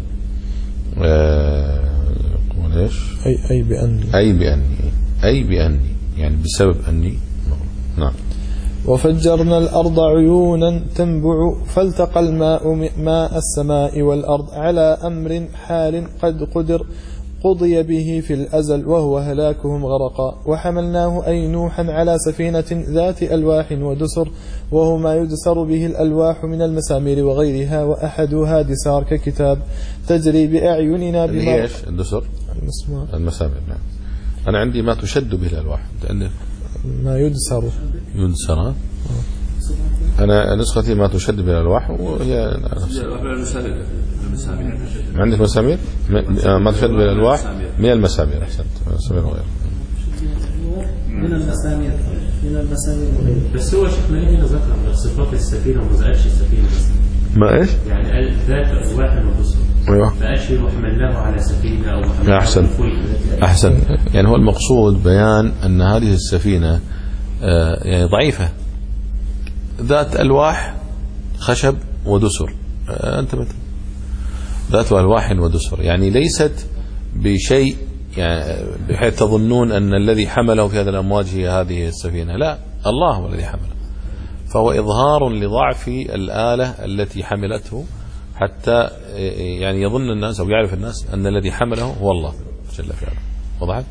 آه يقول ايش؟ أي, أي بأني أي بأني أي بأني يعني بسبب أني مغلوب. نعم. وفجرنا الأرض عيونا تنبع فالتقى الماء ماء السماء والأرض على أمر حال قد قدر قضي به في الأزل وهو هلاكهم غرقا. وحملناه أي نوحا على سفينة ذات ألواح ودسر وهو ما يدسر به الألواح من المسامير وغيرها وأحدها دسار ككتاب تجري بأعيننا بما ايش الدسر المسامير. نعم. أنا عندي ما تشد به الألواح ما يدسر يدسر. أنا نسختي ما تشد به الألواح وهي عندك مسامير ما تشد به الألواح من المسامير. أحسنت، مسامير وغيرها من المسامير من المسامير وغيرها. بس هو شيخ مالك هنا ذكر صفات السفينة وما ذكرش السفينة بس. ما إيش؟ يعني قال ذات ألواح ودسر. أيوه. ما قالش وحملناه على سفينة أو حملناه. أحسن أحسن. يعني هو المقصود بيان أن هذه السفينة آه يعني ضعيفة ذات ألواح خشب ودسر. آه أنت مثل ذات ألواح ودسر يعني ليست بشيء يعني بحيث تظنون أن الذي حمله في هذه الأمواج هي هذه السفينة. لا، الله هو الذي حمله. فهو إظهار لضعف الآلة التي حملته حتى يعني يظن الناس أو يعرف الناس أن الذي حمله هو الله جل في علاه. وضحت؟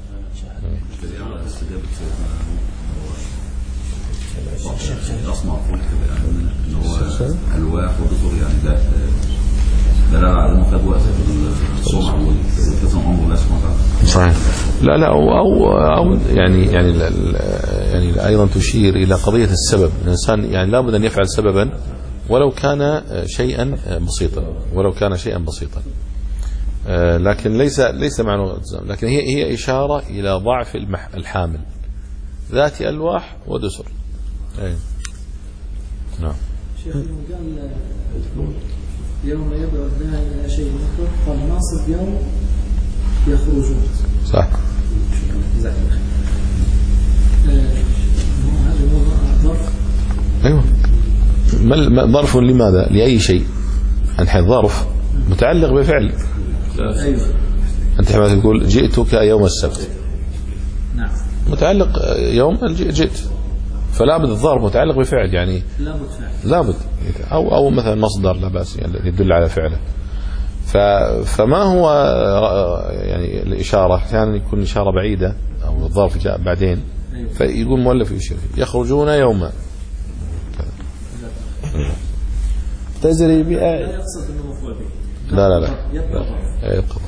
أصنع فوق يعني إن هو ألواح ودسر يعني ده دلالة على إنه خد وقت في الصنع والتزم أمر الله سبحانه وتعالى. صحيح. لا لا أو أو, أو يعني يعني يعني أيضا تشير إلى قضية السبب. الإنسان يعني لابد أن يفعل سببا ولو كان شيئا بسيطا ولو كان شيئا بسيطا لكن ليس ليس معنى لكن هي هي إشارة إلى ضعف الحامل ذات ألواح ودسر. أي. نعم. شيخ قال يوم يدعو الداعي إلى شيء نكر قال ناصب يوم يخرجون. صح. جزاك الله خير. هذا هو ظرف. أيوه. ما ظرف لماذا؟ لأي شيء. الحين ظرف متعلق بفعل. أيوه. أنت حين تقول جئتك يوم السبت. نعم. متعلق يوم جئت. فلا بد الظرف متعلق بفعل يعني لابد فعل لابد أو أو مثلا مصدر لا بأس يعني يدل على فعله. فما هو يعني الإشارة أحيانا يكون إشارة بعيدة أو الظرف جاء بعدين فيقول مؤلف يشير يخرجون يوما تجري بأعين. لا يقصد أنه مفعول به. لا لا لا يتقطع. يتقطع.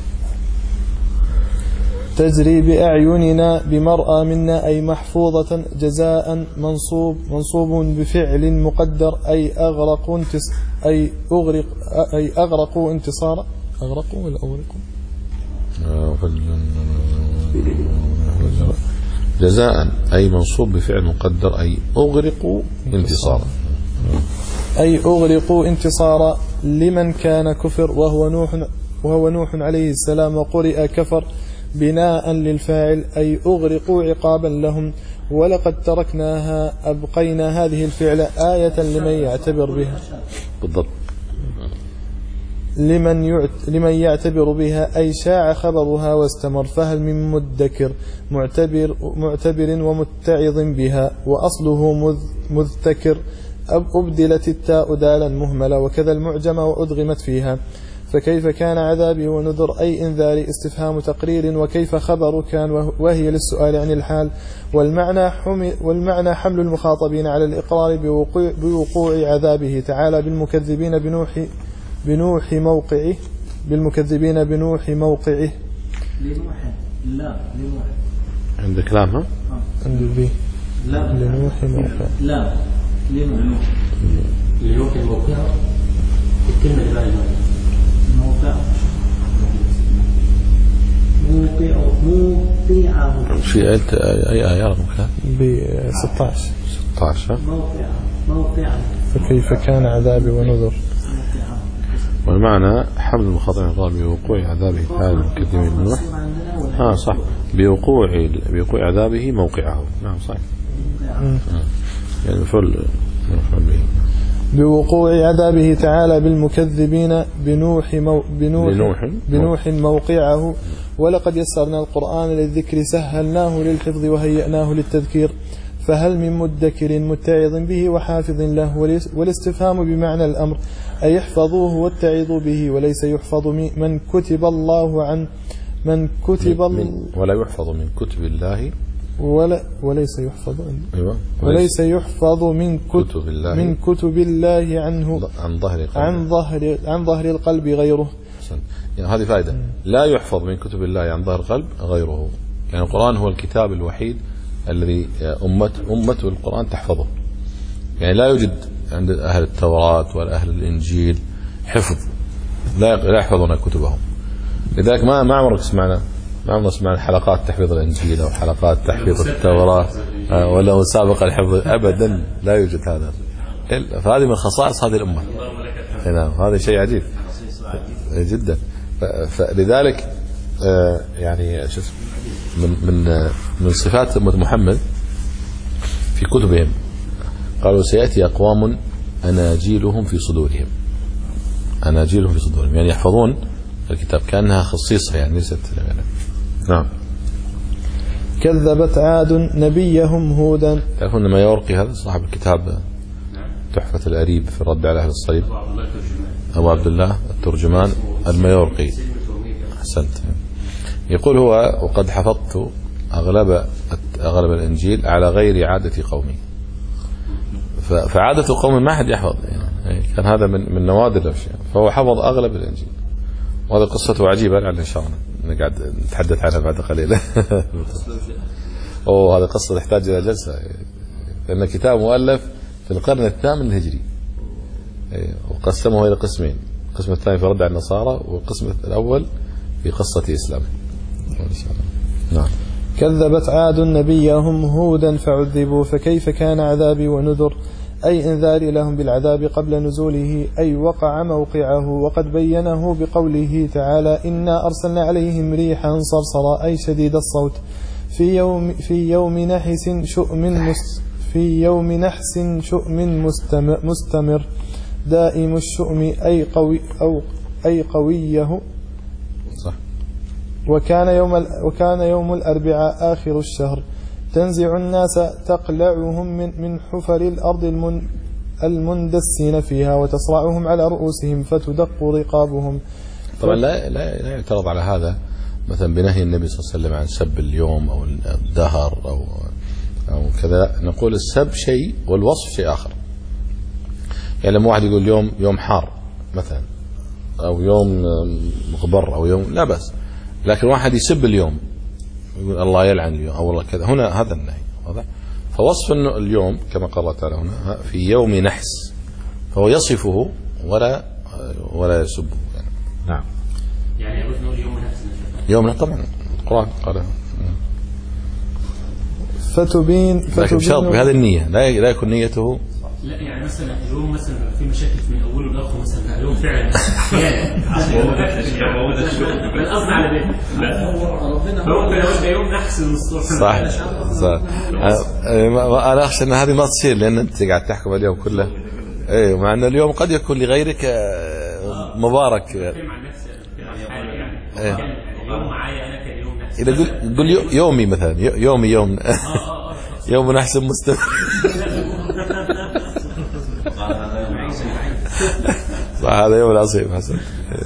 تجري بأعيننا بمرأى منا أي محفوظة جزاء منصوب منصوب بفعل مقدر أي أغرقوا انتص أي أغرق أي أغرقوا انتصارا أغرقوا ولا أغرقوا جزاء أي منصوب بفعل مقدر أي أغرقوا انتصارا أي أغرقوا انتصارا لمن كان كفر وهو نوح وهو نوح عليه السلام وقرئ كفر بناء للفاعل أي أغرقوا عقابا لهم. ولقد تركناها أبقينا هذه الفعل آية لمن يعتبر بها بالضبط لمن يعت لمن يعتبر بها أي شاع خبرها واستمر. فهل من مدكر معتبر معتبر ومتعظ بها وأصله مذ مذتكر أبدلت التاء دالا مهملة وكذا المعجمة وأدغمت فيها. فكيف كان عذابي ونذر أي إنذار استفهام تقرير وكيف خبر كان وهي للسؤال عن الحال. والمعنى, والمعنى حمل المخاطبين على الإقرار بوقوع, بوقوع عذابه تعالى بالمكذبين بنوح بنوح موقعه بالمكذبين بنوح موقعه لنوح لا لنوح عند كلام ها عند البي لا لنوح موقعه لا لنوح لنوح موقعه الكلمة اللي بعد موقعه موقعه موقعه في أي آية رقم ب ستة عشر ستة عشر موقعه موقعه فكيف كان عذابي ونذر. والمعنى حمل المخاطبين الإقرار بوقوع عذابه تعالى المكذبين بنوح ها صح بوقوع بوقوع عذابه موقعه نعم صح يعني مفعول به بوقوع عذابه تعالى بالمكذبين بنوح مو بنوح, بنوح, بنوح موقعه. ولقد يسرنا القرآن للذكر سهلناه للحفظ وهيئناه للتذكير. فهل من مدكر متعظ به وحافظ له والاستفهام بمعنى الأمر أي يحفظوه واتعظوا به وليس يحفظ من كتب الله عن من كتب من ولا يحفظ من كتب الله ولا وليس يحفظ أيوة وليس يحفظ من كتب الله من كتب الله عنه عن ظهر عن ظهر عن ظهر القلب غيره. يعني هذه فائدة لا يحفظ من كتب الله عن ظهر القلب غيره. يعني القرآن هو الكتاب الوحيد الذي أمة أمة القرآن تحفظه. يعني لا يوجد عند أهل التوراة ولا أهل الإنجيل حفظ لا لا يحفظون كتبهم. لذلك ما ما عمرك سمعنا ما عمرنا سمعنا حلقات تحفيظ الإنجيل أو حلقات تحفيظ التوراة ولا مسابقة الحفظ أبدا لا يوجد هذا. فهذه من خصائص هذه الأمة. نعم هذا شيء عجيب جدا. فلذلك يعني شو من من من صفات أمة محمد في كتبهم قالوا سيأتي أقوام أناجيلهم في صدورهم أناجيلهم في صدورهم يعني يحفظون الكتاب كأنها خصيصة يعني ليست يعني. نعم. كذبت عاد نبيهم هودا. تعرفون ما يورقي هذا صاحب الكتاب تحفة الأريب في الرد على أهل الصليب أبو عبد الله الترجمان الميورقي أحسنت. يقول هو وقد حفظت أغلب أغلب الإنجيل على غير عادة قومي. فعادة قوم ما حد يحفظ يعني كان هذا من من نوادر الأشياء. فهو حفظ أغلب الإنجيل وهذا قصته عجيبة لعل إن شاء الله نقعد نتحدث عنها بعد قليل. أوه هذا قصة تحتاج إلى جلسة لأن كتاب مؤلف في القرن الثامن الهجري وقسمه إلى قسمين. القسم الثاني في رد على النصارى والقسم الأول في قصة إسلامه. نعم. كذبت عاد نبيهم هودا فعذبوا فكيف كان عذابي ونذر أي إنذار لهم بالعذاب قبل نزوله أي وقع موقعه. وقد بينه بقوله تعالى إنا أرسلنا عليهم ريحا صرصرا أي شديد الصوت في يوم في يوم نحس شؤم مست في يوم نحس شؤم مستمر, مستمر دائم الشؤم أي قوي أو أي قويه. صح. وكان يوم وكان يوم الأربعاء آخر الشهر تنزع الناس تقلعهم من من حفر الأرض المن المندسين فيها وتصرعهم على رؤوسهم فتدق رقابهم. طبعا لا لا لا يعترض على هذا مثلا بنهي النبي صلى الله عليه وسلم عن سب اليوم أو الدهر أو أو كذا. نقول السب شيء والوصف شيء آخر. يعني لما واحد يقول يوم يوم حار مثلا أو يوم غبر أو يوم لا بأس، لكن واحد يسب اليوم يقول الله يلعن اليوم أو الله كذا، هنا هذا النهي واضح. فوصف اليوم كما قال الله تعالى هنا في يوم نحس، فهو يصفه ولا ولا يسبه يعني. نعم. يعني يقول نقول يوم نحس يوم نحس طبعا القرآن قال فتبين لكن بشرط بهذه النية، لا لا يكون نيته. لا يعني مثلا اليوم مثلا في مشاكل من اوله لاخره، مثلا اليوم فعلا احيانا القصد على ده ممكن اقول يوم نحس من الصبح. صح صح. انا اخشى ان هذه ما تصير لان انت قاعد تحكم اليوم كله. اي مع ان اليوم قد يكون لغيرك مبارك. يوم معايا انا كان يوم نحس. اذا قل قل يومي مثلا يومي يوم يوم نحس مستمر. صح هذا يوم العصيب حسن.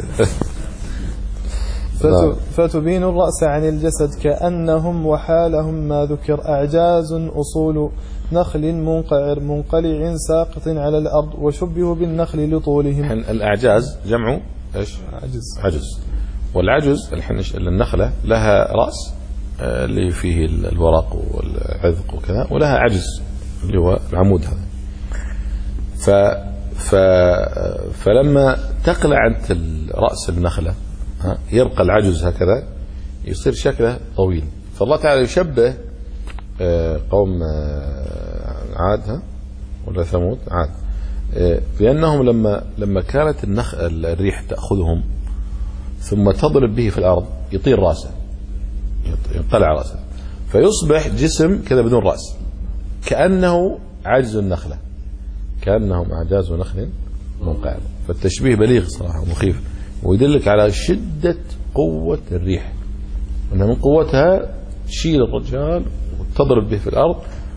فتبين الرأس عن الجسد كأنهم وحالهم ما ذكر أعجاز أصول نخل منقعر منقلع ساقط على الأرض وشبه بالنخل لطولهم. الأعجاز جمع إيش؟ عجز. عجز. والعجز الحين النخلة لها رأس اللي فيه الورق والعذق وكذا، ولها عجز اللي هو العمود هذا. ف ف فلما تقلع أنت رأس النخلة يبقى العجز هكذا يصير شكله طويل. فالله تعالى يشبه قوم عاد ولا ثمود عاد بأنهم لما لما كانت النخل الريح تأخذهم ثم تضرب به في الأرض يطير رأسه، ينقلع رأسه فيصبح جسم كذا بدون رأس كأنه عجز النخلة، كأنهم أعجاز نخل منقعر. فالتشبيه بليغ صراحة ومخيف، ويدلك على شدة قوة الريح، أنها من قوتها تشيل الرجال وتضرب به في الأرض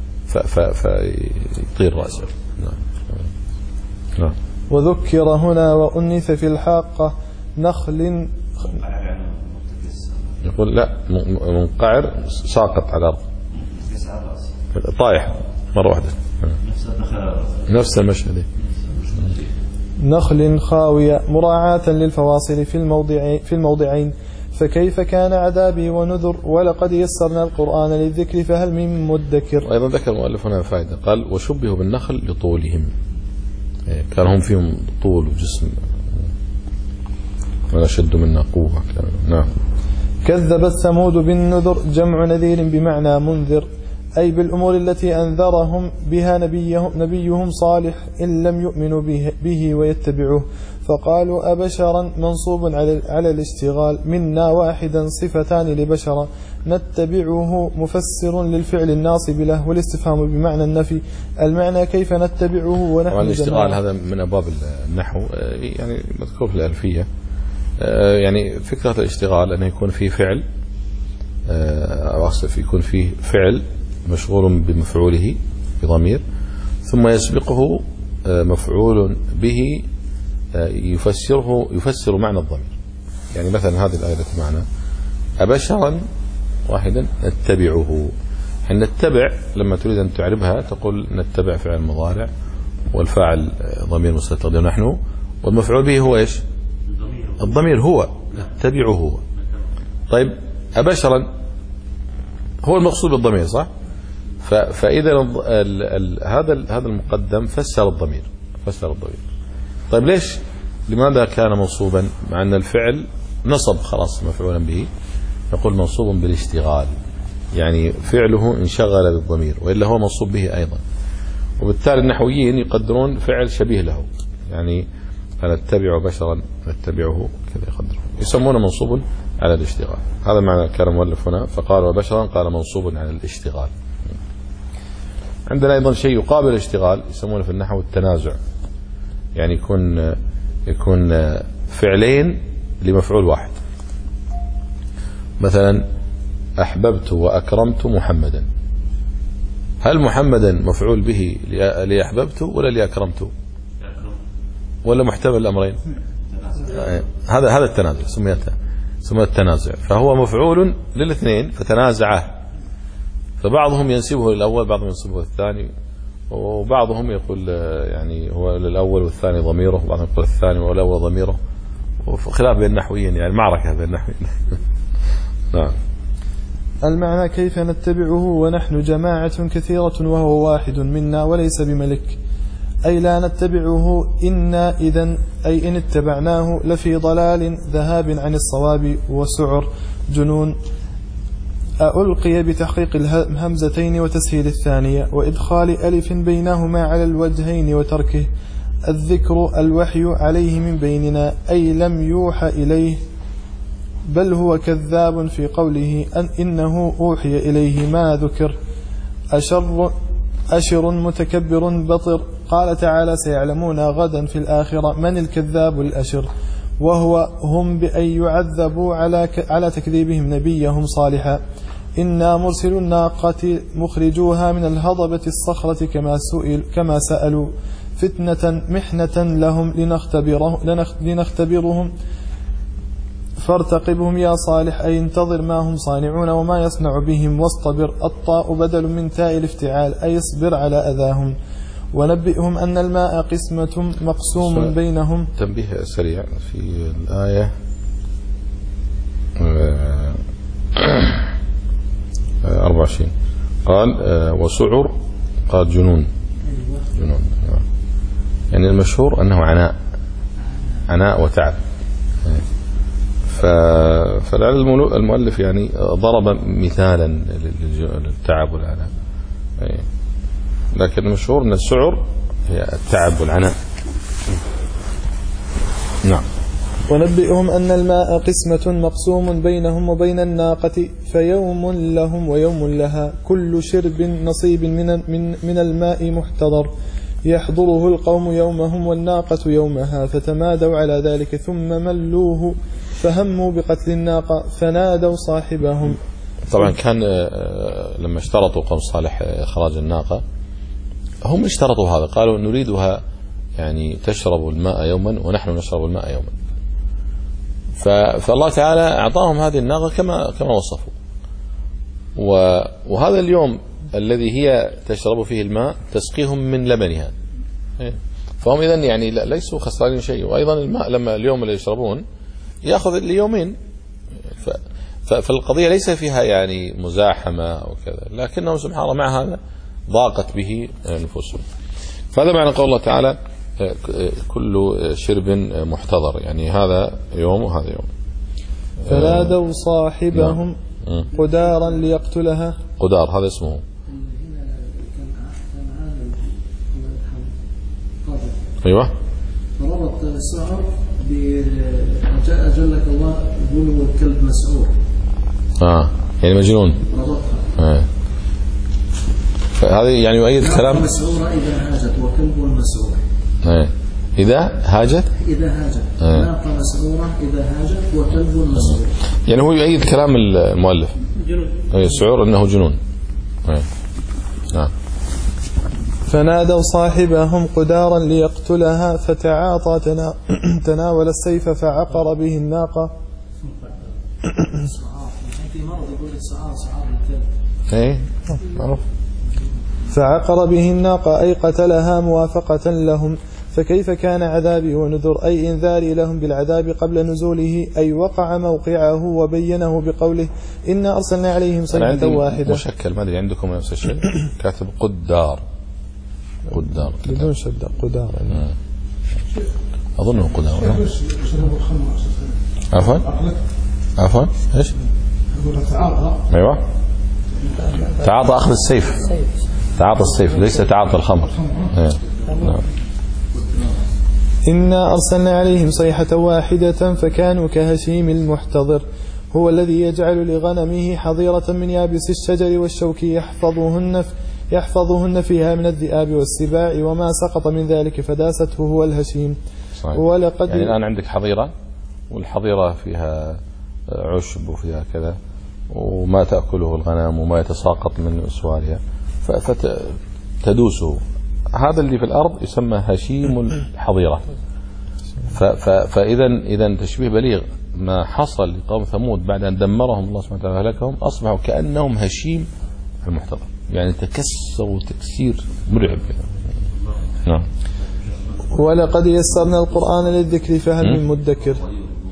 فيطير رأسه. نعم. نعم. وذكر هنا وأنث في الحاقة نخل. يقول لا منقعر ساقط على الأرض طايح مرة واحدة نفس المشهد. نخل خاوية مراعاة للفواصل في الموضع في الموضعين. فكيف كان عذابي ونذر ولقد يسرنا القرآن للذكر فهل من مدكر. وأيضا ذكر المؤلف هنا فائدة، قال وشبهوا بالنخل لطولهم، كان هم فيهم طول وجسم ولا شد منا قوة. نعم. كذبت ثمود بالنذر جمع نذير بمعنى منذر، أي بالأمور التي أنذرهم بها نبيهم, نبيهم صالح إن لم يؤمنوا به, به ويتبعوه. فقالوا أبشرا منصوب على, على الاشتغال منا واحدا صفتان لبشرا نتبعه مفسر للفعل الناصب له، والاستفهام بمعنى النفي. المعنى كيف نتبعه ونحن الاشتغال هذا من أبواب النحو يعني مذكور في الألفية. يعني فكرة الاشتغال أنه يكون فيه فعل أو أصف يكون فيه فعل مشغول بمفعوله بضمير ثم يسبقه مفعول به يفسره يفسر معنى الضمير. يعني مثلا هذه الآية التي معنا أبشرا واحدا نتبعه. حين نتبع لما تريد أن تعربها تقول نتبع فعل مضارع والفاعل ضمير مستتر نحن، والمفعول به هو إيش؟ الضمير هو نتبعه هو. طيب أبشرا هو المقصود بالضمير صح؟ فإذا هذا هذا المقدم فسر الضمير فسر الضمير. طيب ليش لماذا كان منصوبا مع أن الفعل نصب خلاص مفعولا به؟ نقول منصوب بالاشتغال، يعني فعله انشغل بالضمير وإلا هو منصوب به أيضا. وبالتالي النحويين يقدرون فعل شبيه له، يعني نتبع بشرا نتبعه كذا يقدره، يسمونه منصوب على الاشتغال. هذا معنى كلام المؤلف هنا. فقال وبشرا قال منصوب على الاشتغال. عندنا أيضا شيء يقابل الاشتغال يسمونه في النحو التنازع، يعني يكون يكون فعلين لمفعول واحد. مثلا أحببت وأكرمت محمدا، هل محمدا مفعول به لأحببت ولا لأكرمت ولا محتمل الأمرين؟ هذا هذا التنازع سمي سمي التنازع، فهو مفعول للاثنين فتنازعه. فبعضهم ينسبه للأول بعضهم ينسبه للثاني، وبعضهم يقول يعني هو للأول والثاني ضميره، وبعضهم يقول الثاني والأول ضميره، خلاف بين النحويين يعني معركة بين النحويين. نعم. المعنى كيف نتبعه ونحن جماعة كثيرة وهو واحد منا وليس بملك، أي لا نتبعه إنا إذن أي إن اتبعناه لفي ضلال ذهاب عن الصواب وسعر جنون. ألقي بتحقيق الهمزتين وتسهيل الثانية وإدخال ألف بينهما على الوجهين وتركه الذكر الوحي عليه من بيننا، أي لم يوحى إليه بل هو كذاب في قوله أن إنه أوحي إليه ما ذكر. أشر, أشر متكبر بطر. قال تعالى سيعلمون غدا في الآخرة من الكذاب الأشر، وهو هم بأن يعذبوا على, على تكذيبهم نبيهم صالحا. إنا مرسل الناقة مخرجوها من الهضبة الصخرة كما, سئل كما سألوا فتنة محنة لهم لنختبره لنختبرهم فارتقبهم يا صالح، أي انتظر ما هم صانعون وما يصنع بهم واصطبر. الطاء بدل من تاء الافتعال أي اصبر على أذاهم. ونبئهم أن الماء قسمة مقسوم بينهم. تنبيه سريع في الآية أربعة وعشرين قال وسعر قال جنون جنون يعني المشهور أنه عناء عناء وتعب. فلعل المؤلف يعني ضرب مثالا للتعب والعناء، لكن المشهور أن السعر هي التعب والعناء. نعم. ونبئهم أن الماء قسمة مقسوم بينهم وبين الناقة فيوم لهم ويوم لها، كل شرب نصيب من, من, من الماء محتضر يحضره القوم يومهم والناقة يومها، فتمادوا على ذلك ثم ملوه فهموا بقتل الناقة فنادوا صاحبهم. طبعا كان لما اشترطوا قوم صالح إخراج الناقة هم اشترطوا هذا، قالوا نريدها يعني تشرب الماء يوما ونحن نشرب الماء يوما، فالله تعالى أعطاهم هذه الناقة كما كما وصفوا. وهذا اليوم الذي هي تشرب فيه الماء تسقيهم من لبنها، فهم إذن يعني ليسوا خسرانين شيء. وأيضا الماء لما اليوم اللي يشربون يأخذ ليومين، فالقضية ليس فيها يعني مزاحمة أو كذا، لكنهم سبحان الله مع هذا ضاقت به نفوسهم. فهذا معنى قول الله تعالى كل شرب محتضر، يعني هذا يوم وهذا يوم. فنادوا صاحبهم قدارا ليقتلها. قدار هذا اسمه. ايوه. فربط السعر بجاء جلك الله يقول هو الكلب مسعور. اه يعني مجنون. ربطها. اه. فهذا يعني يؤيد كلام. مسعورة إذا هاجت وكلب مسعور. اه. إذا هاجت. إذا هاجت. ناقة مسعورة إذا هاجت وكلب مسعور. يعني هو يؤيد كلام المؤلف. جنون. أي سعور أنه جنون. اه. نعم. فنادوا صاحبهم قدارا ليقتلها فتعاطى تنا... تناول السيف فعقر به الناقة. في مرض يقول السعار سعار الكلب. ايه معروف. فعقر به الناقة أي قتلها موافقة لهم. فكيف كان عذابي ونذر أي إنذاري لهم بالعذاب قبل نزوله، أي وقع موقعه وبينه بقوله إنا أرسلنا عليهم صيحة واحدة. مشكل ما أدري عندكم نفس الشيء كاتب قدار قدار بدون شدة قدار يعني. أظنه قدار. عفوا عفوا إيش؟ أيوة تعاطى أخذ السيف، تعاطى السيف ليس تعاطى الخمر. نعم. إنا أرسلنا عليهم صيحة واحدة فكانوا كهشيم المحتضر، هو الذي يجعل لغنمه حظيرة من يابس الشجر والشوك يحفظهن يحفظهن فيها من الذئاب والسباع وما سقط من ذلك فداسته هو الهشيم. ولقد يعني الآن عندك حظيرة والحظيرة فيها عشب وفيها كذا وما تأكله الغنم وما يتساقط من أسوارها فتدوسه، هذا اللي في الأرض يسمى هشيم الحظيرة. فإذا إذا تشبيه بليغ ما حصل لقوم ثمود بعد أن دمرهم الله سبحانه وتعالى هلكهم، أصبحوا كأنهم هشيم المحتضر، يعني تكسروا تكسير مرعب. نعم. ولقد يسرنا القرآن للذكر فهل من مدكر.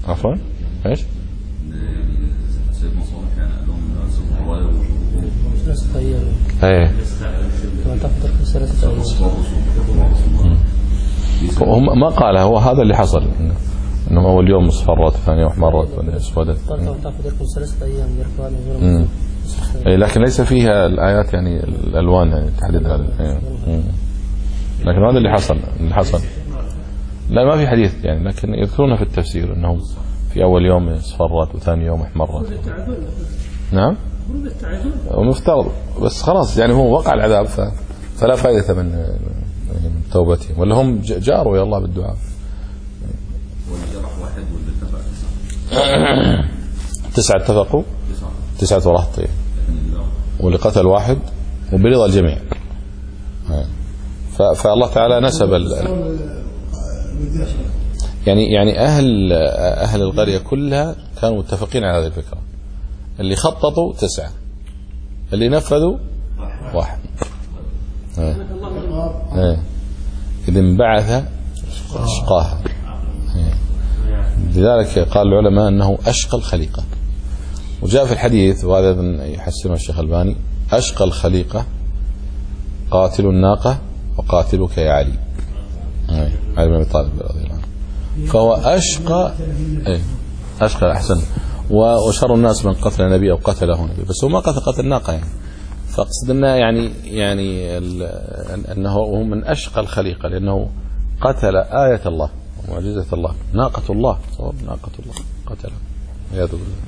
عفوا ايش؟ سيدنا صالح يعني قال لهم سبحان الله ثلاثة أيام ايه كما تفطر في ثلاثة أيام. هم ما قال هو هذا اللي حصل انهم اول يوم اصفرت ثاني يوم احمرت اسودت. تفطر في ثلاثة أيام يرفعون اي لكن ليس فيها الايات يعني الالوان يعني تحديد هذا. لكن هذا اللي حصل اللي حصل لا ما في حديث يعني، لكن يذكرونها في التفسير انهم في اول يوم اصفرت وثاني يوم احمرت. نعم ومفترض بس خلاص يعني هو وقع العذاب فلا فائدة من من توبتهم، ولا هم جاروا يا الله بالدعاء. واحد ولا اتفق تسعة اتفقوا تسعة ورهطين واللي قتل واحد وبرضا الجميع. فالله تعالى نسب يعني يعني أهل أهل القرية كلها كانوا متفقين على هذه الفكرة. اللي خططوا تسعة، اللي نفذوا واحد. إذا انبعث أشقاها. لذلك قال العلماء أنه أشقى الخليقة. وجاء في الحديث وهذا يحسنه الشيخ الباني: أشقى الخليقة قاتل الناقة وقاتلك يا علي. علي بن أبي طالب رضي الله عنه. فهو أشقى إيه أشقى أحسن. وشر الناس من قتل نبي أو قتله نبي، بس هو ما قتل قتل ناقة يعني. فاقصد أنه يعني يعني أنه هو من أشقى الخليقة لأنه قتل آية الله ومعجزة الله، ناقة الله، صور ناقة الله قتله والعياذ بالله.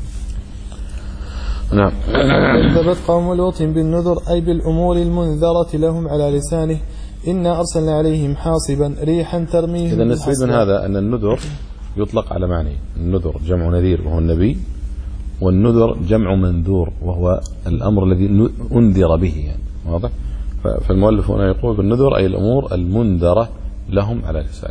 نعم. كذبت قوم لوط بالنذر أي بالأمور المنذرة لهم على لسانه إنا أرسلنا عليهم حاصبا ريحا ترميهم. إذا نستفيد من هذا أن النذر يطلق على معنى. النذر جمع نذير وهو النبي، والنذر جمع منذور وهو الأمر الذي أنذر به يعني. واضح؟ فالمؤلف هنا يقول بالنذر أي الأمور المنذرة لهم على لسانه.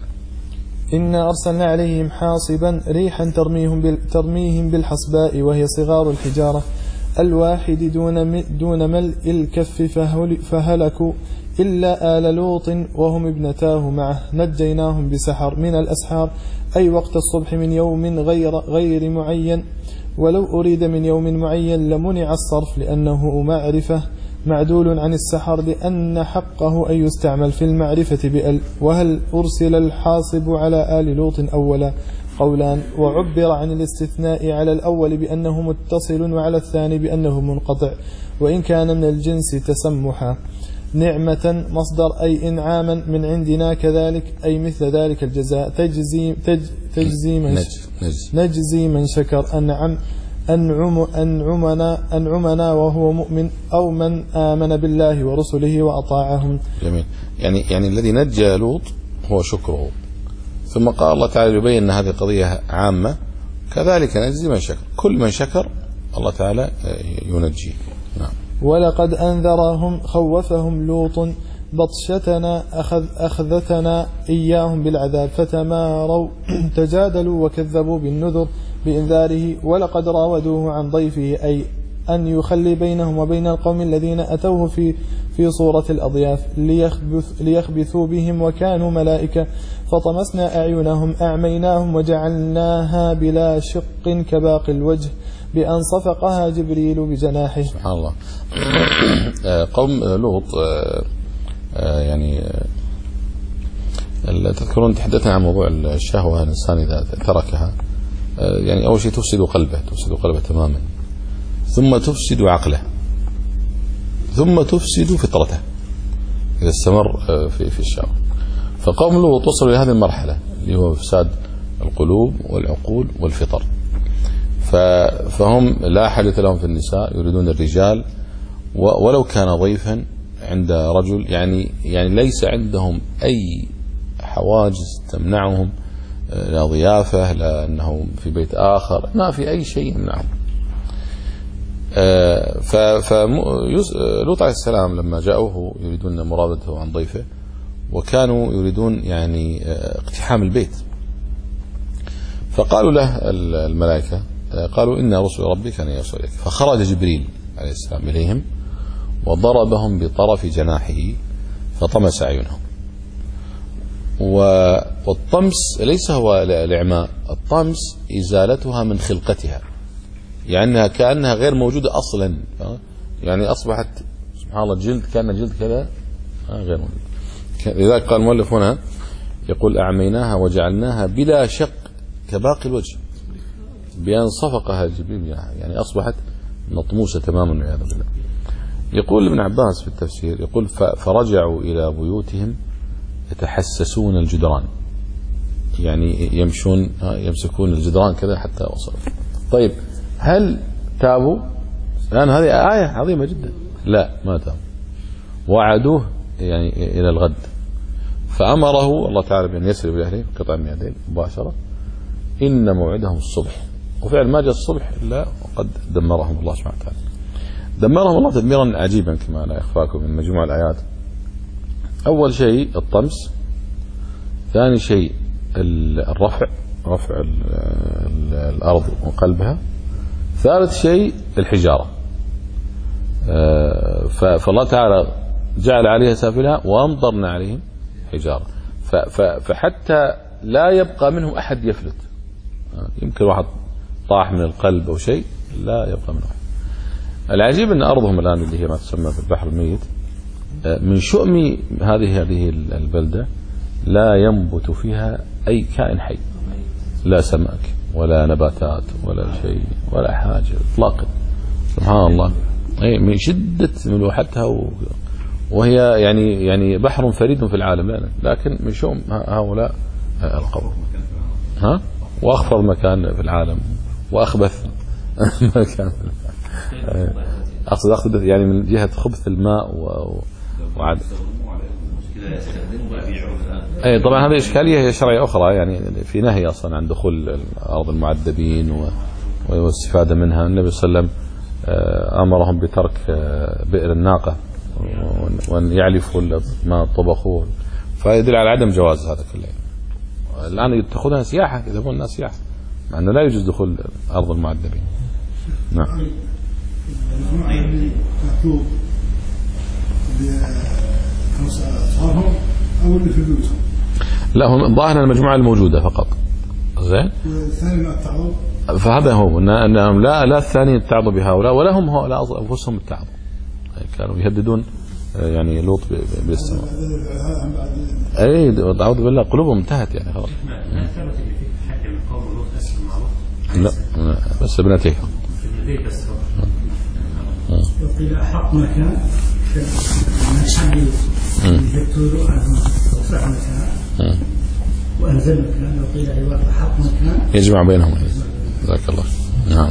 إنا أرسلنا عليهم حاصبا ريحا ترميهم ترميهم بالحصباء وهي صغار الحجارة الواحد دون دون ملء الكف فهلكوا إلا آل لوط وهم ابنتاه معه نجيناهم بسحر من الأسحار أي وقت الصبح من يوم غير غير معين، ولو أريد من يوم معين لمنع الصرف لأنه معرفة معدول عن السحر لأن حقه أن يستعمل في المعرفة بأل. وهل أرسل الحاصب على آل لوط أولا؟ قولان، وعبر عن الاستثناء على الأول بأنه متصل وعلى الثاني بأنه منقطع، وإن كان من الجنس تسمحا. نعمة مصدر أي إنعاما من عندنا كذلك أي مثل ذلك الجزاء تجزي, تج تجزي من نجزي من شكر أنعم أنعم أنعمنا, أنعمنا وهو مؤمن أو من آمن بالله ورسله وأطاعهم. جميل. يعني يعني الذي نجى لوط هو شكره. ثم قال الله تعالى يبين أن هذه قضية عامة كذلك نجزي من شكر، كل من شكر الله تعالى ينجيه. نعم. ولقد أنذرهم خوفهم لوط بطشتنا أخذ أخذتنا إياهم بالعذاب فتماروا تجادلوا وكذبوا بالنذر بإنذاره. ولقد راودوه عن ضيفه أي أن يخلي بينهم وبين القوم الذين أتوه في في صورة الأضياف ليخبث ليخبثوا بهم وكانوا ملائكة فطمسنا أعينهم أعميناهم وجعلناها بلا شق كباقي الوجه بأن صفقها جبريل بجناحه. سبحان الله. قوم لوط يعني تذكرون تحدثنا عن موضوع الشهوة، الإنسان إذا تركها يعني أول شيء تفسد قلبه تفسد قلبه تماما، ثم تفسد عقله، ثم تفسد فطرته إذا استمر في في الشهوة. فقوم لوط وصلوا إلى هذه المرحلة اللي هو إفساد القلوب والعقول والفطر. فهم لا حاجة لهم في النساء، يريدون الرجال ولو كان ضيفا عند رجل، يعني يعني ليس عندهم أي حواجز تمنعهم، لا ضيافة لا أنهم في بيت آخر، ما في أي شيء يمنعهم. فلوط عليه السلام لما جاءوه يريدون مرابطته عن ضيفه وكانوا يريدون يعني اقتحام البيت، فقالوا له الملائكة قالوا إن رسل ربك أن يرسل إليك. فخرج جبريل عليه السلام إليهم وضربهم بطرف جناحه فطمس أعينهم. والطمس ليس هو الإعماء، الطمس إزالتها من خلقتها، يعني كأنها غير موجودة أصلا، يعني أصبحت سبحان الله جلد كأن جلد كذا غير موجود. لذلك قال المؤلف هنا يقول أعميناها وجعلناها بلا شق كباقي الوجه بأن صفقها الجبين، يعني أصبحت مطموسة تماما والعياذ بالله. يقول ابن عباس في التفسير يقول فرجعوا إلى بيوتهم يتحسسون الجدران، يعني يمشون يمسكون الجدران كذا حتى وصلوا. طيب هل تابوا؟ لأن هذه آية عظيمة جدا. لا ما تابوا، وعدوه يعني إلى الغد، فأمره الله تعالى بأن يسري بأهله قطع من يدين مباشرة، إن موعدهم الصبح، وفعل ما جاء الصبح إلا وقد دمرهم الله سبحانه وتعالى. دمرهم الله تدميرا عجيبا كما لا يخفاكم من مجموع الآيات. أول شيء الطمس، ثاني شيء الرفع، رفع الأرض وقلبها، ثالث شيء الحجارة. فالله تعالى جعل عليها سافلها وأمطرنا عليهم حجارة، فحتى لا يبقى منهم أحد يفلت. يمكن واحد طاح من القلب أو شيء، لا يبقى منه أحد. العجيب أن أرضهم الآن اللي هي ما تسمى في البحر الميت، من شؤم هذه هذه البلدة لا ينبت فيها أي كائن حي، لا سمك ولا نباتات ولا شيء ولا حاجة إطلاقا. سبحان الله، أي من شدة ملوحتها، وهي يعني يعني بحر فريد في العالم، لا لكن من شؤم هؤلاء القوم. ها وأخفر مكان في العالم وأخبث مكان، أقصد أقصد يعني من جهة خبث الماء و وعد. أي طبعا هذه إشكالية هي شرعية أخرى، يعني في نهي أصلا عن دخول أرض المعذبين والاستفادة منها. النبي صلى الله عليه وسلم أمرهم بترك بئر الناقة وأن يعلفوا ما طبخوه، فيدل على عدم جواز هذا كله. الآن يتخذونها سياحة، يذهبون الناس سياحة، مع أنه لا يجوز دخول أرض المعذبين. نعم. أو اللي في البيوت؟ لا هم ظاهرا المجموعة الموجودة فقط. زين. والثاني ما التعرض. فهذا هو أنهم لا لا الثاني التعرض بهؤلاء ولا هم هؤلاء أنفسهم التعرض، كانوا يهددون يعني لوط بالسماء. أي أعوذ بالله قلوبهم انتهت يعني خلاص. لا بس ابنتيه. وقيل أحق مكان المشهد يكتوروا عنهم وصح مكان وأنزل مكان، وقيل عبارة أحق مكان يجمع بينهم. جزاك الله. نعم.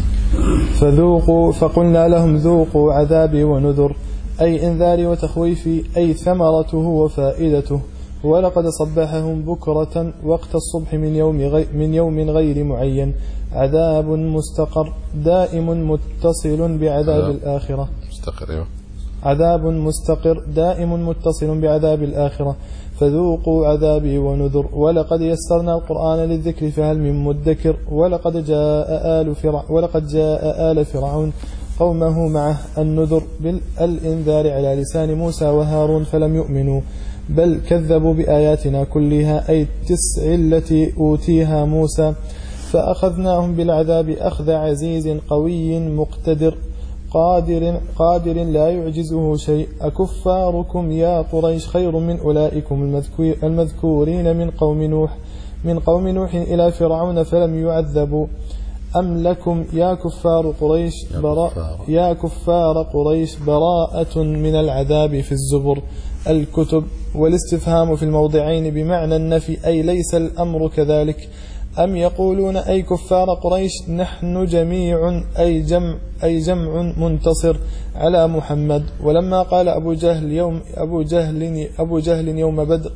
فذوقوا فقلنا لهم ذوقوا عذابي ونذر، أي إنذاري وتخويفي، أي ثمرته وفائدته. ولقد صبحهم بكرة وقت الصبح من يوم غير, من يوم غير معين عذاب مستقر دائم متصل بعذاب الآخرة. مستقر. عذاب مستقر دائم متصل بعذاب الآخرة، فذوقوا عذابي ونذر. ولقد يسرنا القرآن للذكر فهل من مدكر. ولقد جاء آل فرع ولقد جاء آل فرعون قومه معه النذر بالإنذار على لسان موسى وهارون فلم يؤمنوا، بل كذبوا بآياتنا كلها، أي التسع التي أوتيها موسى، فأخذناهم بالعذاب أخذ عزيز قوي مقتدر قادر, قادر لا يعجزه شيء. أكفاركم يا قريش خير من أولئكم المذكورين من قوم نوح من قوم نوح إلى فرعون فلم يعذبوا، أم لكم يا كفار قريش براء يا كفار قريش براءة من العذاب في الزبر الكتب. والاستفهام في الموضعين بمعنى النفي، أي ليس الأمر كذلك. أم يقولون أي كفار قريش نحن جميع أي جمع أي جمع منتصر على محمد. ولما قال أبو جهل يوم أبو جهل أبو جهل يوم بدر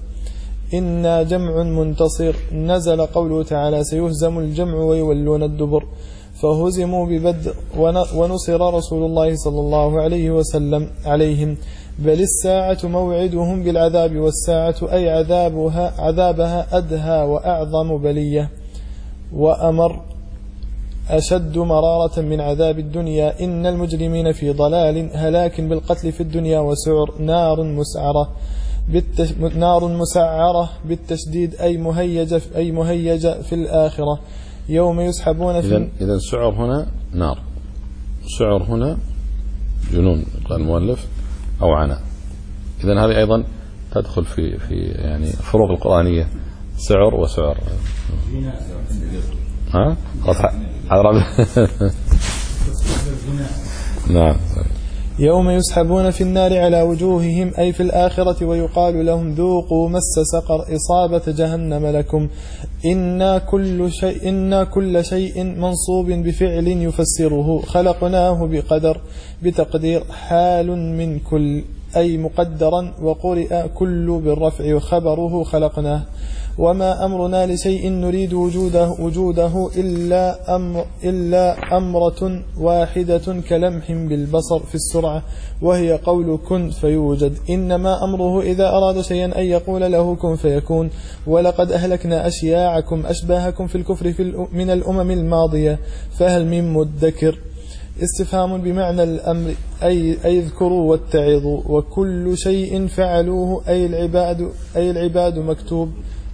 إنا جمع منتصر، نزل قوله تعالى سيهزم الجمع ويولون الدبر، فهزموا ببدر ونصر رسول الله صلى الله عليه وسلم عليهم. بل الساعة موعدهم بالعذاب، والساعة أي عذابها عذابها أدهى وأعظم بلية وأمر أشد مرارة من عذاب الدنيا. إن المجرمين في ضلال هلاك بالقتل في الدنيا وسعر نار مسعرة. بالتش... نار مسعرة بالتشديد أي مهيجة أي مهيجة في الآخرة يوم يسحبون في إذن, إذن سعر هنا نار، سعر هنا جنون قال المؤلف أو عناء. إذن هذه أيضا تدخل في في يعني فروق القرآنية، سعر وسعر. ها قطع عربي. نعم. يوم يسحبون في النار على وجوههم أي في الآخرة ويقال لهم ذوقوا مس سقر إصابة جهنم لكم. إنا كل شيء إنا كل شيء منصوب بفعل يفسره خلقناه بقدر بتقدير حال من كل أي مقدرا، وقرئ كل بالرفع وخبره خلقناه. وما أمرنا لشيء نريد وجوده, وجوده إلا, أمر إلا أمرة واحدة كلمح بالبصر في السرعة، وهي قول كن فيوجد. إنما أمره إذا أراد شيئا أن يقول له كن فيكون. ولقد أهلكنا أشياعكم أشباهكم في الكفر في من الأمم الماضية فهل من مدكر. استفهام بمعنى الأمر أي, أي اذكروا واتعظوا. وكل شيء فعلوه أي العباد, أي العباد مكتوب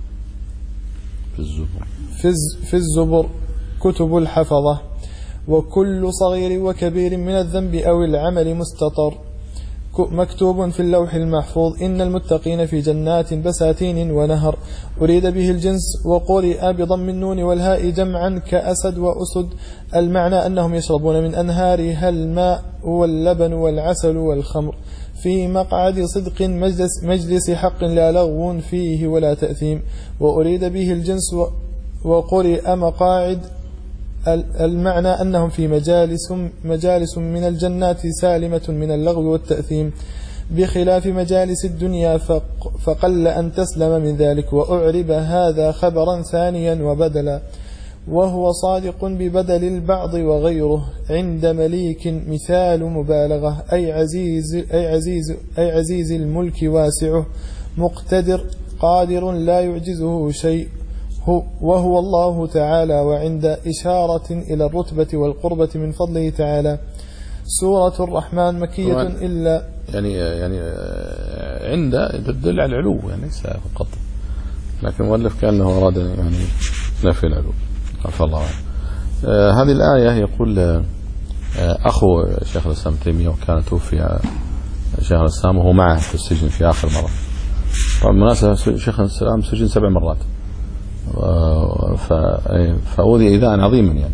في الزبر في الزبر كتب الحفظة. وكل صغير وكبير من الذنب أو العمل مستطر مكتوب في اللوح المحفوظ. إن المتقين في جنات بساتين ونهر. أريد به الجنس وقرئ بضم النون والهاء جمعا كأسد وأسد. المعنى أنهم يشربون من أنهارها الماء واللبن والعسل والخمر في مقعد صدق مجلس, مجلس حق لا لغو فيه ولا تأثيم. وأريد به الجنس وقرئ مقاعد. المعنى أنهم في مجالس, مجالس من الجنات سالمة من اللغو والتأثيم بخلاف مجالس الدنيا فقل أن تسلم من ذلك. وأعرب هذا خبرا ثانيا وبدلا، وهو صادق ببدل البعض وغيره عند مليك مثال مبالغة أي عزيز, أي عزيز, أي عزيز الملك واسعه مقتدر قادر لا يعجزه شيء وهو الله تعالى. وعند إشارة إلى الرتبة والقربة من فضله تعالى. سورة الرحمن مكية إلا يعني يعني عند تدل على العلو يعني ليس فقط، لكن المؤلف كأنه أراد يعني نفي العلو. عفى الله عنه. آه هذه الآية يقول آه أخو شيخ الإسلام تيمية وكان توفي شيخ الإسلام وهو معه في السجن في آخر مرة. طبعا مناسبة شيخ الإسلام سجن سبع مرات فأوذي إيذاء عظيما يعني.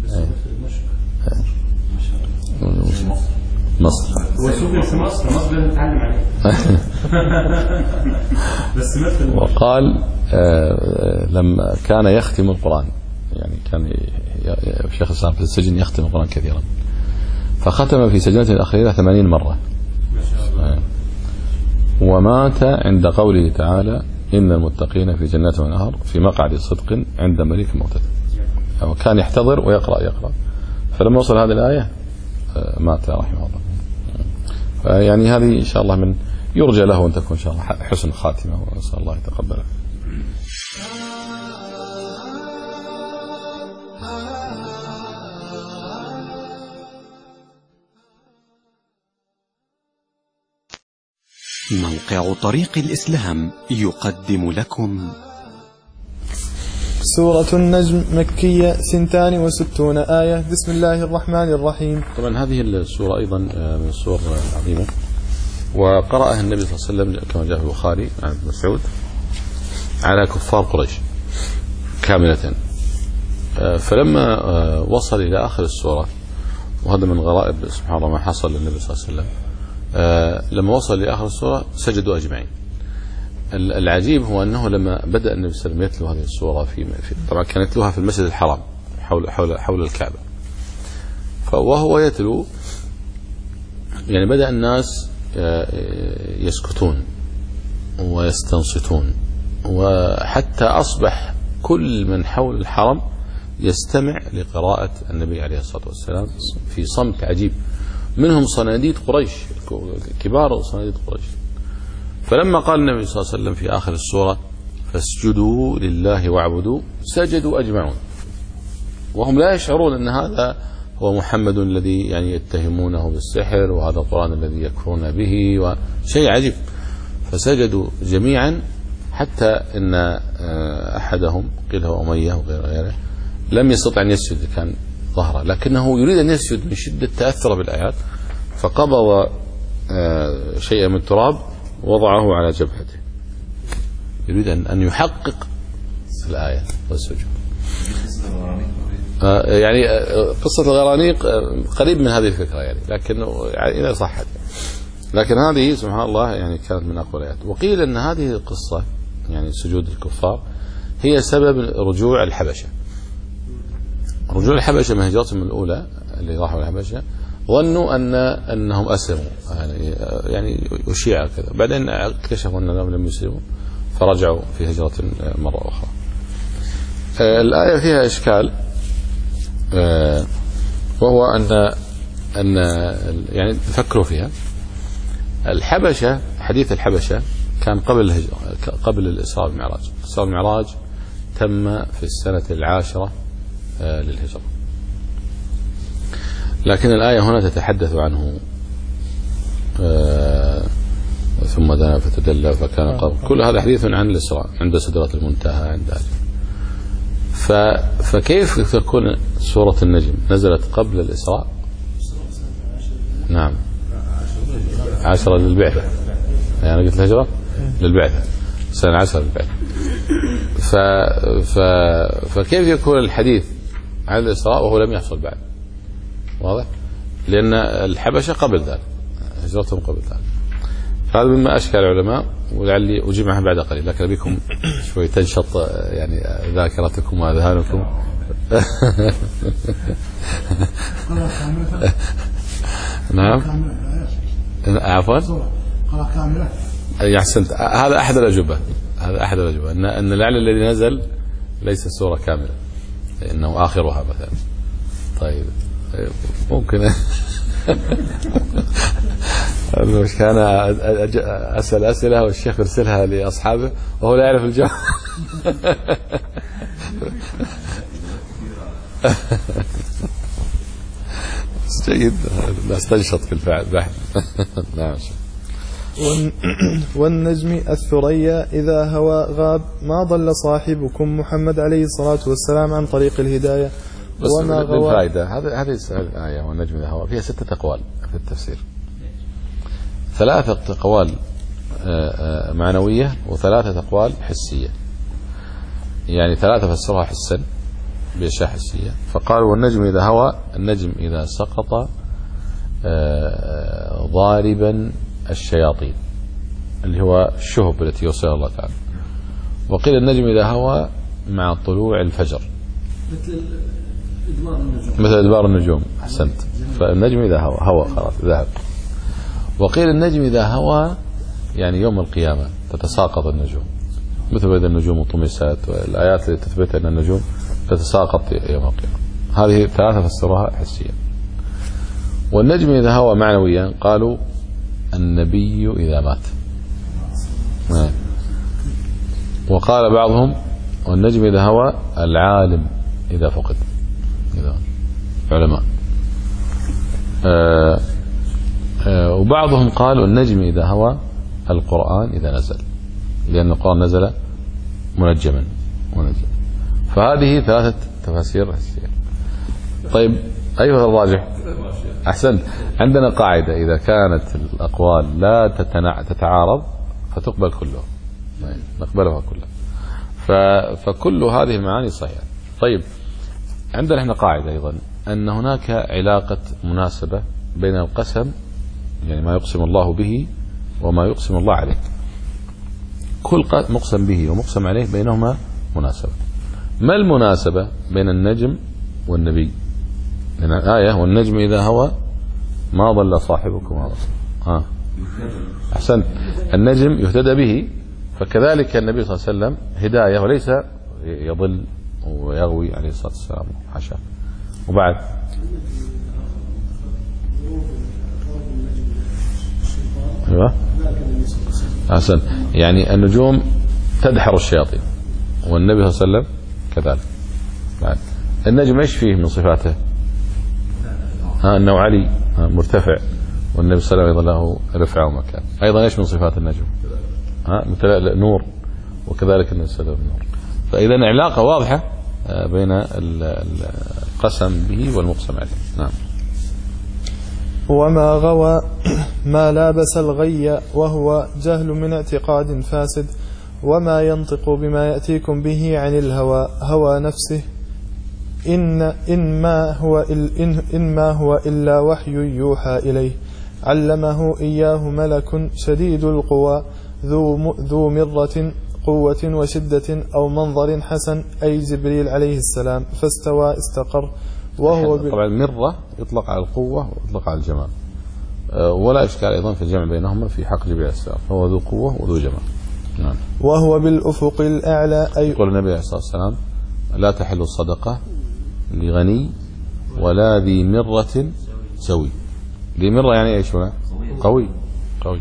مصر وسجن في مصر مصر لازم نتعلم عليه. بس مثل وقال آه لما كان يختم القرآن يعني كان شيخ الإسلام في السجن يختم القرآن كثيرا، فختم في سجنته الأخيرة ثمانين مرة آه. ومات عند قوله تعالى إن المتقين في جنات ونهر في مقعد صدق عند مليك مقتدر. يعني كان يحتضر ويقرأ يقرأ فلما وصل هذه الآية مات رحمه الله. يعني هذه إن شاء الله من يرجى له أن تكون إن شاء الله حسن خاتمة ونسأل الله يتقبله. موقع طريق الإسلام يقدم لكم سورة النجم مكية سنتان وستون آية. بسم الله الرحمن الرحيم. طبعا هذه السورة أيضا من السور العظيمة وقرأها النبي صلى الله عليه وسلم كما جاء في البخاري عن ابن مسعود على كفار قريش كاملة. فلما وصل إلى آخر السورة، وهذا من غرائب سبحان الله ما حصل للنبي صلى الله عليه وسلم، لما وصل لآخر السورة سجدوا أجمعين. العجيب هو أنه لما بدأ النبي صلى الله عليه وسلم يتلو هذه السورة في طبعا كانت يتلوها في المسجد الحرام حول حول حول الكعبة، فوهو يتلو يعني بدأ الناس يسكتون ويستنصتون، وحتى أصبح كل من حول الحرم يستمع لقراءة النبي عليه الصلاة والسلام في صمت عجيب، منهم صناديد قريش كبار صناديد قريش. فلما قال النبي صلى الله عليه وسلم في آخر السورة فاسجدوا لله واعبدوا سجدوا أجمعون، وهم لا يشعرون أن هذا هو محمد الذي يعني يتهمونه بالسحر وهذا القرآن الذي يكفرون به وشيء عجيب. فسجدوا جميعا، حتى ان احدهم قيل هو اميه وغير غيره لم يستطع ان يسجد، كان ظهره، لكنه يريد ان يسجد من شده تاثره بالايات، فقبض شيئا من التراب وضعه على جبهته، يريد ان يحقق الايه والسجود. يعني قصه الغرانيق قريب من هذه الفكره يعني، لكنه يعني اذا صحت، لكن هذه سبحان الله يعني كانت من اقوى الايات. وقيل ان هذه القصه يعني سجود الكفار هي سبب رجوع الحبشه. رجوع الحبشه من هجرتهم الاولى اللي راحوا الحبشه ظنوا ان انهم اسلموا يعني يعني اشيع كذا، بعدين اكتشفوا انهم لم يسلموا فرجعوا في هجره مره اخرى. الايه فيها اشكال، وهو ان ان يعني فكروا فيها. الحبشه، حديث الحبشه كان قبل الهجرة، قبل الإسراء والمعراج. الإسراء والمعراج تم في السنة العاشرة للهجرة، لكن الآية هنا تتحدث عنه ثم دنا فتدلى فكان قاب. كل هذا حديث عن الإسراء عند سدرة المنتهى عند فكيف تكون سورة النجم نزلت قبل الإسراء؟ نعم عشرة للبعثة، يعني قلت الهجرة للبعثة، سنة عشرة للبعثة. ف... ف... فكيف يكون الحديث عن الإسراء وهو لم يحصل بعد؟ واضح؟ لأن الحبشة قبل ذلك، هجرتهم قبل ذلك. فهذا مما أشكال العلماء، ولعلي أجيبها بعد قليل، لكن بكم شوي تنشط يعني ذاكرتكم وأذهانكم. نعم عفوا أحسنت، هذا أحد الأجوبة، هذا أحد الأجوبة أن أن العلم الذي نزل ليس السورة كاملة، إنه آخرها مثلا. طيب ممكن مش كان أسأل أسئلة والشيخ يرسلها لأصحابه وهو لا يعرف الجواب. جيد، نستنشط في البحث. نعم. والنجم الثريا إذا هوى غاب ما ضل صاحبكم محمد عليه الصلاة والسلام عن طريق الهداية وما غوى. فائدة هذه هذه الآية والنجم إذا هوى فيها ستة أقوال في التفسير، ثلاثة أقوال معنوية وثلاثة أقوال حسية، يعني ثلاثة فسرها حسا بأشياء حسية، فقالوا والنجم إذا هوى، النجم إذا سقط ضاربا الشياطين اللي هو الشهب التي يوصلها الله تعالى. وقيل النجم إذا هوى مع طلوع الفجر مثل إدبار النجوم، مثل إدبار النجوم. أحسنت، فالنجم إذا هوى هوى خلاص ذهب. وقيل النجم إذا هوى يعني يوم القيامة تتساقط النجوم، مثل إذا النجوم طمست، والآيات اللي تثبت أن النجوم تتساقط يوم القيامة. هذه ثلاثة فسروها حسيا. والنجم إذا هوى معنويا قالوا النبي إذا مات، وقال بعضهم والنجم إذا هوى العالم إذا فقد، إذا علماء. آآ آآ وبعضهم قالوا النجم إذا هوى القرآن إذا نزل، لأن القرآن نزل منجما منجم. فهذه ثلاثة تفاسير حسية. طيب أيها الراجح؟ أحسنت. عندنا قاعدة إذا كانت الأقوال لا تتعارض فتقبل كلها، نقبلها كلها، فكل هذه المعاني صحيحة. طيب عندنا احنا قاعدة أيضا أن هناك علاقة مناسبة بين القسم، يعني ما يقسم الله به وما يقسم الله عليه، كل مقسم به ومقسم عليه بينهما مناسبة. ما المناسبة بين النجم والنبي؟ لأن الآية والنجم إذا هوى ما ضل صاحبكم هذا. ها أحسن، النجم يهتدى به، فكذلك النبي صلى الله عليه وسلم هداية وليس يضل ويغوي عليه الصلاة والسلام حاشا. وبعد أيوة أحسن، يعني النجوم تدحر الشياطين والنبي صلى الله عليه وسلم كذلك. بعد النجم ايش فيه من صفاته؟ ها انه علي مرتفع، والنبي صلى الله عليه وسلم له رفعه ومكان. ايضا ايش من صفات النجم؟ ها متلألئ نور، وكذلك النبي صلى الله عليه وسلم نور. فإذا علاقة واضحة بين القسم به والمقسم عليه. نعم. وما غوى ما لابس الغي وهو جهل من اعتقاد فاسد، وما ينطق بما يأتيكم به عن الهوى هوى نفسه، إن, إن, ما هو إن, إن ما هو إلا وحي يوحى إليه، علمه إياه ملك شديد القوى ذو, ذو مرة قوة وشدة أو منظر حسن، أي جبريل عليه السلام، فاستوى استقر. وهو طبعا المرة يطلق على القوة ويطلق على الجمال، ولا إشكال أيضا في الجمع بينهما في حق جبريل عليه السلام، فهو ذو قوة وذو جمال. نعم. وهو بالأفق الأعلى، أي يقول النبي عليه الصلاة والسلام: لا تحل الصدقة لغني ولا ذي مرة سوي. ذي مرة يعني ايش هنا؟ قوي قوي.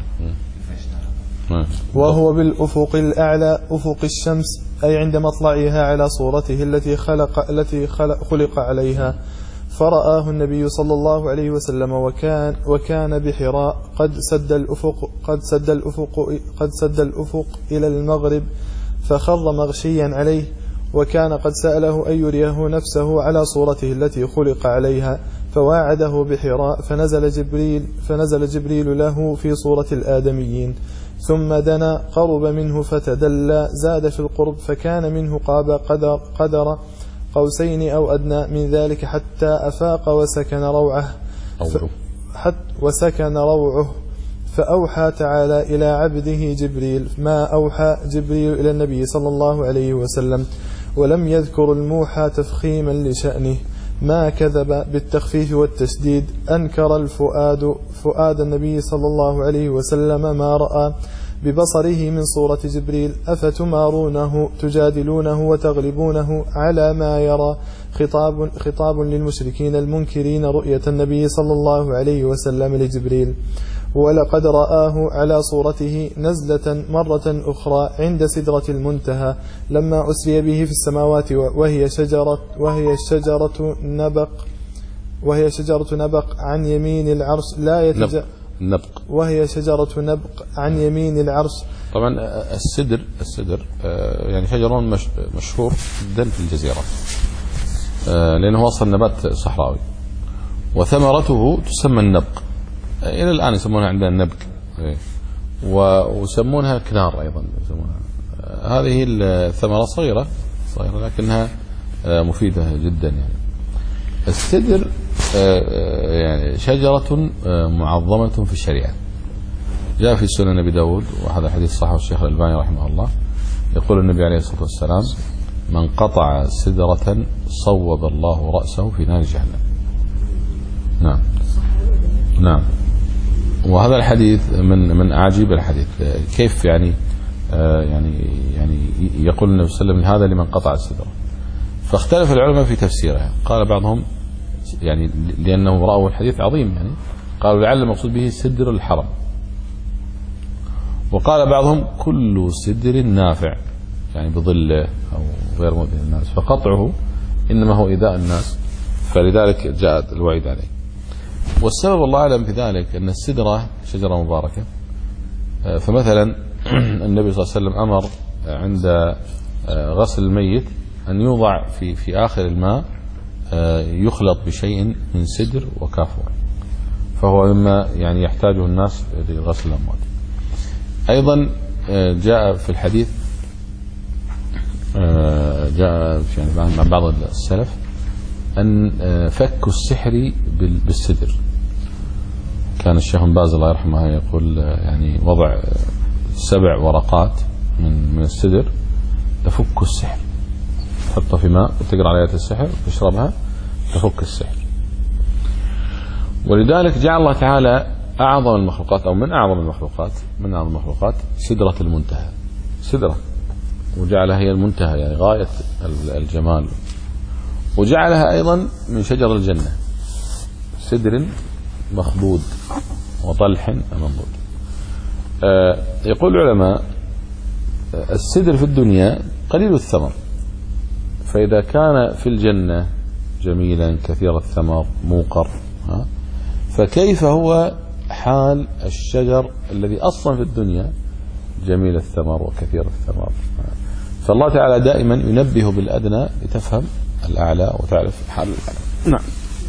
وهو بالأفق الأعلى أفق الشمس، أي عند مطلعها على صورته التي خلق التي خلق, خلق عليها. فرآه النبي صلى الله عليه وسلم وكان وكان بحراء قد سد الأفق قد سد الأفق قد سد الأفق إلى المغرب، فخر مغشيا عليه، وكان قد سأله أن يريه نفسه على صورته التي خلق عليها، فواعده بحراء، فنزل جبريل فنزل جبريل له في صورة الآدميين، ثم دنا قرب منه فتدلى، زاد في القرب، فكان منه قاب قدر, قدر قوسين أو أدنى من ذلك، حتى أفاق وسكن روعه حتى وسكن روعه فأوحى تعالى إلى عبده جبريل ما أوحى جبريل إلى النبي صلى الله عليه وسلم، ولم يذكر الموحى تفخيما لشأنه، ما كذب بالتخفيف والتشديد. أنكر الفؤاد فؤاد النبي صلى الله عليه وسلم ما رأى ببصره من صورة جبريل، أفتمارونه تجادلونه وتغلبونه على ما يرى. خطاب, خطاب للمشركين المنكرين رؤية النبي صلى الله عليه وسلم لجبريل. ولقد رآه على صورته نزلة مرة أخرى عند سدرة المنتهى لما أسري به في السماوات، وهي شجرة وهي شجرة نبق وهي شجرة نبق عن يمين العرش لا يتج... نبق وهي شجرة نبق عن يمين العرش. طبعا السدر السدر يعني شجر مشهور جدا في الجزيرة، لأنه أصلا نبات صحراوي، وثمرته تسمى النبق، إلى الآن يسمونها عندنا النبق، ويسمونها كنار أيضا يسمونها. هذه الثمرة صغيرة صغيرة لكنها مفيدة جدا. يعني السدر يعني شجرة معظمة في الشريعة، جاء في سنن أبي داود، وهذا حديث صحيح الشيخ الألباني رحمه الله، يقول النبي عليه الصلاة والسلام: من قطع سدرة صوب الله رأسه في نار جهنم. نعم نعم. وهذا الحديث من من أعجب الحديث. كيف يعني آه يعني يعني يقول النبي صلى الله عليه وسلم هذا لمن قطع السدرة؟ فاختلف العلماء في تفسيرها. قال بعضهم يعني لأنه رأوا الحديث عظيم، يعني قالوا لعل المقصود به سدر الحرم، وقال بعضهم كل سدر نافع يعني بظله أو غير مؤذي للناس، فقطعه إنما هو إيذاء الناس، فلذلك جاء الوعيد عليه. والسبب الله أعلم في ذلك أن السدرة شجرة مباركة، فمثلا النبي صلى الله عليه وسلم أمر عند غسل الميت أن يوضع في في آخر الماء يخلط بشيء من سدر وكافور، فهو مما يعني يحتاجه الناس لغسل الأموات. أيضا جاء في الحديث جاء يعني عن بعض السلف أن فك السحر بالسدر. كان الشيخ بن باز الله يرحمه يقول يعني وضع سبع ورقات من من السدر تفك السحر، تحطها في ماء وتقرأ على آيات السحر وتشربها تفك السحر. ولذلك جعل الله تعالى أعظم المخلوقات أو من أعظم المخلوقات من أعظم المخلوقات سدرة المنتهى، سدرة، وجعلها هي المنتهى يعني غاية الجمال، وجعلها أيضا من شجر الجنة، سدر مخضود وطلح منضود. آه يقول العلماء السدر في الدنيا قليل الثمر، فإذا كان في الجنة جميلا كثير الثمر موقر، ها فكيف هو حال الشجر الذي أصلا في الدنيا جميل الثمر وكثير الثمر. فالله تعالى دائما ينبه بالأدنى لتفهم الأعلى وتعرف حال الأعلى. نعم.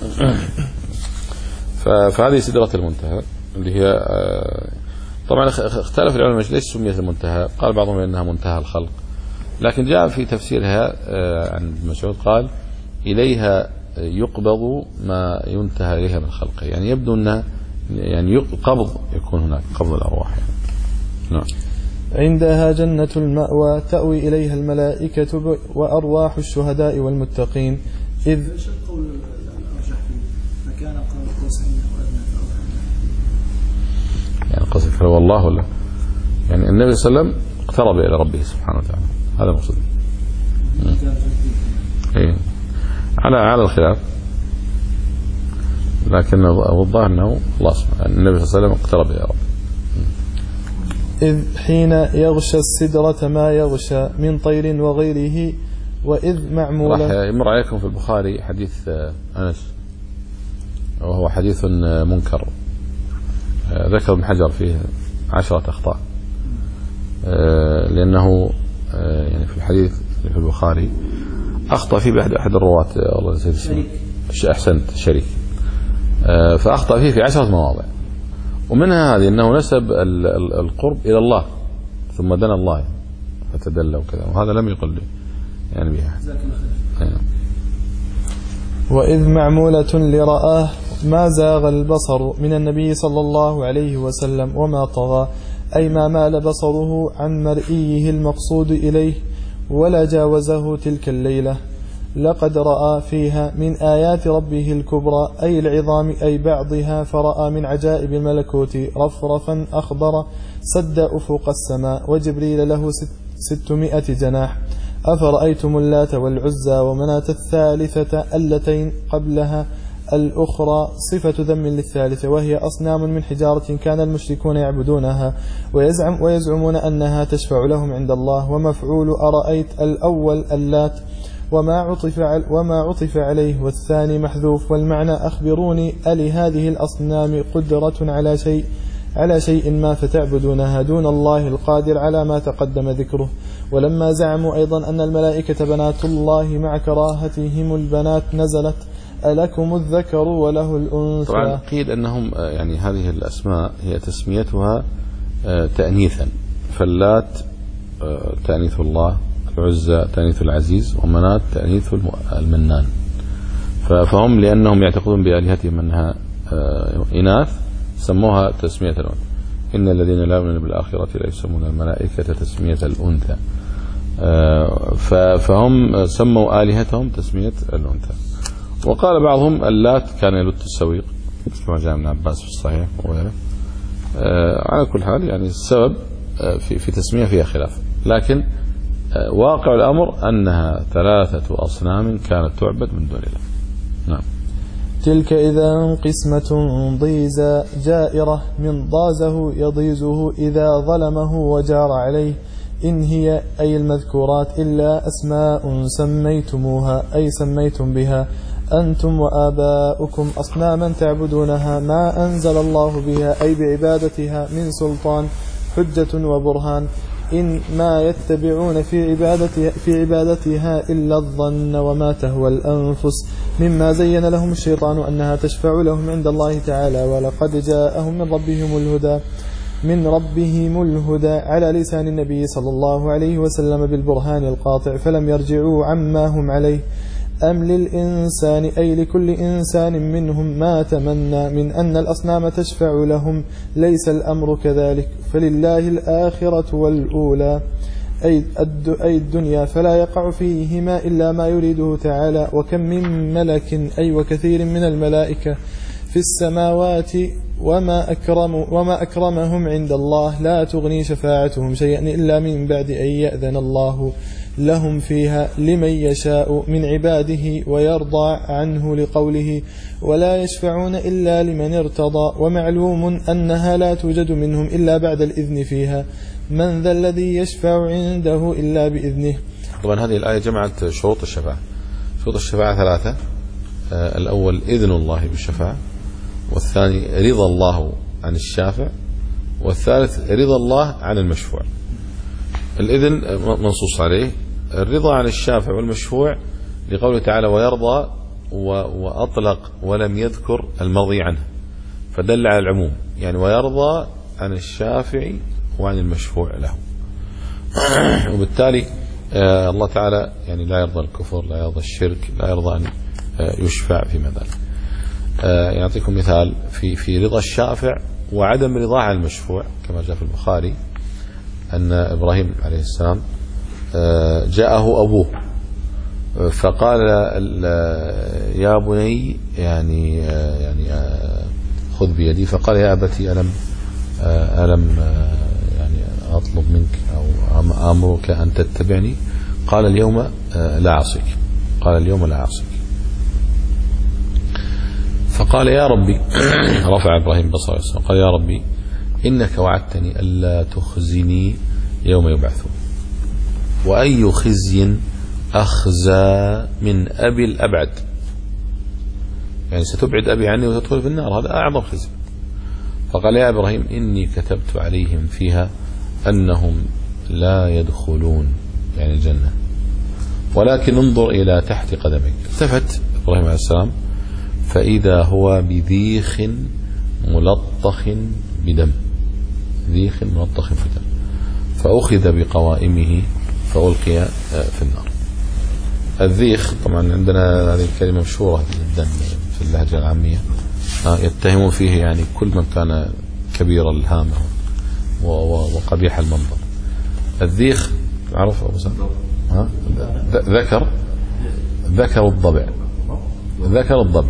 فهذه سدرة المنتهى اللي هي طبعا اختلف العلماء ليش سميت المنتهى. قال بعضهم انها منتهى الخلق، لكن جاء في تفسيرها عن ابن مسعود قال إليها يقبض ما ينتهى إليها من خلقه، يعني يبدو أن يعني قبض يكون هناك قبض الأرواح يعني. نعم. عندها جنة المأوى تأوي إليها الملائكة وأرواح الشهداء والمتقين. إذ قول الأرجح فيه مكان قاب قوسين أو أدنى يعني قصدك هو الله ولا يعني النبي صلى الله عليه وسلم اقترب إلى ربه سبحانه وتعالى، هذا مقصود. إيه على على الخلاف، لكن الظاهر أنه خلاص النبي صلى الله عليه وسلم اقترب إلى ربه. إذ حين يغشى السدرة ما يغشى من طير وغيره، وإذ معمولة. راح يمر عليكم في البخاري حديث أنس وهو حديث منكر، ذكر ابن حجر فيه عشرة أخطاء، لأنه يعني في الحديث في البخاري أخطأ فيه بأحد أحد الرواة والله نسيت اسمه، أحسنت شريك، فأخطأ فيه في عشرة مواضع، ومنها هذه أنه نسب القرب إلى الله ثم دنا الله فتدلى وكذا، وهذا لم يقل يعني بها. وإذ معمولة لرآه ما زاغ البصر من النبي صلى الله عليه وسلم وما طغى، أي ما مال بصره عن مرئيه المقصود إليه ولا جاوزه تلك الليلة. لقد رأى فيها من آيات ربه الكبرى أي العظام أي بعضها، فرأى من عجائب الملكوت رفرفا أخضر سد أفق السماء، وجبريل له ستمائة جناح. أفرأيتم اللات والعزى ومناة الثالثة اللتين قبلها الأخرى صفة ذم للثالثة، وهي أصنام من حجارة كان المشركون يعبدونها ويزعم ويزعمون أنها تشفع لهم عند الله. ومفعول أرأيت الأول اللات وما عطف وما عطف عليه، والثاني محذوف، والمعنى أخبروني ألي هذه الأصنام قدرة على شيء على شيء ما فتعبدونها دون الله القادر على ما تقدم ذكره. ولما زعموا أيضا أن الملائكة بنات الله مع كراهتهم البنات نزلت ألكم الذكر وله الأنثى. طبعا قيل أنهم يعني هذه الأسماء هي تسميتها تأنيثا، فاللات تأنيث الله، العزى تأنيث العزيز، ومنات تأنيث المنان. فهم لأنهم يعتقدون بآلهتهم أنها إناث سموها تسمية الأنثى. إن الذين لا يؤمنون بالآخرة لا يسمون الملائكة تسمية الأنثى، فهم سموا آلهتهم تسمية الأنثى. وقال بعضهم اللات كان يلت السويق كما جاء من عباس في الصحيح وغيره. على كل حال يعني السبب في في تسمية فيها خلاف، لكن واقع الأمر أنها ثلاثة أصنام كانت تعبد من دون الله. نعم. تلك إذا قسمة ضيزى جائرة من ضازه يضيزه إذا ظلمه وجار عليه، إن هي أي المذكورات إلا أسماء سميتموها أي سميتم بها أنتم وآباؤكم أصناما تعبدونها ما أنزل الله بها أي بعبادتها من سلطان حجة وبرهان، إن ما يتبعون في عبادتها, في عبادتها إلا الظن وما تهوى الأنفس مما زين لهم الشيطان أنها تشفع لهم عند الله تعالى. ولقد جاءهم من ربهم الهدى من ربهم الهدى على لسان النبي صلى الله عليه وسلم بالبرهان القاطع، فلم يرجعوا عما هم عليه. أم للإنسان أي لكل إنسان منهم ما تمنى من أن الأصنام تشفع لهم، ليس الأمر كذلك، فلله الآخرة والأولى أي الدنيا، فلا يقع فيهما إلا ما يريده تعالى. وكم من ملك أي وكثير من الملائكة في السماوات وما, أكرم وما أكرمهم عند الله لا تغني شفاعتهم شيئا إلا من بعد أن يأذن الله لهم فيها لمن يشاء من عباده ويرضى عنه لقوله ولا يشفعون إلا لمن ارتضى. ومعلوم أنها لا توجد منهم إلا بعد الإذن فيها، من ذا الذي يشفع عنده إلا بإذنه. طبعا هذه الآية جمعت شروط الشفاعة. شروط الشفاعة ثلاثة، الأول إذن الله بالشفاعة، والثاني رضا الله عن الشافع، والثالث رضا الله عن المشفوع. الإذن منصوص عليه الرضا عن الشافع والمشفوع لقوله تعالى ويرضى، وأطلق ولم يذكر المرضي عنه فدل على العموم، يعني ويرضى عن الشافع وعن المشفوع له. وبالتالي الله تعالى يعني لا يرضى الكفر، لا يرضى الشرك، لا يرضى أن يشفع فيما ذلك. يعطيكم مثال في في رضا الشافع وعدم رضاه عن المشفوع، كما جاء في البخاري أن إبراهيم عليه السلام جاءه أبوه فقال يا بني يعني يعني خذ بيدي، فقال يا أبتي ألم ألم يعني أطلب منك أو أمرك أن تتبعني؟ قال اليوم لا أعصيك، قال اليوم لا أعصيك. فقال يا ربي، رفع إبراهيم بصره قال يا ربي إنك وعدتني ألا تخزني يوم يبعثون، وأي خزي أخزى من أبي الأبعد، يعني ستبعد أبي عني وتدخل في النار، هذا أعظم خزي. فقال يا إبراهيم إني كتبت عليهم فيها أنهم لا يدخلون يعني الجنة، ولكن انظر إلى تحت قدمك. التفت إبراهيم عليه السلام فإذا هو بذيخ ملطخ بدم، ذيخ ملطخ بدم، فأخذ بقوائمه فألقي في النار. الذيخ طبعا عندنا هذه الكلمة مشهورة جدا في اللهجة العامية، يتهمون فيه يعني كل من كان كبير الهامة وقبيح المنظر. الذيخ عرف أبو سعد؟ ها ذكر ذكر الضبع، ذكر الضبع.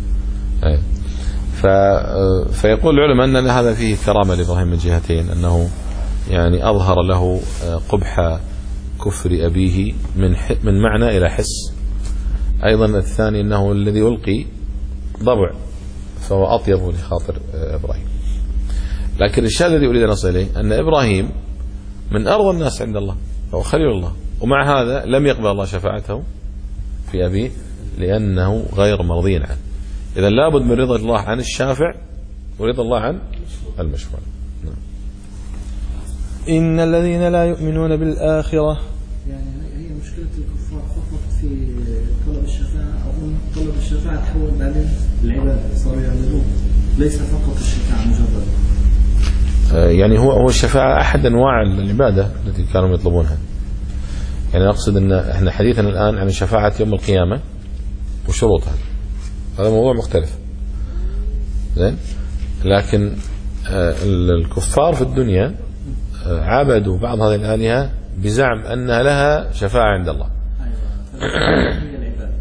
فيقول العلماء أن هذا فيه كرامة لإبراهيم من جهتين، أنه يعني أظهر له قبح كفر أبيه من من معنى إلى حس. أيضا الثاني أنه الذي يلقي ضبع فهو أطيب لخاطر إبراهيم. لكن الشيء الذي أريد أن أصل إليه أن إبراهيم من أرضى الناس عند الله، هو خليل الله، ومع هذا لم يقبل الله شفاعته في أبيه لأنه غير مرضي عنه. إذا لابد من رضا الله عن الشافع ورضا الله عن المشفوع. إن الذين لا يؤمنون بالآخرة، يعني هي مشكلة الكفار فقط في طلب الشفاعة، أو طلب الشفاعة تحول بعدين العبادة، صاروا يعبدون، ليس فقط الشفاعة مجرد. يعني هو هو الشفاعة أحد أنواع العبادة التي كانوا يطلبونها. يعني أقصد أن احنا حديثنا الآن عن شفاعة يوم القيامة وشروطها، هذا موضوع مختلف. زين، لكن الكفار في الدنيا عبدوا بعض هذه الآلهة بزعم أنها لها شفاعة عند الله. أيوة. هي العبادة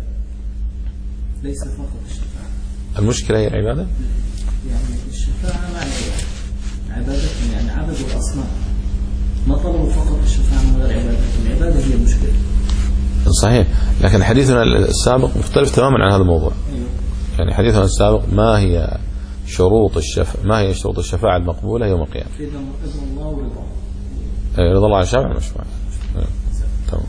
ليس فقط الشفاعة. المشكلة هي العبادة؟ يعني الشفاعة مع العبادة، عبادتهم يعني عبدوا الأصنام، ما طلبوا فقط الشفاعة من غير عبادة، العبادة هي المشكلة. صحيح، لكن حديثنا السابق مختلف تماما عن هذا الموضوع. أيوة. يعني حديثنا السابق ما هي شروط الشفاعة، ما هي شروط الشفاعة المقبولة يوم القيامة؟ إذا رضا الله ورضاه. رضا الله عن الشافع المشفوع. تمام.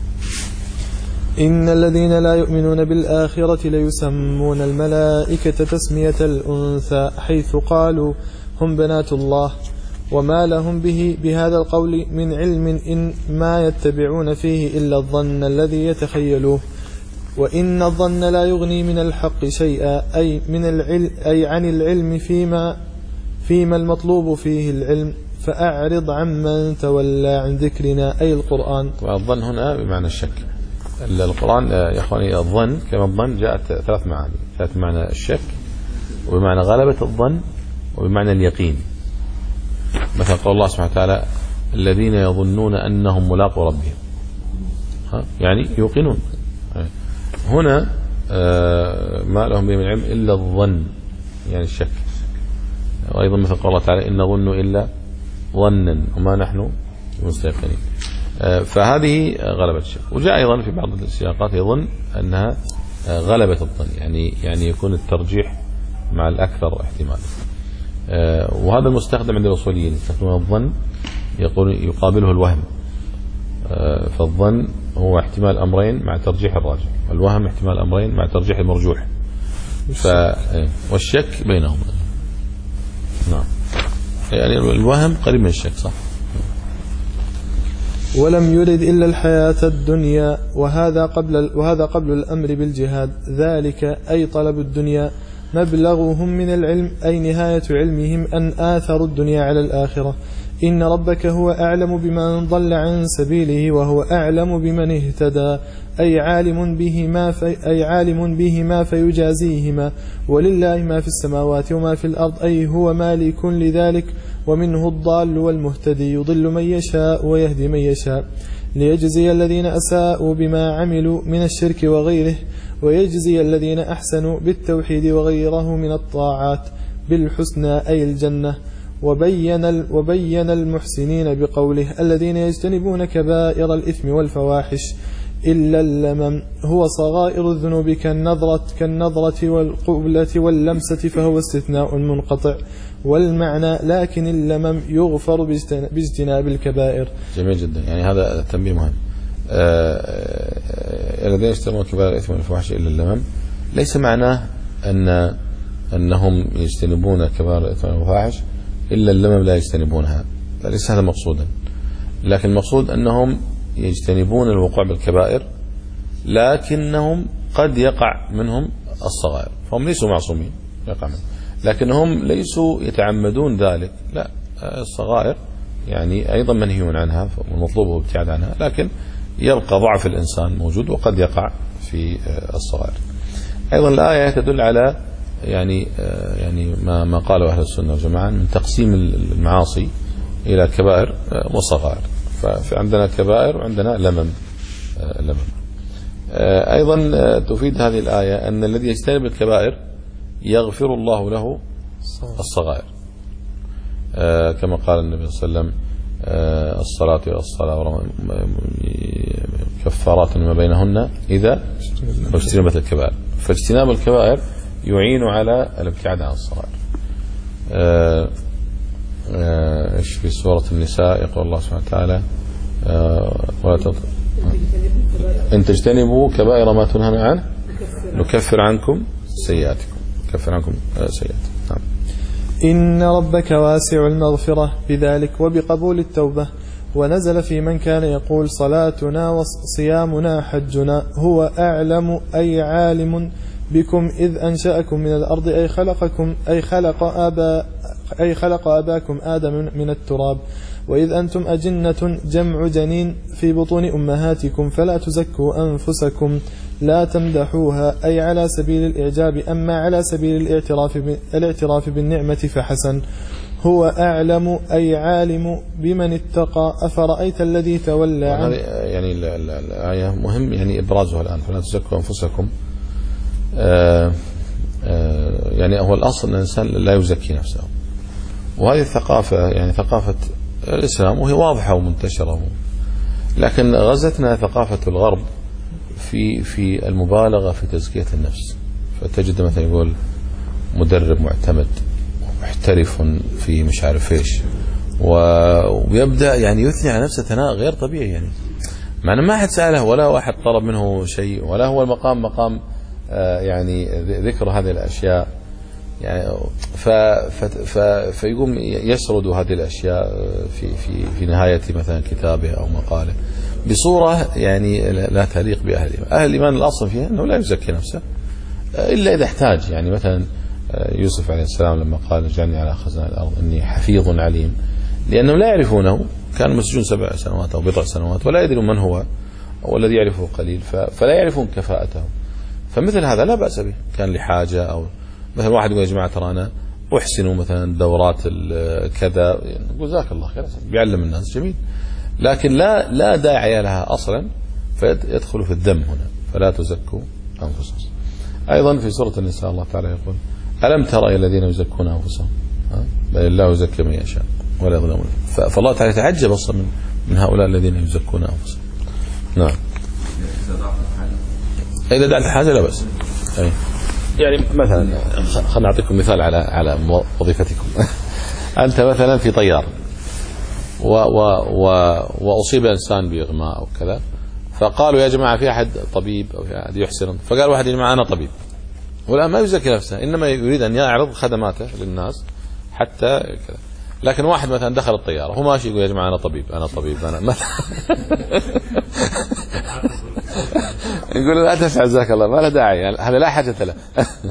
إن الذين لا يؤمنون بالآخرة ليسمون الملائكة تسمية الأنثى، حيث قالوا هم بنات الله، وما لهم به بهذا القول من علم، إن ما يتبعون فيه إلا الظن الذي يتخيلوه، وإن الظن لا يغني من الحق شيئا، أي من العلم أي عن العلم فيما فيما المطلوب فيه العلم، فأعرض عمن تولى عن ذكرنا أي القرآن. والظن هنا بمعنى الشك. القرآن يا أخواني الظن كما الظن جاءت ثلاث معاني، جاءت بمعنى الشك وبمعنى غلبة الظن وبمعنى اليقين. مثلا قال الله سبحانه وتعالى الذين يظنون أنهم ملاقوا ربهم، ها يعني يوقنون. هنا ما لهم به من علم إلا الظن يعني الشك. وأيضا مثل قال الله تعالى إن نظن إلا ظنا وما نحن مستيقنين. فهذه غلبة الشك. وجاء أيضا في بعض السياقات يظن أنها غلبة الظن، يعني يعني يكون الترجيح مع الأكثر احتمالا. وهذا المستخدم عند الأصوليين، يستخدمون الظن يقول يقابله الوهم. فالظن هو احتمال أمرين مع ترجيح الراجح، والوهم احتمال أمرين مع ترجيح المرجوح. ف والشك بينهما. نعم. يعني الوهم قريب من الشك صح. ولم يرد إلا الحياة الدنيا وهذا قبل وهذا قبل الأمر بالجهاد. ذلك أي طلب الدنيا مبلغهم من العلم، أي نهاية علمهم أن آثروا الدنيا على الآخرة. إن ربك هو أعلم بمن ضل عن سبيله وهو أعلم بمن اهتدى، أي عالم بهما في أي عالم بهما فيجازيهما. ولله ما في السماوات وما في الأرض، أي هو مالك لذلك، ومنه الضال والمهتدي، يضل من يشاء ويهدي من يشاء، ليجزي الذين أساءوا بما عملوا من الشرك وغيره، ويجزي الذين أحسنوا بالتوحيد وغيره من الطاعات بالحسنى أي الجنة. وبين وبين المحسنين بقوله الذين يجتنبون كبائر الإثم والفواحش إلا اللمم، هو صغائر الذنوب كالنظرة كالنظرة والقبلة واللمسة، فهو استثناء منقطع. والمعنى لكن اللمم يغفر باجتناب الكبائر. جميل جدا، يعني هذا تنبيه مهم. الذين يجتنبون كبائر الإثم والفواحش إلا اللمم ليس معناه أن أنهم يجتنبون كبائر الإثم والفواحش إلا اللمم لا يجتنبونها، ليس هذا مقصودا، لكن المقصود أنهم يجتنبون الوقوع بالكبائر لكنهم قد يقع منهم الصغائر، فهم ليسوا معصومين يقع منهم، لكنهم ليسوا يتعمدون ذلك، لا، الصغائر يعني أيضا منهي عنها والمطلوب هو الابتعاد عنها، لكن يبقى ضعف الإنسان موجود وقد يقع في الصغائر. أيضا الآية تدل على يعني يعني ما ما قاله أهل السنة والجماعة من تقسيم المعاصي إلى كبائر وصغائر، فعندنا كبائر وعندنا لمم لمم. أيضا تفيد هذه الآية أن الذي يجتنب الكبائر يغفر الله له الصغائر، كما قال النبي صلى الله عليه وسلم الصلاة والصلاة كفارات ما بينهن إذا اجتنبت الكبائر، فاجتناب الكبائر يعين على الابتعاد عن الصغائر. ايش في سورة النساء يقول الله سبحانه وتعالى ولا تط... إن تجتنبوا كبائر ما تنهون عنه نكفر عنكم سيئاتكم نكفر عنكم سيئاتكم. نعم. إن ربك واسع المغفرة بذلك وبقبول التوبة. ونزل في من كان يقول صلاتنا وصيامنا حجنا، هو أعلم أي عالم بكم إذ أنشأكم من الأرض، أي خلقكم أي خلق آباء أي خلق أباكم آدم من التراب، وإذ أنتم أجنة جمع جنين في بطون أمهاتكم، فلا تزكوا أنفسكم لا تمدحوها، أي على سبيل الإعجاب، أما على سبيل الاعتراف الاعتراف بالنعمة فحسن. هو أعلم أي عالم بمن اتقى، أفرأيت الذي تولى عنه. يعني الآية مهم يعني إبرازها الآن، فلا تزكوا أنفسكم. آآ آآ يعني هو الأصل أن الإنسان لا يزكي نفسه، وهذه الثقافة يعني ثقافة الإسلام وهي واضحة ومنتشرة، لكن غزتنا ثقافة الغرب في في المبالغة في تزكية النفس، فتجد مثلا يقول مدرب معتمد محترف في مش عارف ايش، ويبدأ يعني يثني على نفسه ثناء غير طبيعي، يعني مع أن ما أحد سأله ولا واحد طلب منه شيء، ولا هو المقام مقام يعني ذكر هذه الأشياء، يعني ف ف فيقوم يسرد هذه الأشياء في في في نهاية مثلا كتابه أو مقاله بصورة يعني لا تليق بأهل الإيمان. أهل الإيمان الأصل فيها أنه لا يزكي نفسه إلا إذا احتاج، يعني مثلا يوسف عليه السلام لما قال اجعلني على خزائن الأرض إني حفيظ عليم، لأنهم لا يعرفونه، كان مسجون سبع سنوات أو بضع سنوات ولا يدرون من هو، والذي يعرفه قليل، فلا يعرفون كفاءته، فمثل هذا لا بأس به، كان لحاجة أو مثلا واحد يقول يا جماعة ترى أنا أحسن مثلا دورات كذا، يقول جزاك الله خير، بيعلم الناس جميل، لكن لا لا داعي لها أصلا، فيدخل في الذم هنا، فلا تزكوا أنفسكم. أيضا في سورة النساء الله تعالى يقول ألم ترى إلى الذين يزكون أنفسهم بل الله يزكي من يشاء ولا يظلمون، فالله تعالى يتعجب أصلا من, من هؤلاء الذين يزكون أنفسهم. نعم. إذا دعت الحاجة لا بأس. يعني مثلا خلنا نعطيكم مثال على على وظيفتكم. أنت مثلا في طيار و و و وأصيب إنسان بإغماء أو كذا، فقالوا يا جماعة في أحد طبيب أو في أحد يحسن، فقال واحد يا جماعة أنا طبيب، والآن ما يزكي نفسه، إنما يريد أن يعرض خدماته للناس حتى كذا. لكن واحد مثلا دخل الطيارة هو ماشي يقول يا جماعة أنا طبيب أنا طبيب أنا مثلا يقول لا تفعل جزاك الله ما له داعي يعني هذا لا حاجة له.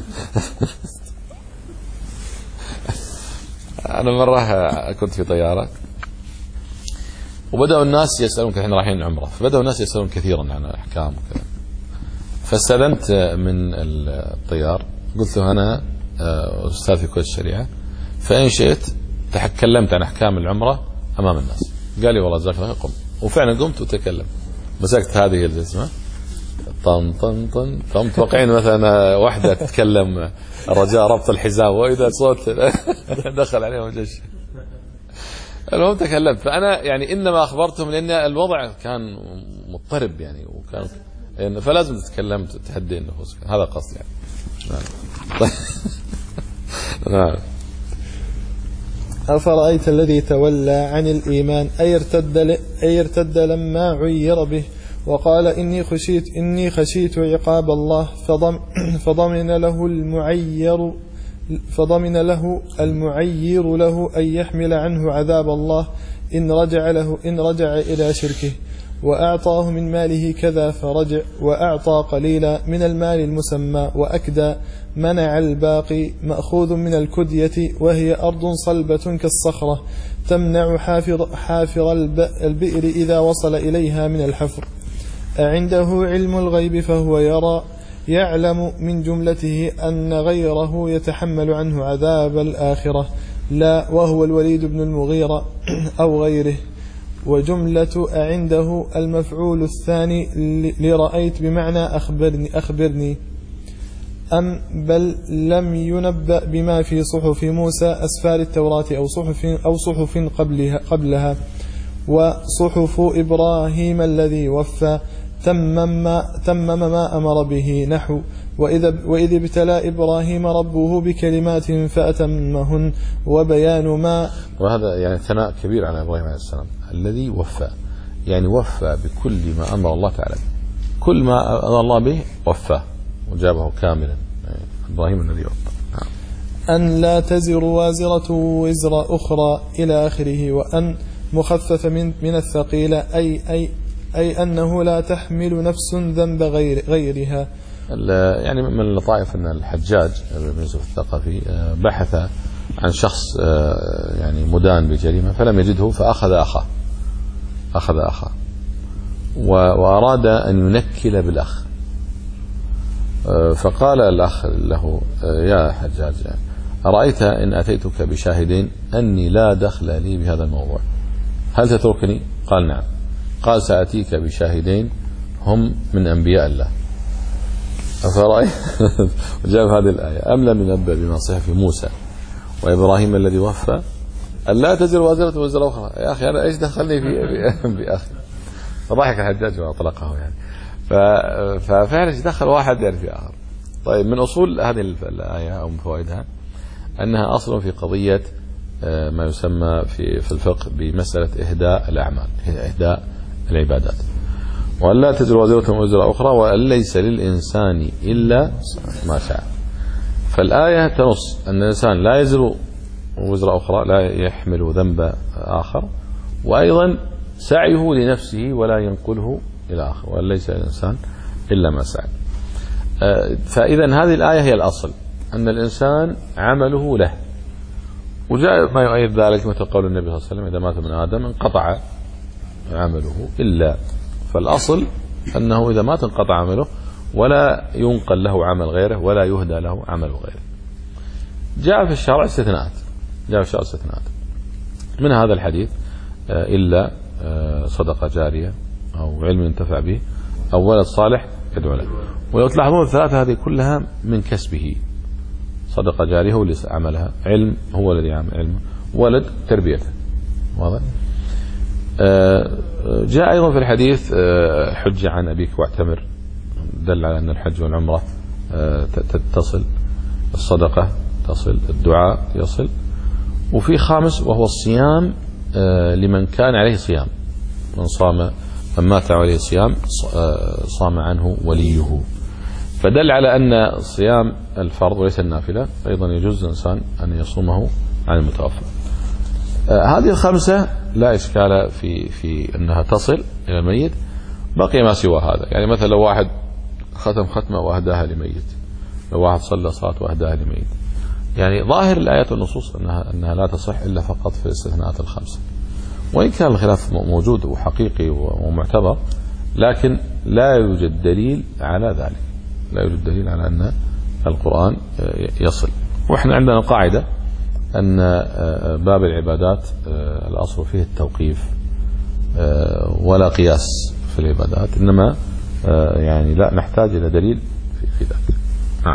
أنا مرة كنت في طيارة وبدأوا الناس يسألون الحين رايحين العمرة فبدأوا الناس يسألون كثيرا عن الأحكام وكذا فاستأذنت من الطيار قلت له أنا أستاذ في كلية الشريعة فإن شئت تكلمت عن أحكام العمرة أمام الناس. قال لي والله جزاك الله قم وفعلا قمت وتكلم مسكت هذه الجسمة طن طن طن طن متوقعين مثلا واحدة تتكلم رجاء ربط الحزام وإذا صوت دخل عليهم جيش. المهم تكلمت فأنا يعني إنما أخبرتهم لأن الوضع كان مضطرب يعني وكان يعني فلازم تتكلم تهدي النفوس هذا قصدي يعني. نعم. أفرأيت الذي تولى عن الإيمان أي ارتد, أي ارتد لما عير به وقال إني خشيت إني خشيت عقاب الله فضم فضمن له المعير فضمن له المعير له أن يحمل عنه عذاب الله إن رجع له إن رجع إلى شركه وأعطاه من ماله كذا فرجع وأعطى قليلا من المال المسمى وأكدى منع الباقي مأخوذ من الكدية وهي أرض صلبة كالصخرة تمنع حافر, حافر البئر إذا وصل إليها من الحفر. أعنده علم الغيب فهو يرى يعلم من جملته أن غيره يتحمل عنه عذاب الآخرة لا وهو الوليد بن المغيرة أو غيره. وجملة أعنده المفعول الثاني لرأيت بمعنى أخبرني, أخبرني أم بل لم ينبأ بما في صحف موسى أسفار التوراة أو صحف, أو صحف قبلها, قبلها وصحف إبراهيم الذي وفى تمم ما, تمم ما أمر به نحو وإذا, وإذ ابتلى إبراهيم ربه بكلمات فأتمهن وبيان ما. وهذا يعني ثناء كبير على إبراهيم عليه السلام الذي وفى يعني وفى بكل ما أمر الله تعالى كل ما أمر الله به وفاه وجابه كاملا يعني إبراهيم الذي وفى. أن لا تزر وازرة وزر أخرى إلى آخره وأن مخفف من, من الثقيلة أي, أي, أي أنه لا تحمل نفس ذنب غير غيرها. يعني من اللطائف أن الحجاج بن يوسف الثقفي بحث عن شخص يعني مدان بجريمة فلم يجده فأخذ أخاه أخذ أخاه وأراد أن ينكل بالأخ فقال الأخ له يا حجاج أرأيت إن أتيتك بشاهدين أني لا دخل لي بهذا الموضوع هل تتركني؟ قال نعم. قال سأتيك بشاهدين هم من أنبياء الله أفرأيت وجاب هذه الآية أم لم ينبأ بما صح في موسى وإبراهيم الذي وفى أن لا تزر وازرة وزر أخرى. يا أخي أنا إيش دخلني في بأخي فضحك الحجاج وأطلقه يعني ففعلا دخل واحد يعني في آخر. طيب من أصول هذه الآية أو من فوائدها أنها أصل في قضية ما يسمى في في الفقه بمسألة إهداء الأعمال إهداء العبادات وأن لا تزر وازرة وزر أخرى وأن ليس للإنسان إلا ما شاء. فالآية تنص أن الإنسان لا يزر وزر أخرى لا يحمل ذنب آخر وأيضا سعيه لنفسه ولا ينقله إلى آخر وأن ليس للإنسان إلا ما سعى. فإذا هذه الآية هي الأصل أن الإنسان عمله له وجاء ما يؤيد ذلك مثل قول النبي صلى الله عليه وسلم إذا مات من آدم انقطع عمله إلا فالأصل أنه إذا مات انقطع عمله ولا ينقل له عمل غيره ولا يهدى له عمل غيره. جاء في الشرع استثناءات جاء في الشرع استثناءات من هذا الحديث إلا صدقة جارية أو علم ينتفع به أو ولد صالح يدعو له. ولو تلاحظون الثلاثة هذه كلها من كسبه صدقة جارية هو اللي عملها علم هو الذي عمل علمه ولد تربيته واضح. جاء أيضا في الحديث حج عن أبيك واعتمر دل على أن الحج والعمرة تتصل الصدقة تصل الدعاء يصل. وفي خامس وهو الصيام لمن كان عليه صيام من صام من مات عليه صيام صام عنه وليه فدل على أن صيام الفرض وليس النافلة أيضا يجوز الإنسان أن يصومه عن المتوفى. آه هذه الخمسة لا إشكال في في أنها تصل إلى الميت. بقي ما سوى هذا، يعني مثلا لو واحد ختم ختمة وأهداها لميت، لو واحد صلى صلاة وأهداها لميت، يعني ظاهر الآيات والنصوص أنها أنها لا تصح إلا فقط في الاستثناءات الخمسة، وإن كان الخلاف موجود وحقيقي ومعتبر، لكن لا يوجد دليل على ذلك، لا يوجد دليل على أن القرآن يصل. وإحنا عندنا قاعدة أن باب العبادات الأصل فيه التوقيف ولا قياس في العبادات، إنما يعني لا نحتاج إلى دليل في ذلك. نعم.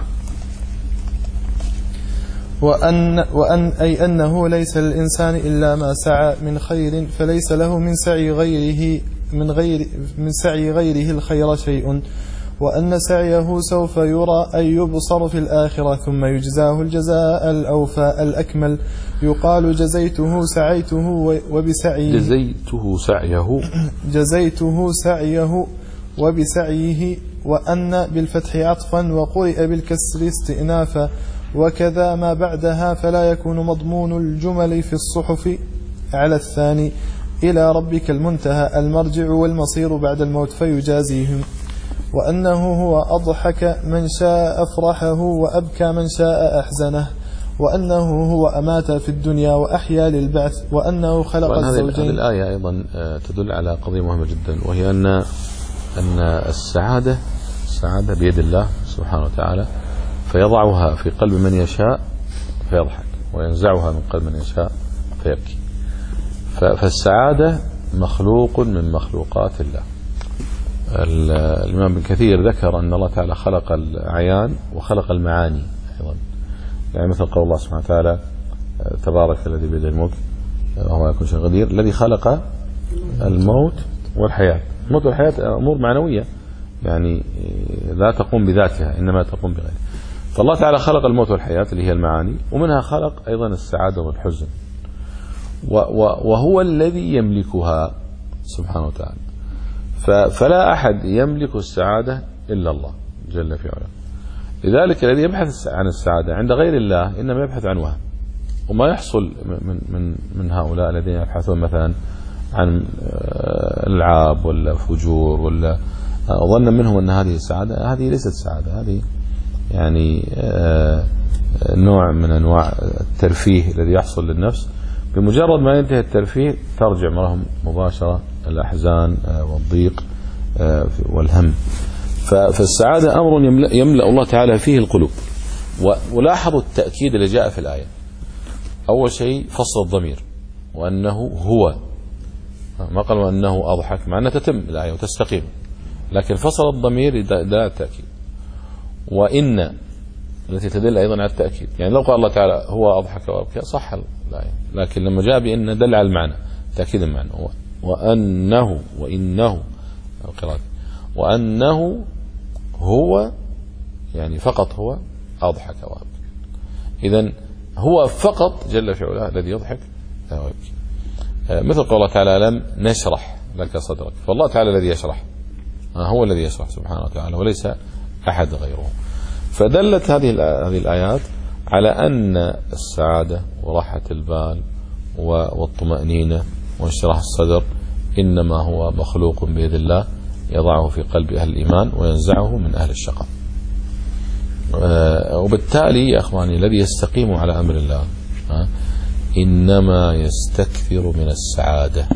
وأن, وأن أي أنه ليس للإنسان إلا ما سعى من خير، فليس له من سعي غيره من غير من سعي غيره الخير شيء، وأن سعيه سوف يرى أي يبصر في الآخرة، ثم يجزاه الجزاء الأوفى الأكمل. يقال جزيته سعيته وبسعيه جزيته سعيه جزيته سعيه وبسعيه، وأن بالفتح عطفا وقرئ بالكسر استئنافا، وكذا ما بعدها فلا يكون مضمون الجمل في الصحف على الثاني. إلى ربك المنتهى المرجع والمصير بعد الموت فيجازيهم. وأنه هو أضحك من شاء أفرحه وأبكى من شاء أحزنه، وأنه هو أمات في الدنيا وأحيا للبعث، وأنه خلق الزوجين. هذه الآية أيضا تدل على قضية مهمة جدا، وهي أن أن السعادة السعادة بيد الله سبحانه وتعالى، فيضعها في قلب من يشاء فيضحك، وينزعها من قلب من يشاء فيبكي. فالسعادة مخلوق من مخلوقات الله. الإمام ابن كثير ذكر أن الله تعالى خلق الأعيان وخلق المعاني أيضا، يعني مثل قول الله سبحانه وتعالى تبارك الذي بيده الملك وهو على كل شيء قدير، الذي خلق الموت والحياة. الموت والحياة أمور معنوية، يعني لا تقوم بذاتها إنما تقوم بغيرها. فالله تعالى خلق الموت والحياة اللي هي المعاني، ومنها خلق أيضا السعادة والحزن، وهو الذي يملكها سبحانه وتعالى. فلا أحد يملك السعادة إلا الله جل في علاه. لذلك الذي يبحث عن السعادة عند غير الله إنما يبحث عن وهم. وما يحصل من من من هؤلاء الذين يبحثون مثلا عن العاب ولا فجور ولا ظن منهم أن هذه السعادة، هذه ليست سعادة، هذه يعني نوع من أنواع الترفيه الذي يحصل للنفس. بمجرد ما ينتهي الترفيه ترجع معهم مباشرة الأحزان والضيق والهم. فالسعادة أمر يملأ الله تعالى فيه القلوب. ولاحظوا التأكيد اللي جاء في الآية. أول شيء فصل الضمير، وأنه هو، ما قال وأنه أضحك، مع أنها تتم الآية وتستقيم، لكن فصل الضمير ده التأكيد. وإن التي تدل أيضا على التأكيد، يعني لو قال الله تعالى هو أضحك وأبكى صح الآية، لكن لما جاء بإن دل على المعنى تأكيد المعنى. وأنه وإنه القراءة وأنه هو، يعني فقط هو أضحك وأبكى. إذن هو فقط جل في علاه الذي يضحك ويبكي. مثل قول الله تعالى لم نشرح لك صدرك، فالله تعالى الذي يشرح، هو الذي يشرح سبحانه وتعالى وليس أحد غيره. فدلت هذه هذه الآيات على أن السعادة وراحة البال والطمأنينة وانشراح الصدر إنما هو مخلوق بيد الله، يضعه في قلب أهل الإيمان وينزعه من أهل الشقاء. وبالتالي يا أخواني الذي يستقيم على أمر الله إنما يستكثر من السعادة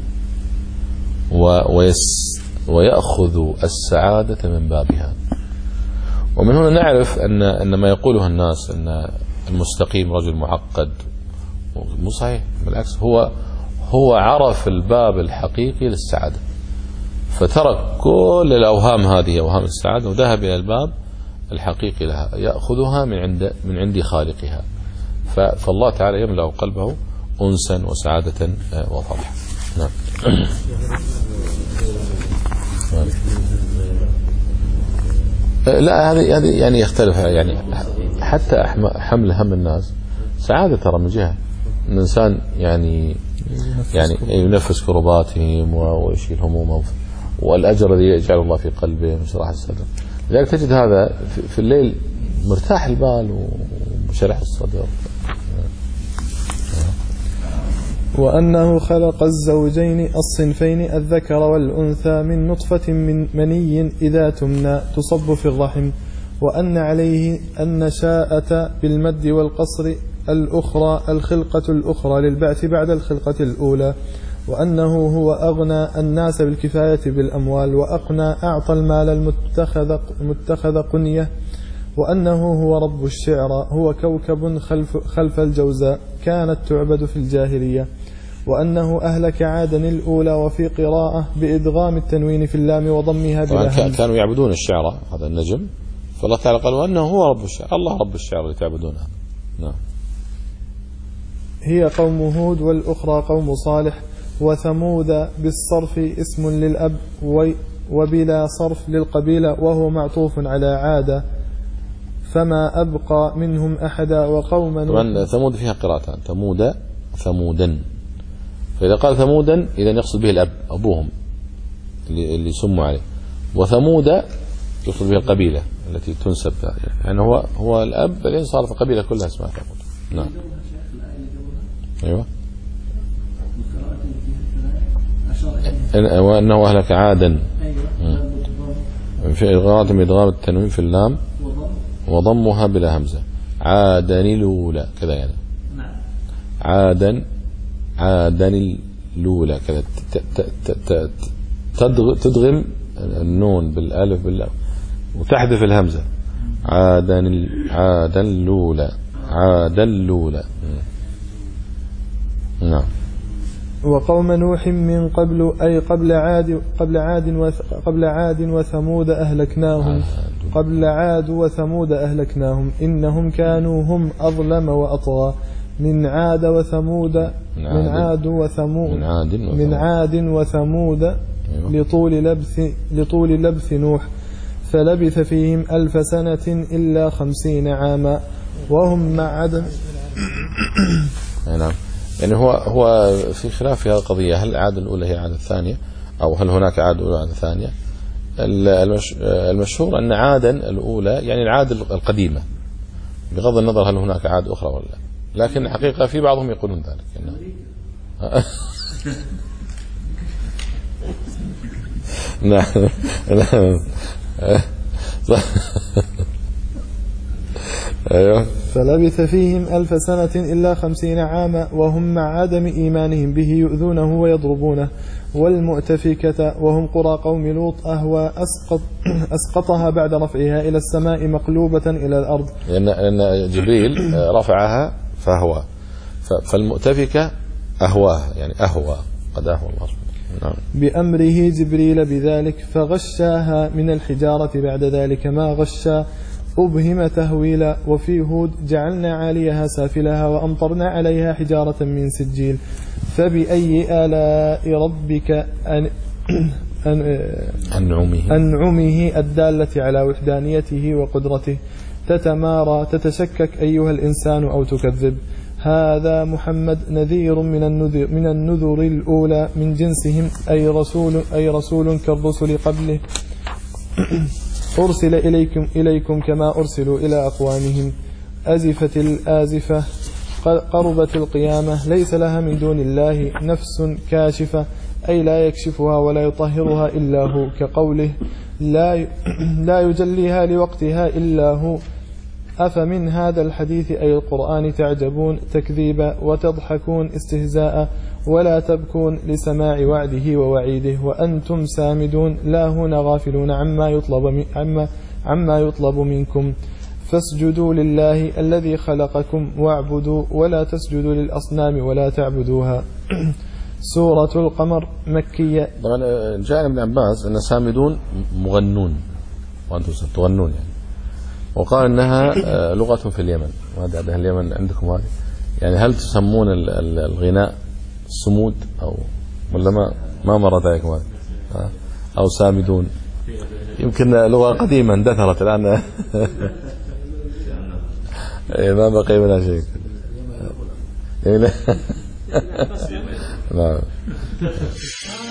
ويأخذ السعادة من بابها. ومن هنا نعرف أن أن ما يقوله الناس أن المستقيم رجل معقد، مو صحيح، بالعكس، هو هو عرف الباب الحقيقي للسعادة، فترك كل الأوهام هذه أوهام السعادة وذهب إلى الباب الحقيقي لها، يأخذها من عند من عند خالقها. فالله تعالى يملأ قلبه أنسا وسعادة وفرحا. نعم. لا هذه هذه يعني يختلف، يعني حتى حمل هم الناس سعادة ترى من جهة الإنسان، يعني يعني ينفس كرباتهم ويشيل همومهم، والأجر الذي يجعل الله في قلبه من شرح الصدر. لذلك تجد هذا في الليل مرتاح البال وشرح الصدر. وأنه خلق الزوجين الصنفين الذكر والأنثى من نطفة من مني إذا تمنى تصب في الرحم، وأن عليه النشاءة بالمد والقصر الأخرى الخلقة الأخرى للبعث بعد الخلقة الأولى، وأنه هو أغنى الناس بالكفاية بالأموال، وأقنى أعطى المال المتخذ, المتخذ قنية، وأنه هو رب الشعر، هو كوكب خلف, خلف الجوزاء كانت تعبد في الجاهلية، وأنه أهلك عادا الأولى، وفي قراءة بإدغام التنوين في اللام وضمها بلا همز. كانوا يعبدون الشعر هذا النجم، فالله تعالى قال وأنه هو رب الشعر، الله رب الشعر اللي تعبدونها. نعم. هي قوم هود والأخرى قوم صالح. وثمود بالصرف اسم للأب وبلا صرف للقبيلة، وهو معطوف على عادة، فما أبقى منهم أحدا. وقوم طبعا ثمود فيها قراءتان، ثمود ثمودا، فإذا قال ثمودا إذا يقصد به الأب أبوهم اللي, اللي سموا عليه، وثمود يقصد به القبيلة التي تنسب، يعني هو هو الأب بعدين صارت القبيلة كلها اسمها ثمود. نعم. أيوة. وأنه أهلك عادا في إضغام إدغام التنوين في اللام وضمها بلا همزة، عادا الأولى كذا، يعني عادا عادا الأولى كذا، تدغم النون بالألف باللام وتحذف الهمزة، عادا عادا الأولى عادا الأولى. نعم. وقوم نوح من قبل أي قبل عاد قبل عاد قبل عاد وثمود أهلكناهم قبل عاد وثمود أهلكناهم إنهم كانوا هم أظلم وأطغى. من عاد وثمود من عاد وثمود من عاد وثمود لطول لبث لطول لبث نوح، فلبث فيهم ألف سنة إلا خمسين عاما وهم مع عدم. نعم. يعني هو هو في خلاف في هذه القضية، هل العادة الأولى هي العادة الثانية أو هل هناك عادة أولى وعادة ثانية؟ المشهور أن عادا الأولى يعني العادة القديمة، بغض النظر هل هناك عادة أخرى ولا لا، لكن الحقيقة في بعضهم يقولون ذلك. نعم نعم. أيوه. فلبث فيهم ألف سنة إلا خمسين عاما وهم مع عدم إيمانهم به يؤذونه ويضربونه. والمؤتفكة وهم قرى قوم لوط أهوى أسقط أسقطها بعد رفعها إلى السماء مقلوبة إلى الأرض، لأن لأن جبريل رفعها فهوى، فالمؤتفكة أهواها يعني أهوى قد أهوى الله. نعم. بأمره جبريل بذلك فغشاها من الحجارة بعد ذلك ما غشا أبهم تهويلا. وفي هود جعلنا عاليها سافلها وأمطرنا عليها حجارة من سجيل. فبأي آلاء ربك أن أن أنعمه أنعمه الدالة على وحدانيته وقدرته تتمارى تتشكك أيها الإنسان أو تكذب. هذا محمد نذير من النذر من النذر الأولى من جنسهم أي رسول أي رسول كالرسل قبله أرسل إليكم إليكم كما أرسلوا إلى أقوامهم. أزفت الآزفة قربت القيامة ليس لها من دون الله نفس كاشفة أي لا يكشفها ولا يطهرها إلا هو، كقوله لا لا يجليها لوقتها إلا هو. أفمن هذا الحديث أي القرآن تعجبون تكذيبا وتضحكون استهزاء ولا تبكون لسماع وعده ووعيده وأنتم سامدون لا هنا غافلون عما يطلب عما عما يطلب منكم. فاسجدوا لله الذي خلقكم واعبدوا ولا تسجدوا للأصنام ولا تعبدوها. سورة القمر مكية. طبعا جاء ابن عباس أن سامدون مغنون وأنتم تغنون يعني، وقال أنها لغة في اليمن، وهذا أهل اليمن عندكم هذه، يعني هل تسمون الغناء الصمود أو ولا ما ما مر ذلك هذا أو سامدون؟ يمكن لغة قديمة اندثرت الآن ما بقي منها شيء. نعم.